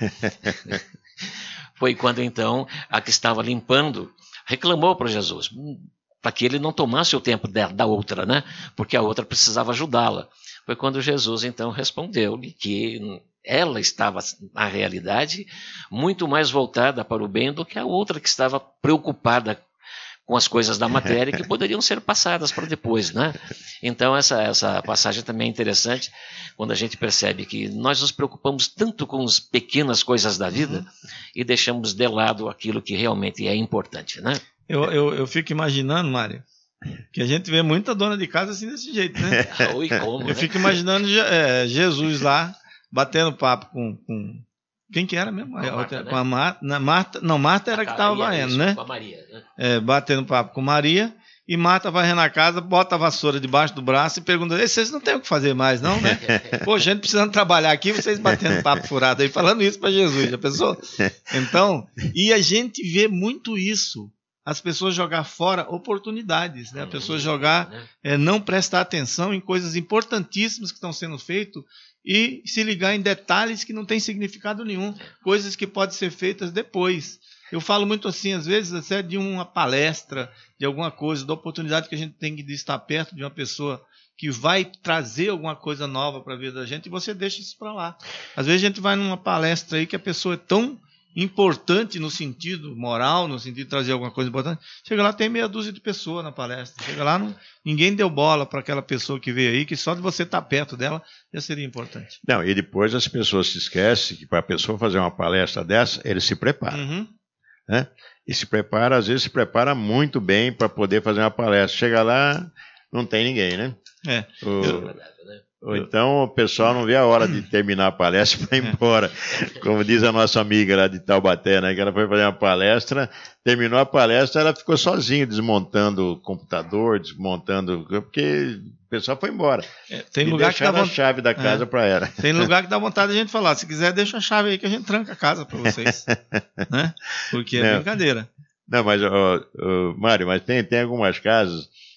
Foi quando então a que estava limpando reclamou para Jesus, para que ele não tomasse o tempo da, da outra, né? Porque a outra precisava ajudá-la. Foi quando Jesus então respondeu-lhe que ela estava, na realidade, muito mais voltada para o bem do que a outra que estava preocupada com as coisas da matéria que poderiam ser passadas para depois, né? Então essa, essa passagem também é interessante quando a gente percebe que nós nos preocupamos tanto com as pequenas coisas da vida e deixamos de lado aquilo que realmente é importante, né? Eu, eu, eu fico imaginando, Mário, que a gente vê muita dona de casa assim desse jeito, né? Oi, como, eu né? fico imaginando é, Jesus lá batendo papo com... com... Quem que era mesmo? Com a Marta, né? Com a Mar... Na Marta... Não, Marta era a que estava varrendo, né? Com a Maria, né? É, batendo papo com Maria, e Marta varrendo a casa, bota a vassoura debaixo do braço e pergunta: vocês não têm o que fazer mais, não, né? Pô, gente precisando trabalhar aqui, vocês batendo papo furado aí, falando isso para Jesus, já pensou? Então, e a gente vê muito isso, as pessoas jogar fora oportunidades, né? A pessoa jogar, é, não prestar atenção em coisas importantíssimas que estão sendo feitas, e se ligar em detalhes que não têm significado nenhum, coisas que podem ser feitas depois. Eu falo muito assim, às vezes, até de uma palestra, de alguma coisa, da oportunidade que a gente tem de estar perto de uma pessoa que vai trazer alguma coisa nova para a vida da gente, e você deixa isso para lá. Às vezes a gente vai numa palestra aí que a pessoa é tão importante no sentido moral, no sentido de trazer alguma coisa importante, chega lá, tem meia dúzia de pessoas na palestra, chega lá, não, ninguém deu bola para aquela pessoa que veio aí, que só de você estar perto dela já seria importante. Não, e depois as pessoas se esquecem que para a pessoa fazer uma palestra dessa, ele se prepara. Uhum. Né? E se prepara, às vezes se prepara muito bem para poder fazer uma palestra. Chega lá, não tem ninguém, né? É. O... Ou então o pessoal não vê a hora de terminar a palestra para ir embora. Como diz a nossa amiga lá de Taubaté, né? Que ela foi fazer uma palestra, terminou a palestra, ela ficou sozinha, desmontando o computador, desmontando... Porque o pessoal foi embora. É, tem e lugar que dá a vont... chave da casa é. para ela. Tem lugar que dá vontade de a gente falar: se quiser, deixa a chave aí que a gente tranca a casa para vocês. Né? Porque é não, brincadeira. Não, mas, ó, ó, Mário, mas tem, tem algumas casas...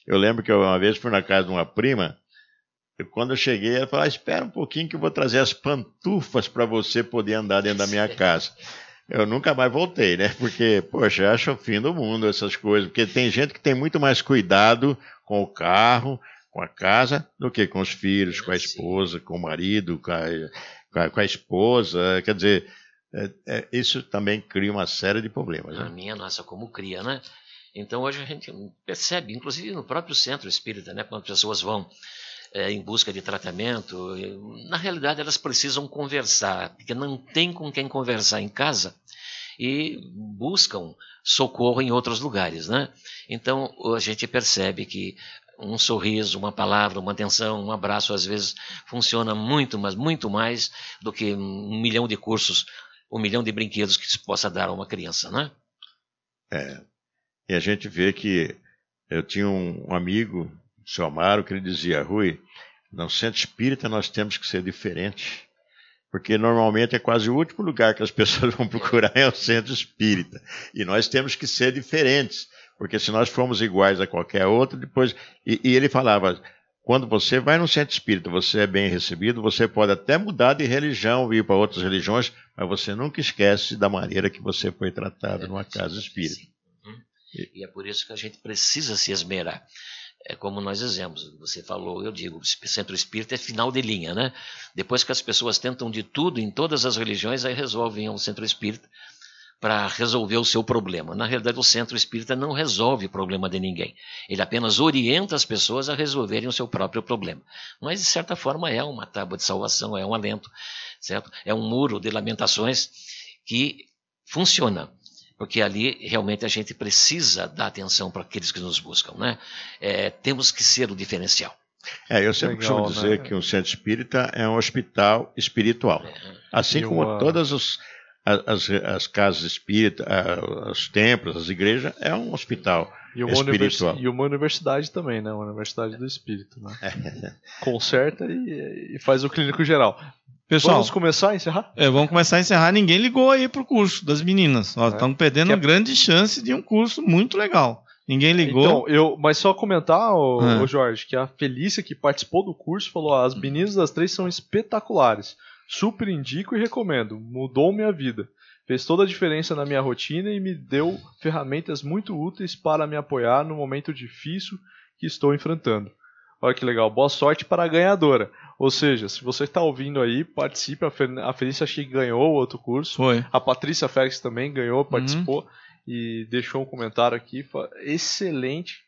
Eu lembro que eu, uma vez fui na casa de uma prima, e quando eu cheguei, ela falou, ah, espera um pouquinho que eu vou trazer as pantufas para você poder andar dentro da minha casa. Eu nunca mais voltei, né? Porque, poxa, eu acho o fim do mundo essas coisas. Porque tem gente que tem muito mais cuidado com o carro, com a casa, do que com os filhos, com a esposa, com o marido, com a, com a, com a esposa. Quer dizer, é, é, isso também cria uma série de problemas. Né? A minha nossa, como cria, né? Então hoje a gente percebe, inclusive no próprio centro espírita, né? Quando as pessoas vão é, em busca de tratamento, na realidade elas precisam conversar, porque não tem com quem conversar em casa e buscam socorro em outros lugares, né? Então a gente percebe que um sorriso, uma palavra, uma atenção, um abraço, às vezes funciona muito, mas muito mais do que um milhão de cursos, um milhão de brinquedos que se possa dar a uma criança, né? É, e a gente vê que eu tinha um, um amigo, o seu Amaro, que ele dizia, Rui, no centro espírita nós temos que ser diferentes, porque normalmente é quase o último lugar que as pessoas vão procurar é o centro espírita, e nós temos que ser diferentes, porque se nós formos iguais a qualquer outro, depois... E, e ele falava, quando você vai no centro espírita, você é bem recebido, você pode até mudar de religião, ir para outras religiões, mas você nunca esquece da maneira que você foi tratado é, numa casa espírita. Uhum. E é por isso que a gente precisa se esmerar. É como nós dizemos, você falou, eu digo, o centro espírita é final de linha, né? Depois que as pessoas tentam de tudo em todas as religiões, aí resolvem ao centro espírita para resolver o seu problema. Na realidade, o centro espírita não resolve o problema de ninguém. Ele apenas orienta as pessoas a resolverem o seu próprio problema. Mas, de certa forma, é uma tábua de salvação, é um alento, certo? É um muro de lamentações que funciona. Porque ali realmente a gente precisa dar atenção para aqueles que nos buscam, né? É, temos que ser o diferencial. É, eu sempre Legal, costumo dizer né? que um centro espírita é um hospital espiritual. É. Assim e como uma... todas os, as, as casas espíritas, os templos, as igrejas, é um hospital e uma espiritual. Universi- e uma universidade também, né? Uma universidade do espírito, né? É. Conserta e, e faz o clínico geral. Pessoal, vamos começar a encerrar? É, vamos começar a encerrar. Ninguém ligou aí pro curso das meninas. Nós estamos é. perdendo uma é... grande chance de um curso muito legal. Ninguém ligou. Então, eu, mas só comentar, ô, é. ô Jorge, que a Felícia, que participou do curso, falou: ah, as meninas das três são espetaculares. Super indico e recomendo. Mudou minha vida. Fez toda a diferença na minha rotina e me deu ferramentas muito úteis para me apoiar no momento difícil que estou enfrentando. Olha que legal. Boa sorte para a ganhadora. Ou seja, se você está ouvindo aí, participe. A Felícia acho que ganhou outro curso. Foi. A Patrícia Félix também ganhou, participou. Uhum. E deixou um comentário aqui. Excelente.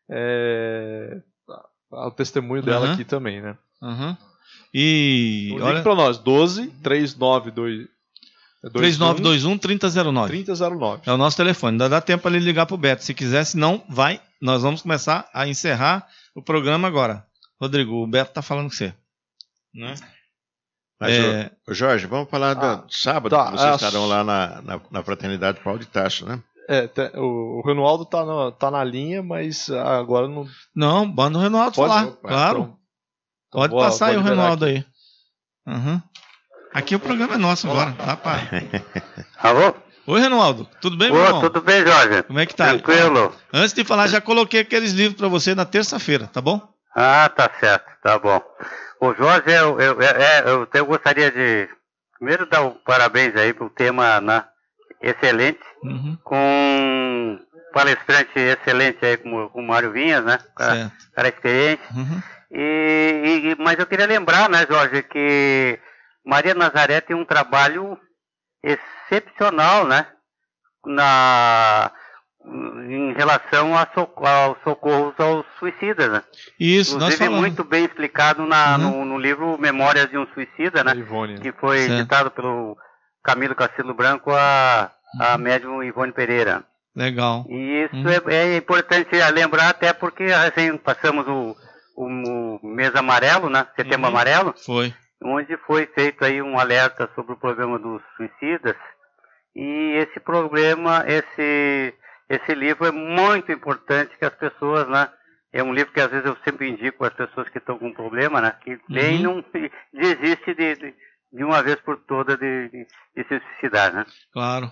É... O testemunho dela uhum. aqui também, né? Uhum. E... Então, olha... ligue para nós. doze, três nove dois... três nove dois um, três zero zero nove. trinta zero nove. É o nosso telefone. Ainda dá tempo para ele ligar para o Beto. Se quiser, se não, vai. Nós vamos começar a encerrar o programa agora. Rodrigo, o Beto está falando com você. Né? Mas, é... ô, Jorge, vamos falar do ah, sábado, tá, que vocês é... estarão lá na, na, na Fraternidade Paulo de Tarso, né? É, te, o, o Renualdo tá, no, tá na linha, mas agora não... Não, manda o Renualdo Pode, falar, opa, claro. Então, então Pode boa, passar aí o Renualdo aqui. aí. Uhum. Aqui o programa é nosso agora, tá, pai? Alô? Oi, Renualdo. Tudo bem, meu Ô, irmão? Tudo bem, Jorge? Como é que tá? Tranquilo. Antes de falar, já coloquei aqueles livros para você na terça-feira, tá bom? Ah, tá certo, tá bom. Ô, Jorge, eu, eu, eu, eu gostaria de primeiro dar um parabéns aí pro tema, né, excelente, uhum. com um palestrante excelente aí, como o Mário Vinhas, né? Cara, cara experiente. Uhum. E, e, mas eu queria lembrar, né, Jorge, que Maria Nazaré tem um trabalho excepcional, né, na, em relação a soc- aos socorros aos suicidas, né? Isso, Inclusive, nós falamos. muito bem explicado na, uhum. no, no livro Memórias de um Suicida, né, Ivone, que foi certo. editado pelo Camilo Castelo Branco, a, a uhum. médium Ivone Pereira. Legal. E isso uhum. é, é importante lembrar, até porque assim, passamos o, o, o mês amarelo, né, Setembro uhum. Amarelo. Foi. Onde foi feito aí um alerta sobre o problema dos suicidas, e esse problema, esse, esse livro é muito importante que as pessoas, né, é um livro que às vezes eu sempre indico às pessoas que estão com problema, né, que nem uhum. não desiste de, de, de uma vez por toda de, de, de se suicidar, né. Claro.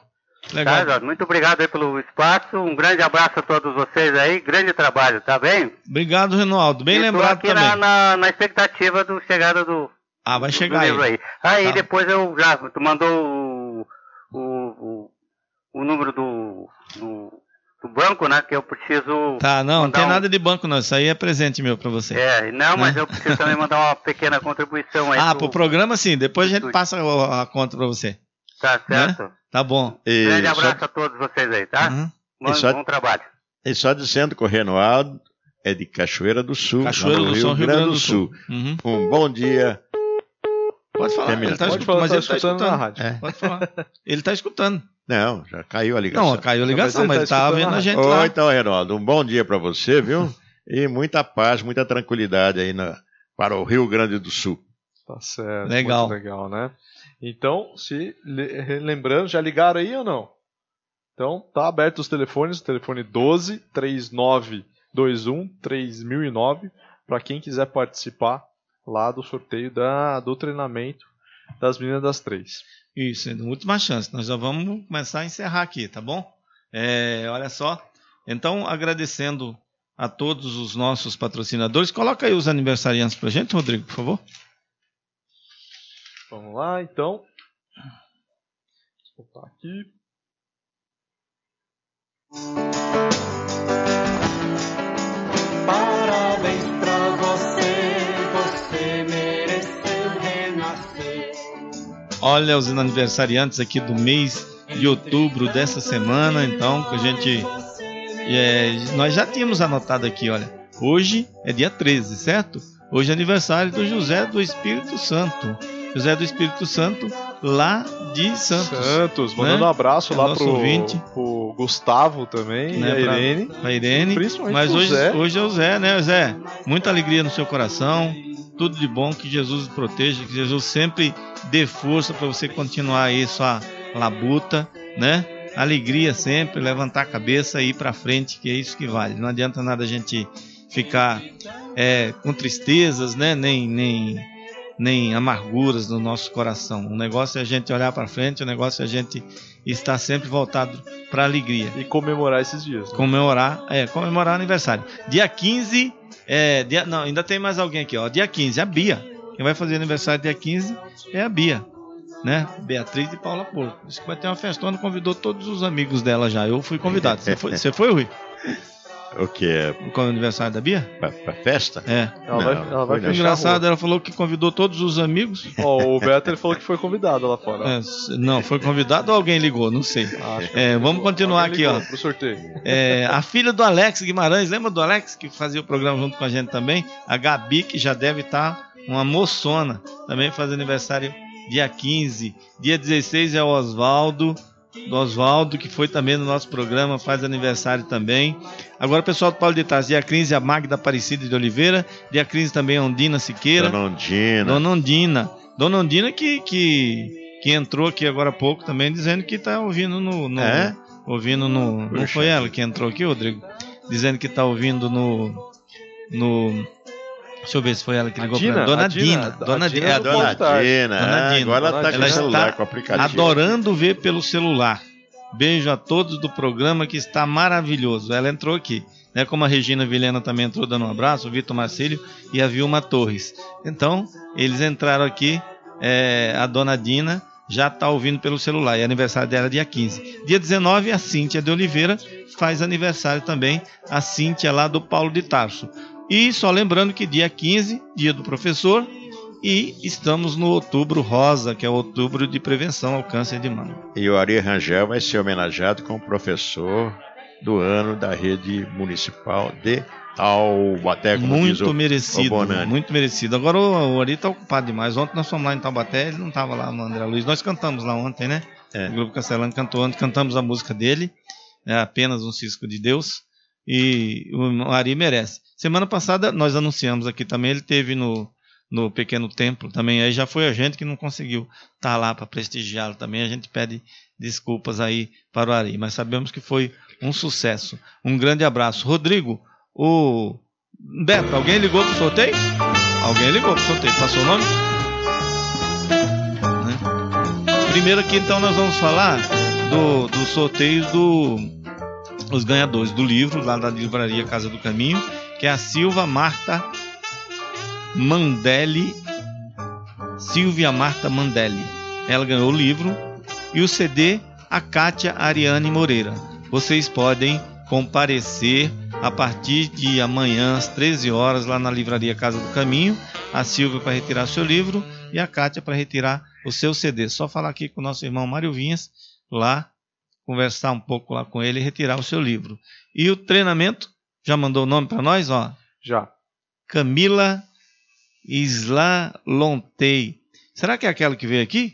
Legal. Tá, muito obrigado aí pelo espaço. Um grande abraço a todos vocês aí. Grande trabalho, tá bem? Obrigado, Renaldo. Bem e lembrado aqui também. Na, na, na expectativa do chegada do, ah, vai chegar do livro aí. aí. Aí tá. depois eu já... Tu mandou o, o, o, o número do, do, do banco, né? Que eu preciso... Tá, não, não tem um... nada de banco não. Isso aí é presente meu pra você. É, não, mas né? eu preciso também mandar uma pequena contribuição aí. Ah, pro, pro programa sim. Depois a gente passa a, a conta pra você. Tá certo. Né? Tá bom. E grande abraço só... a todos vocês aí, tá? Uhum. Bom, só... bom trabalho. E só dizendo que o Renoaldo é de Cachoeira do Sul, Cachoeira no do Rio, Sul, Rio Grande do Sul. Sul. Uhum. Um bom dia. Pode falar, ele tá Pode escutando, falar, mas tá ele tá escutando escutando. na rádio. É. Pode falar. Ele tá escutando. Não, já caiu a ligação. Não, caiu a ligação, mas ele tá tava vendo a gente Ô, lá. então, Reinaldo, um bom dia para você, viu? E muita paz, muita tranquilidade aí na, para o Rio Grande do Sul. Tá certo. Legal. Muito legal, né? Então, se lembrando, já ligaram aí ou não? Então, tá aberto os telefones, o telefone doze, trinta e nove, vinte e um, três mil e nove, para quem quiser participar lá do sorteio da, do treinamento das meninas das três. Isso, muito mais chance. Nós já vamos começar a encerrar aqui, tá bom? É, olha só. Então, agradecendo a todos os nossos patrocinadores. Coloca aí os aniversariantes pra gente, Rodrigo, por favor. Vamos lá, então. Vou botar aqui. Parabéns pra você, você mereceu renascer. Olha os aniversariantes aqui do mês de outubro dessa semana, então, que a gente... É, nós já tínhamos anotado aqui, olha. Hoje é dia treze, certo? Hoje é aniversário do José do Espírito Santo. José do Espírito Santo, lá de Santos. Santos, mandando né? um abraço é lá pro, ouvinte. pro Gustavo também, Né, e a pra, Irene. pra Irene. Principalmente Mas pro hoje, Zé. hoje é o Zé, né, Zé? Muita alegria no seu coração, tudo de bom, que Jesus o proteja, que Jesus sempre dê força para você continuar aí sua labuta, né? Alegria sempre, levantar a cabeça e ir para frente, que é isso que vale. Não adianta nada a gente ficar é, com tristezas, né? Nem, nem, nem amarguras no nosso coração. O negócio é a gente olhar para frente, o negócio é a gente estar sempre voltado para a alegria. E comemorar esses dias. Né? Comemorar, é, comemorar o aniversário. Dia quinze, é, dia, não, ainda tem mais alguém aqui, ó. Dia quinze, a Bia. Quem vai fazer aniversário dia quinze é a Bia. Né? Beatriz e Paula Porco. Disse que vai ter uma festona, convidou todos os amigos dela já. Eu fui convidado. Você foi, você foi, Rui? O que? Com o aniversário da Bia? Pra, pra festa? É. Ela Não, vai, ela vai fechar. Engraçado, ela falou que convidou todos os amigos. Ó, o Beto ele falou que foi convidado lá fora. É, não, foi convidado ou alguém ligou? Não sei. É, vamos continuar aqui, ó. Pro sorteio. É, a filha do Alex Guimarães, lembra do Alex que fazia o programa junto com a gente também? A Gabi, que já deve estar uma moçona, também faz aniversário dia quinze. Dia dezesseis é o Oswaldo, do Oswaldo, que foi também no nosso programa, faz aniversário também. Agora o pessoal do Paulo de Tarso, dia quinze a Magda Aparecida de Oliveira, dia quinze também a Ondina Siqueira. Dona Ondina. Dona Ondina. Dona Ondina que, que, que entrou aqui agora há pouco também, dizendo que está ouvindo no... no é? Ouvindo no... Não foi ela que entrou aqui, Rodrigo? Dizendo que está ouvindo no... no Deixa eu ver se foi ela que ligou para ela. Dona Dina. Dona Dina. É a Dona Dina. Dona Dina. Agora ela está com o celular, com o aplicativo. Adorando ver pelo celular. Beijo a todos do programa que está maravilhoso. Ela entrou aqui. Né, como a Regina Vilhena também entrou dando um abraço, o Vitor Marcílio e a Vilma Torres. Então, eles entraram aqui. É, a Dona Dina já está ouvindo pelo celular. E aniversário dela é dia quinze. Dia dezenove, a Cíntia de Oliveira faz aniversário também. A Cíntia lá do Paulo de Tarso. E só lembrando que dia quinze, dia do professor, e estamos no Outubro Rosa, que é o Outubro de Prevenção ao Câncer de Mama. E o Ari Rangel vai ser homenageado como professor do ano da rede municipal de Taubaté. Muito merecido, muito merecido. Agora o, o Ari está ocupado demais. Ontem nós fomos lá em Taubaté, ele não estava lá no André Luiz. Nós cantamos lá ontem, né? É. O Grupo Castelano cantou ontem, cantamos a música dele, é Apenas um Cisco de Deus, e o Ari merece. Semana passada nós anunciamos aqui também, ele teve no, no Pequeno Templo também, aí já foi a gente que não conseguiu estar lá para prestigiá-lo também, a gente pede desculpas aí para o Ari, mas sabemos que foi um sucesso. Um grande abraço. Rodrigo, o Beto, alguém ligou para o sorteio? Alguém ligou para o sorteio, passou o nome? Né? Primeiro aqui então nós vamos falar do, do sorteio do os ganhadores do livro lá da livraria Casa do Caminho, que é a Silva Marta Mandelli. Silvia Marta Mandelli. Ela ganhou o livro e o C D a Kátia Ariane Moreira. Vocês podem comparecer a partir de amanhã às treze horas lá na livraria Casa do Caminho, a Silvia para retirar seu livro e a Kátia para retirar o seu C D. Só falar aqui com o nosso irmão Mário Vinhas lá, conversar um pouco lá com ele e retirar o seu livro. E o treinamento, já mandou o nome para nós? Ó. Já. Camila Islalontei. Será que é aquela que veio aqui?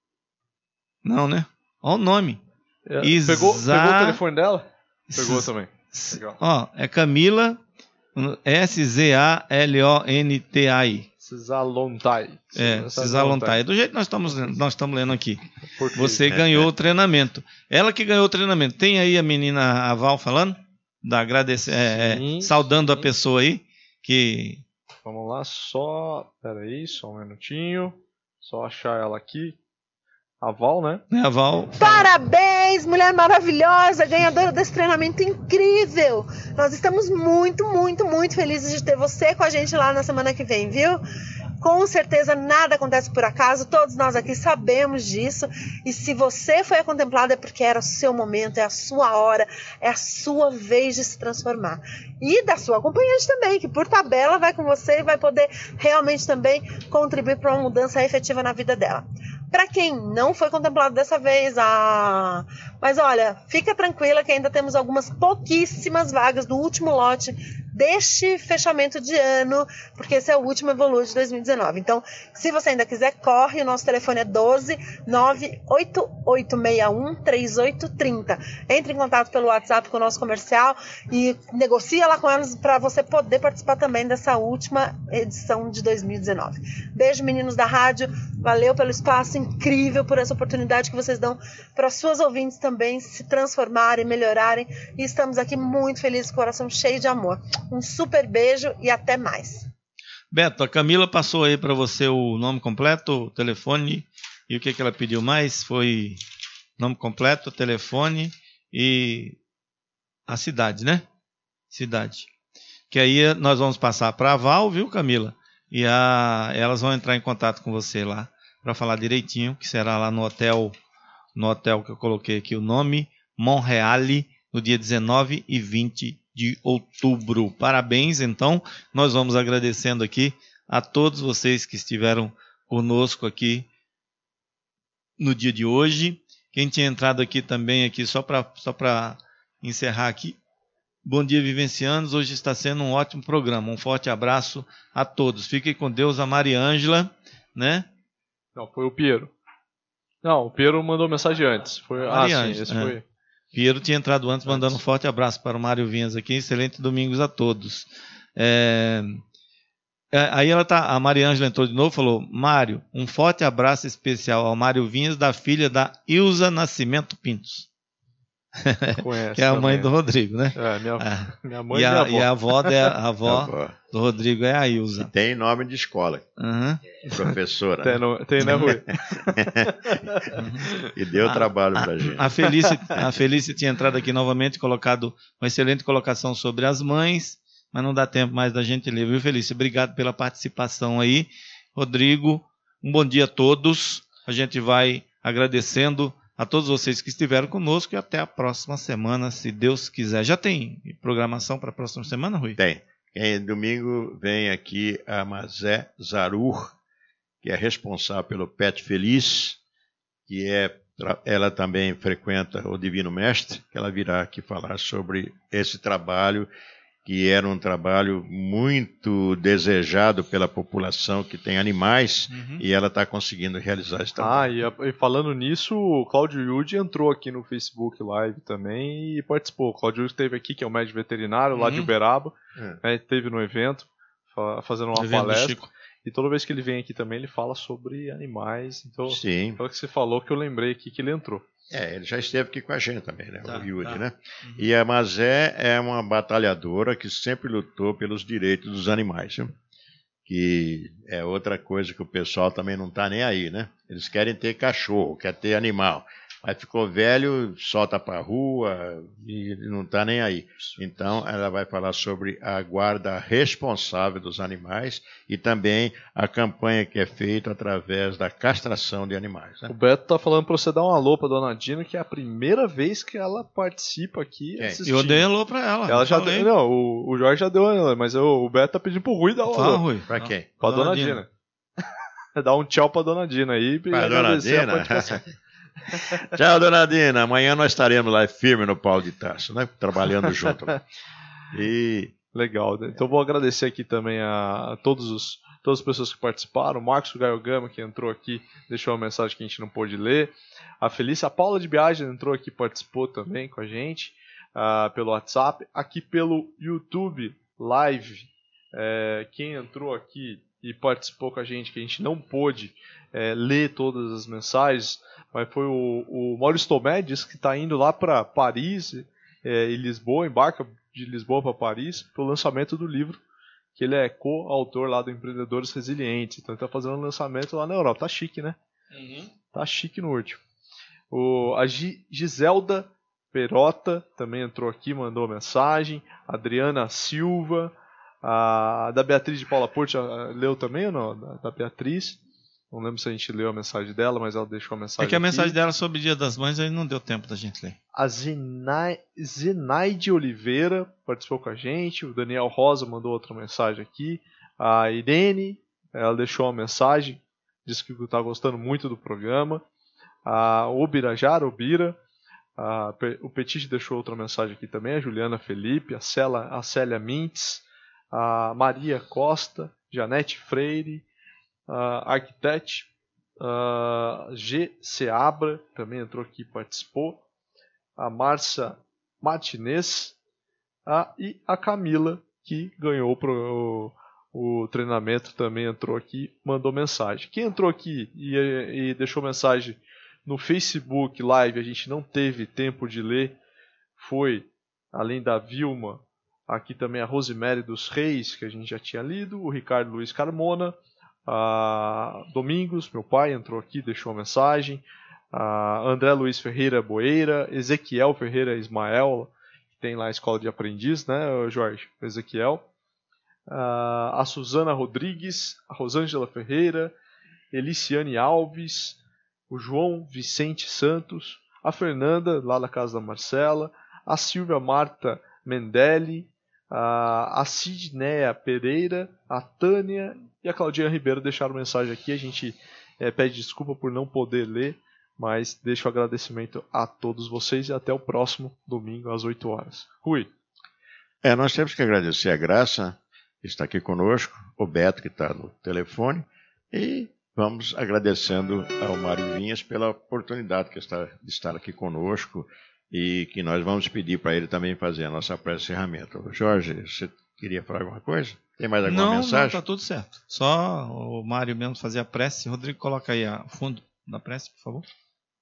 Não, né? Olha o nome. É, Isa... pegou, pegou o telefone dela? Pegou também. Legal. Ó, é Camila S Z A L O N T A I. Cisalontai. É, Cisalontai. Do jeito que nós estamos, nós estamos lendo aqui. Português. Você ganhou o treinamento. Ela que ganhou o treinamento. Tem aí a menina a Val falando? Da agradecer, é, Sim, saudando sim. a pessoa aí. Que... Vamos lá, só. Pera aí, só um minutinho. Só achar ela aqui. A Val, né? É a Val. Parabéns, mulher maravilhosa, ganhadora desse treinamento incrível. Nós estamos muito, muito, muito felizes de ter você com a gente lá na semana que vem, viu? Com certeza nada acontece por acaso, todos nós aqui sabemos disso. E se você foi contemplado é porque era o seu momento, é a sua hora, é a sua vez de se transformar. E da sua acompanhante também, que por tabela vai com você e vai poder realmente também contribuir para uma mudança efetiva na vida dela. Para quem não foi contemplado dessa vez, ah, mas olha, fica tranquila que ainda temos algumas pouquíssimas vagas do último lote deste fechamento de ano, porque esse é o último Evolua de dois mil e dezenove. Então, se você ainda quiser, corre, o nosso telefone é doze, nove oito oito seis um, três oito três zero. Entre em contato pelo WhatsApp com o nosso comercial e negocia lá com eles para você poder participar também dessa última edição de dois mil e dezenove. Beijo, meninos da rádio, valeu pelo espaço incrível, por essa oportunidade que vocês dão para as suas ouvintes também se transformarem, melhorarem, e estamos aqui muito felizes, coração cheio de amor. Um super beijo e até mais. Beto, a Camila passou aí para você o nome completo, o telefone, e o que, que ela pediu mais? Foi nome completo, telefone e a cidade, né? Cidade. Que aí nós vamos passar para a Val, viu, Camila? E a, elas vão entrar em contato com você lá para falar direitinho, que será lá no hotel, no hotel que eu coloquei aqui o nome, Monreale, no dia dezenove e vinte de outubro. Parabéns, então. Nós vamos agradecendo aqui a todos vocês que estiveram conosco aqui no dia de hoje. Quem tinha entrado aqui também, aqui só para só para encerrar aqui. Bom dia, vivencianos. Hoje está sendo um ótimo programa. Um forte abraço a todos. Fiquem com Deus. A Maria Ângela, né? Não, foi o Piero. Não, o Piero mandou mensagem antes. Foi, ah, sim, Ângela, esse é. foi. Piero tinha entrado antes, mandando um forte abraço para o Mário Vinhas aqui. Excelente domingos a todos. É... Aí ela tá, a Maria Ângela entrou de novo e falou: Mário, um forte abraço especial ao Mário Vinhas, da filha da Ilza Nascimento Pintos. Conhece, que é a mãe também. do Rodrigo, né? É, minha, Ah. minha mãe e, e a, minha avó. e a avó, de, a avó A avó. do Rodrigo é a Ilza. Tem nome de escola. Uhum. Professora. Tem, no, tem né, Rui? E deu A- trabalho a, pra gente. A Felícia, a Felícia tinha entrado aqui novamente, colocado uma excelente colocação sobre as mães, mas não dá tempo mais da gente ler, viu, Felícia? Obrigado pela participação aí. Rodrigo, um bom dia a todos. A gente vai agradecendo a todos vocês que estiveram conosco e até a próxima semana, se Deus quiser. Já tem programação para a próxima semana, Rui? Tem. Em domingo vem aqui a Mazé Zarur, que é responsável pelo Pet Feliz, que é, ela também frequenta o Divino Mestre, que ela virá aqui falar sobre esse trabalho, que era um trabalho muito desejado pela população que tem animais, Uhum. e ela está conseguindo realizar esse Ah, trabalho. e, a- e falando nisso, o Claudio Yudi entrou aqui no Facebook Live também e participou. O Claudio Yudi esteve aqui, que é o médico veterinário lá Uhum. de Uberaba, É. né, esteve no evento, fa- fazendo uma Evento do palestra. Chico. E toda vez que ele vem aqui também, ele fala sobre animais. Então, Sim. pelo que você falou, que eu lembrei aqui que ele entrou. É, ele já esteve aqui com a gente também, né? Tá, o Yuri, tá. né? E a Mazé é uma batalhadora que sempre lutou pelos direitos dos animais, viu? Que é outra coisa que o pessoal também não está nem aí, né? Eles querem ter cachorro, quer ter animal. Aí ficou velho, solta para a rua e não está nem aí. Então, ela vai falar sobre a guarda responsável dos animais e também a campanha que é feita através da castração de animais. Né? O Beto tá falando para você dar um alô para Dona Dina, que é a primeira vez que ela participa aqui. É. Eu dei alô para ela. Ela já deu, não, o, o Jorge já deu alô, mas eu, o Beto tá pedindo pro Rui dar um Fala, alô. Rui. Para quem? Para Dona, Dona Dina. Dina. Dá um tchau para Dona Dina aí. Para Dona Dina? Tchau, Dona Dina. Amanhã nós estaremos lá firme no Paulo de Tarso, né? Trabalhando junto. E legal. Né? Então vou agradecer aqui também a, a todos os, todas as pessoas que participaram. O Marcos Gaiogama, que entrou aqui, deixou uma mensagem que a gente não pôde ler. A Felícia, a Paula de Biagem entrou aqui, participou também com a gente uh, pelo WhatsApp. Aqui pelo YouTube Live, é, quem entrou aqui e participou com a gente, que a gente não pôde é, ler todas as mensagens, mas foi o, o Maurício Tomé, disse que está indo lá para Paris é, e Lisboa, embarca de Lisboa para Paris, para o lançamento do livro, que ele é co-autor lá do Empreendedores Resilientes. Então ele está fazendo um lançamento lá na Europa. Tá chique, né? Uhum. Tá chique no último. O, a G, Giselda Perota também entrou aqui, mandou mensagem. Adriana Silva. A da Beatriz de Paula Porto, leu também ou não? Da, da Beatriz. Não lembro se a gente leu a mensagem dela, mas ela deixou a mensagem. É que a aqui. mensagem dela sobre o Dia das Mães aí não deu tempo da gente ler. A Zenai, Zenaide Oliveira participou com a gente. O Daniel Rosa mandou outra mensagem aqui. A Irene, ela deixou uma mensagem, disse que está gostando muito do programa. A Obirajara, Obira. A, o Petit deixou outra mensagem aqui também. A Juliana Felipe, a, Cela, a Célia Mintz. A Maria Costa, Janete Freire, a Arquitete, a G. Seabra também entrou aqui e participou, a Márcia Martinez a, e a Camila, que ganhou pro, o, o treinamento, também entrou aqui, mandou mensagem. Quem entrou aqui e, e deixou mensagem no Facebook Live, a gente não teve tempo de ler, foi, além da Vilma, aqui também a Rosemary dos Reis, que a gente já tinha lido, o Ricardo Luiz Carmona, a Domingos, meu pai, entrou aqui, deixou uma mensagem, a André Luiz Ferreira Boeira, Ezequiel Ferreira Ismael, que tem lá a escola de aprendiz, né, Jorge? Ezequiel, a Suzana Rodrigues, a Rosângela Ferreira, Eliciane Alves, o João Vicente Santos, a Fernanda, lá da casa da Marcela, a Silvia Marta Mendelli, a Sidneia Pereira, a Tânia e a Claudinha Ribeiro deixaram mensagem aqui. A gente é, pede desculpa por não poder ler, mas deixo o agradecimento a todos vocês e até o próximo domingo às oito horas. Rui. É, nós temos que agradecer a Graça, que está aqui conosco, o Beto, que está no telefone, e vamos agradecendo ao Mário Vinhas pela oportunidade que está, de estar aqui conosco, e que nós vamos pedir para ele também fazer a nossa prece de encerramento. Jorge, você queria falar alguma coisa? Tem mais alguma não, mensagem? Não, está tudo certo. Só o Mário mesmo fazer a prece. Rodrigo, coloca aí o fundo da prece, por favor.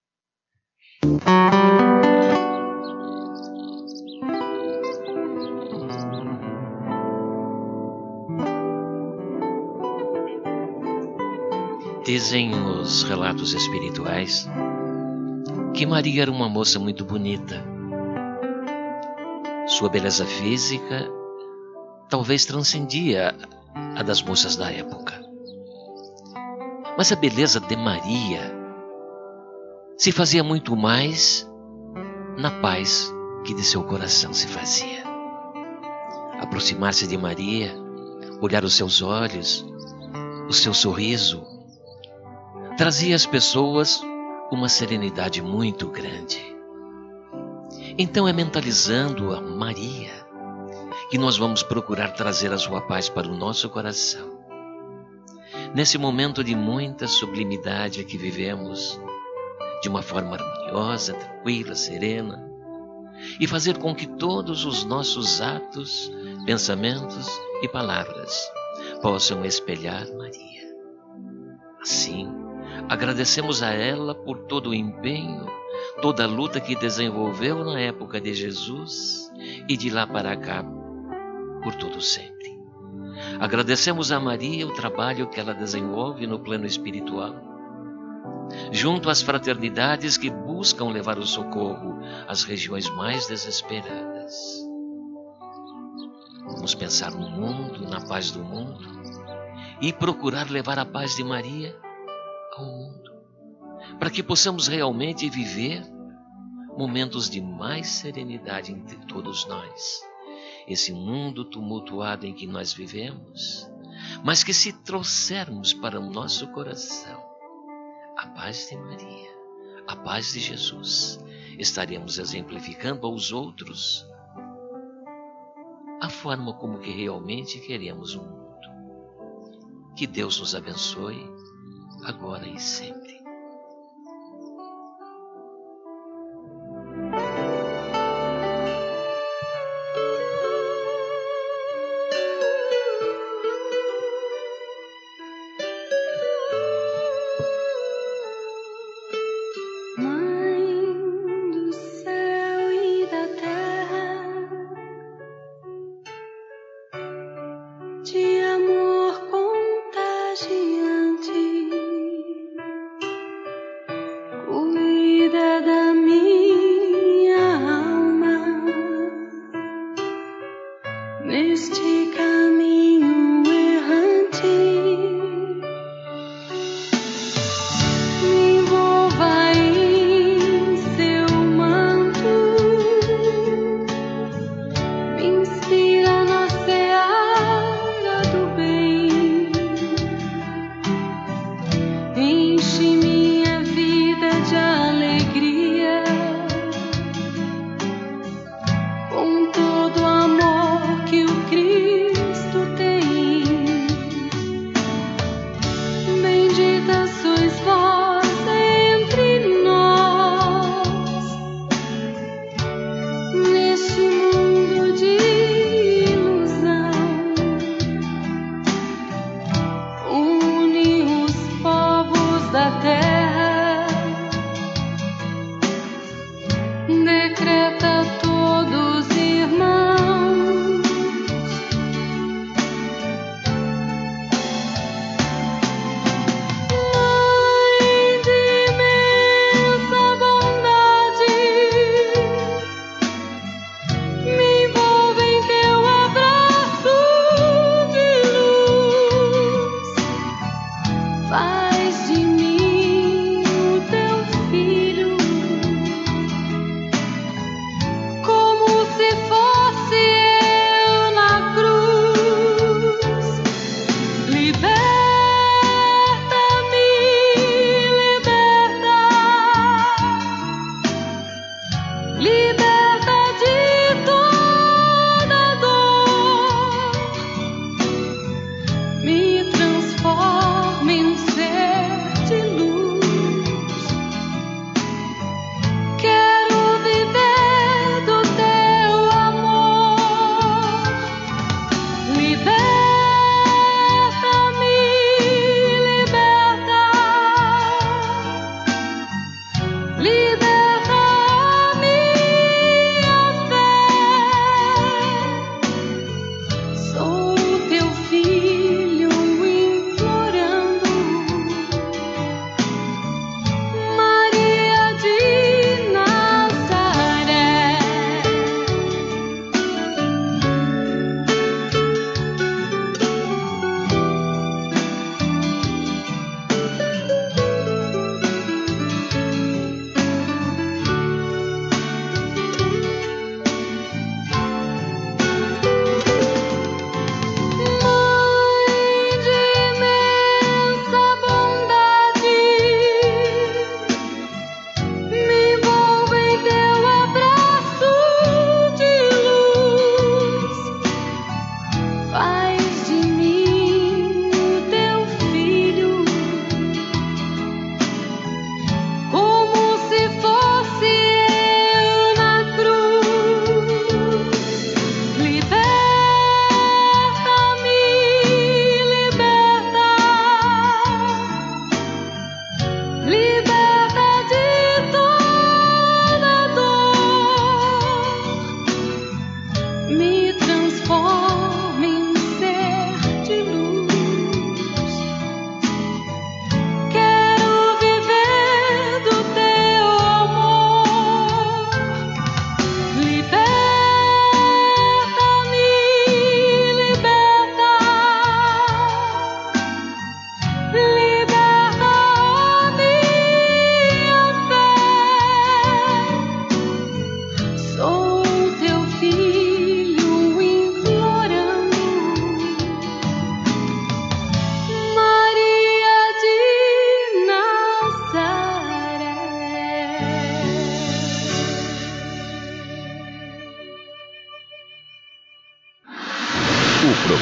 Dizem os relatos espirituais que Maria era uma moça muito bonita. Sua beleza física talvez transcendia a das moças da época. Mas a beleza de Maria se fazia muito mais na paz que de seu coração se fazia. Aproximar-se de Maria, olhar os seus olhos, o seu sorriso, trazia às pessoas uma serenidade muito grande. Então é mentalizando a Maria que nós vamos procurar trazer a sua paz para o nosso coração. Nesse momento de muita sublimidade que vivemos, de uma forma harmoniosa, tranquila, serena, e fazer com que todos os nossos atos, pensamentos e palavras possam espelhar Maria. Assim, agradecemos a ela por todo o empenho, toda a luta que desenvolveu na época de Jesus e de lá para cá, por todo sempre. Agradecemos a Maria o trabalho que ela desenvolve no plano espiritual, junto às fraternidades que buscam levar o socorro às regiões mais desesperadas. Vamos pensar no mundo, na paz do mundo, e procurar levar a paz de Maria ao mundo, para que possamos realmente viver momentos de mais serenidade entre todos nós. Esse mundo tumultuado em que nós vivemos, mas que se trouxermos para o nosso coração a paz de Maria, a paz de Jesus, estaremos exemplificando aos outros a forma como que realmente queremos o mundo. Que Deus nos abençoe, agora e sempre. Me transforma em ser.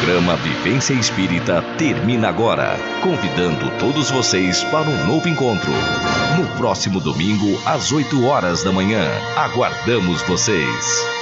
programa Vivência Espírita termina agora, convidando todos vocês para um novo encontro. No próximo domingo, às oito horas da manhã. Aguardamos vocês.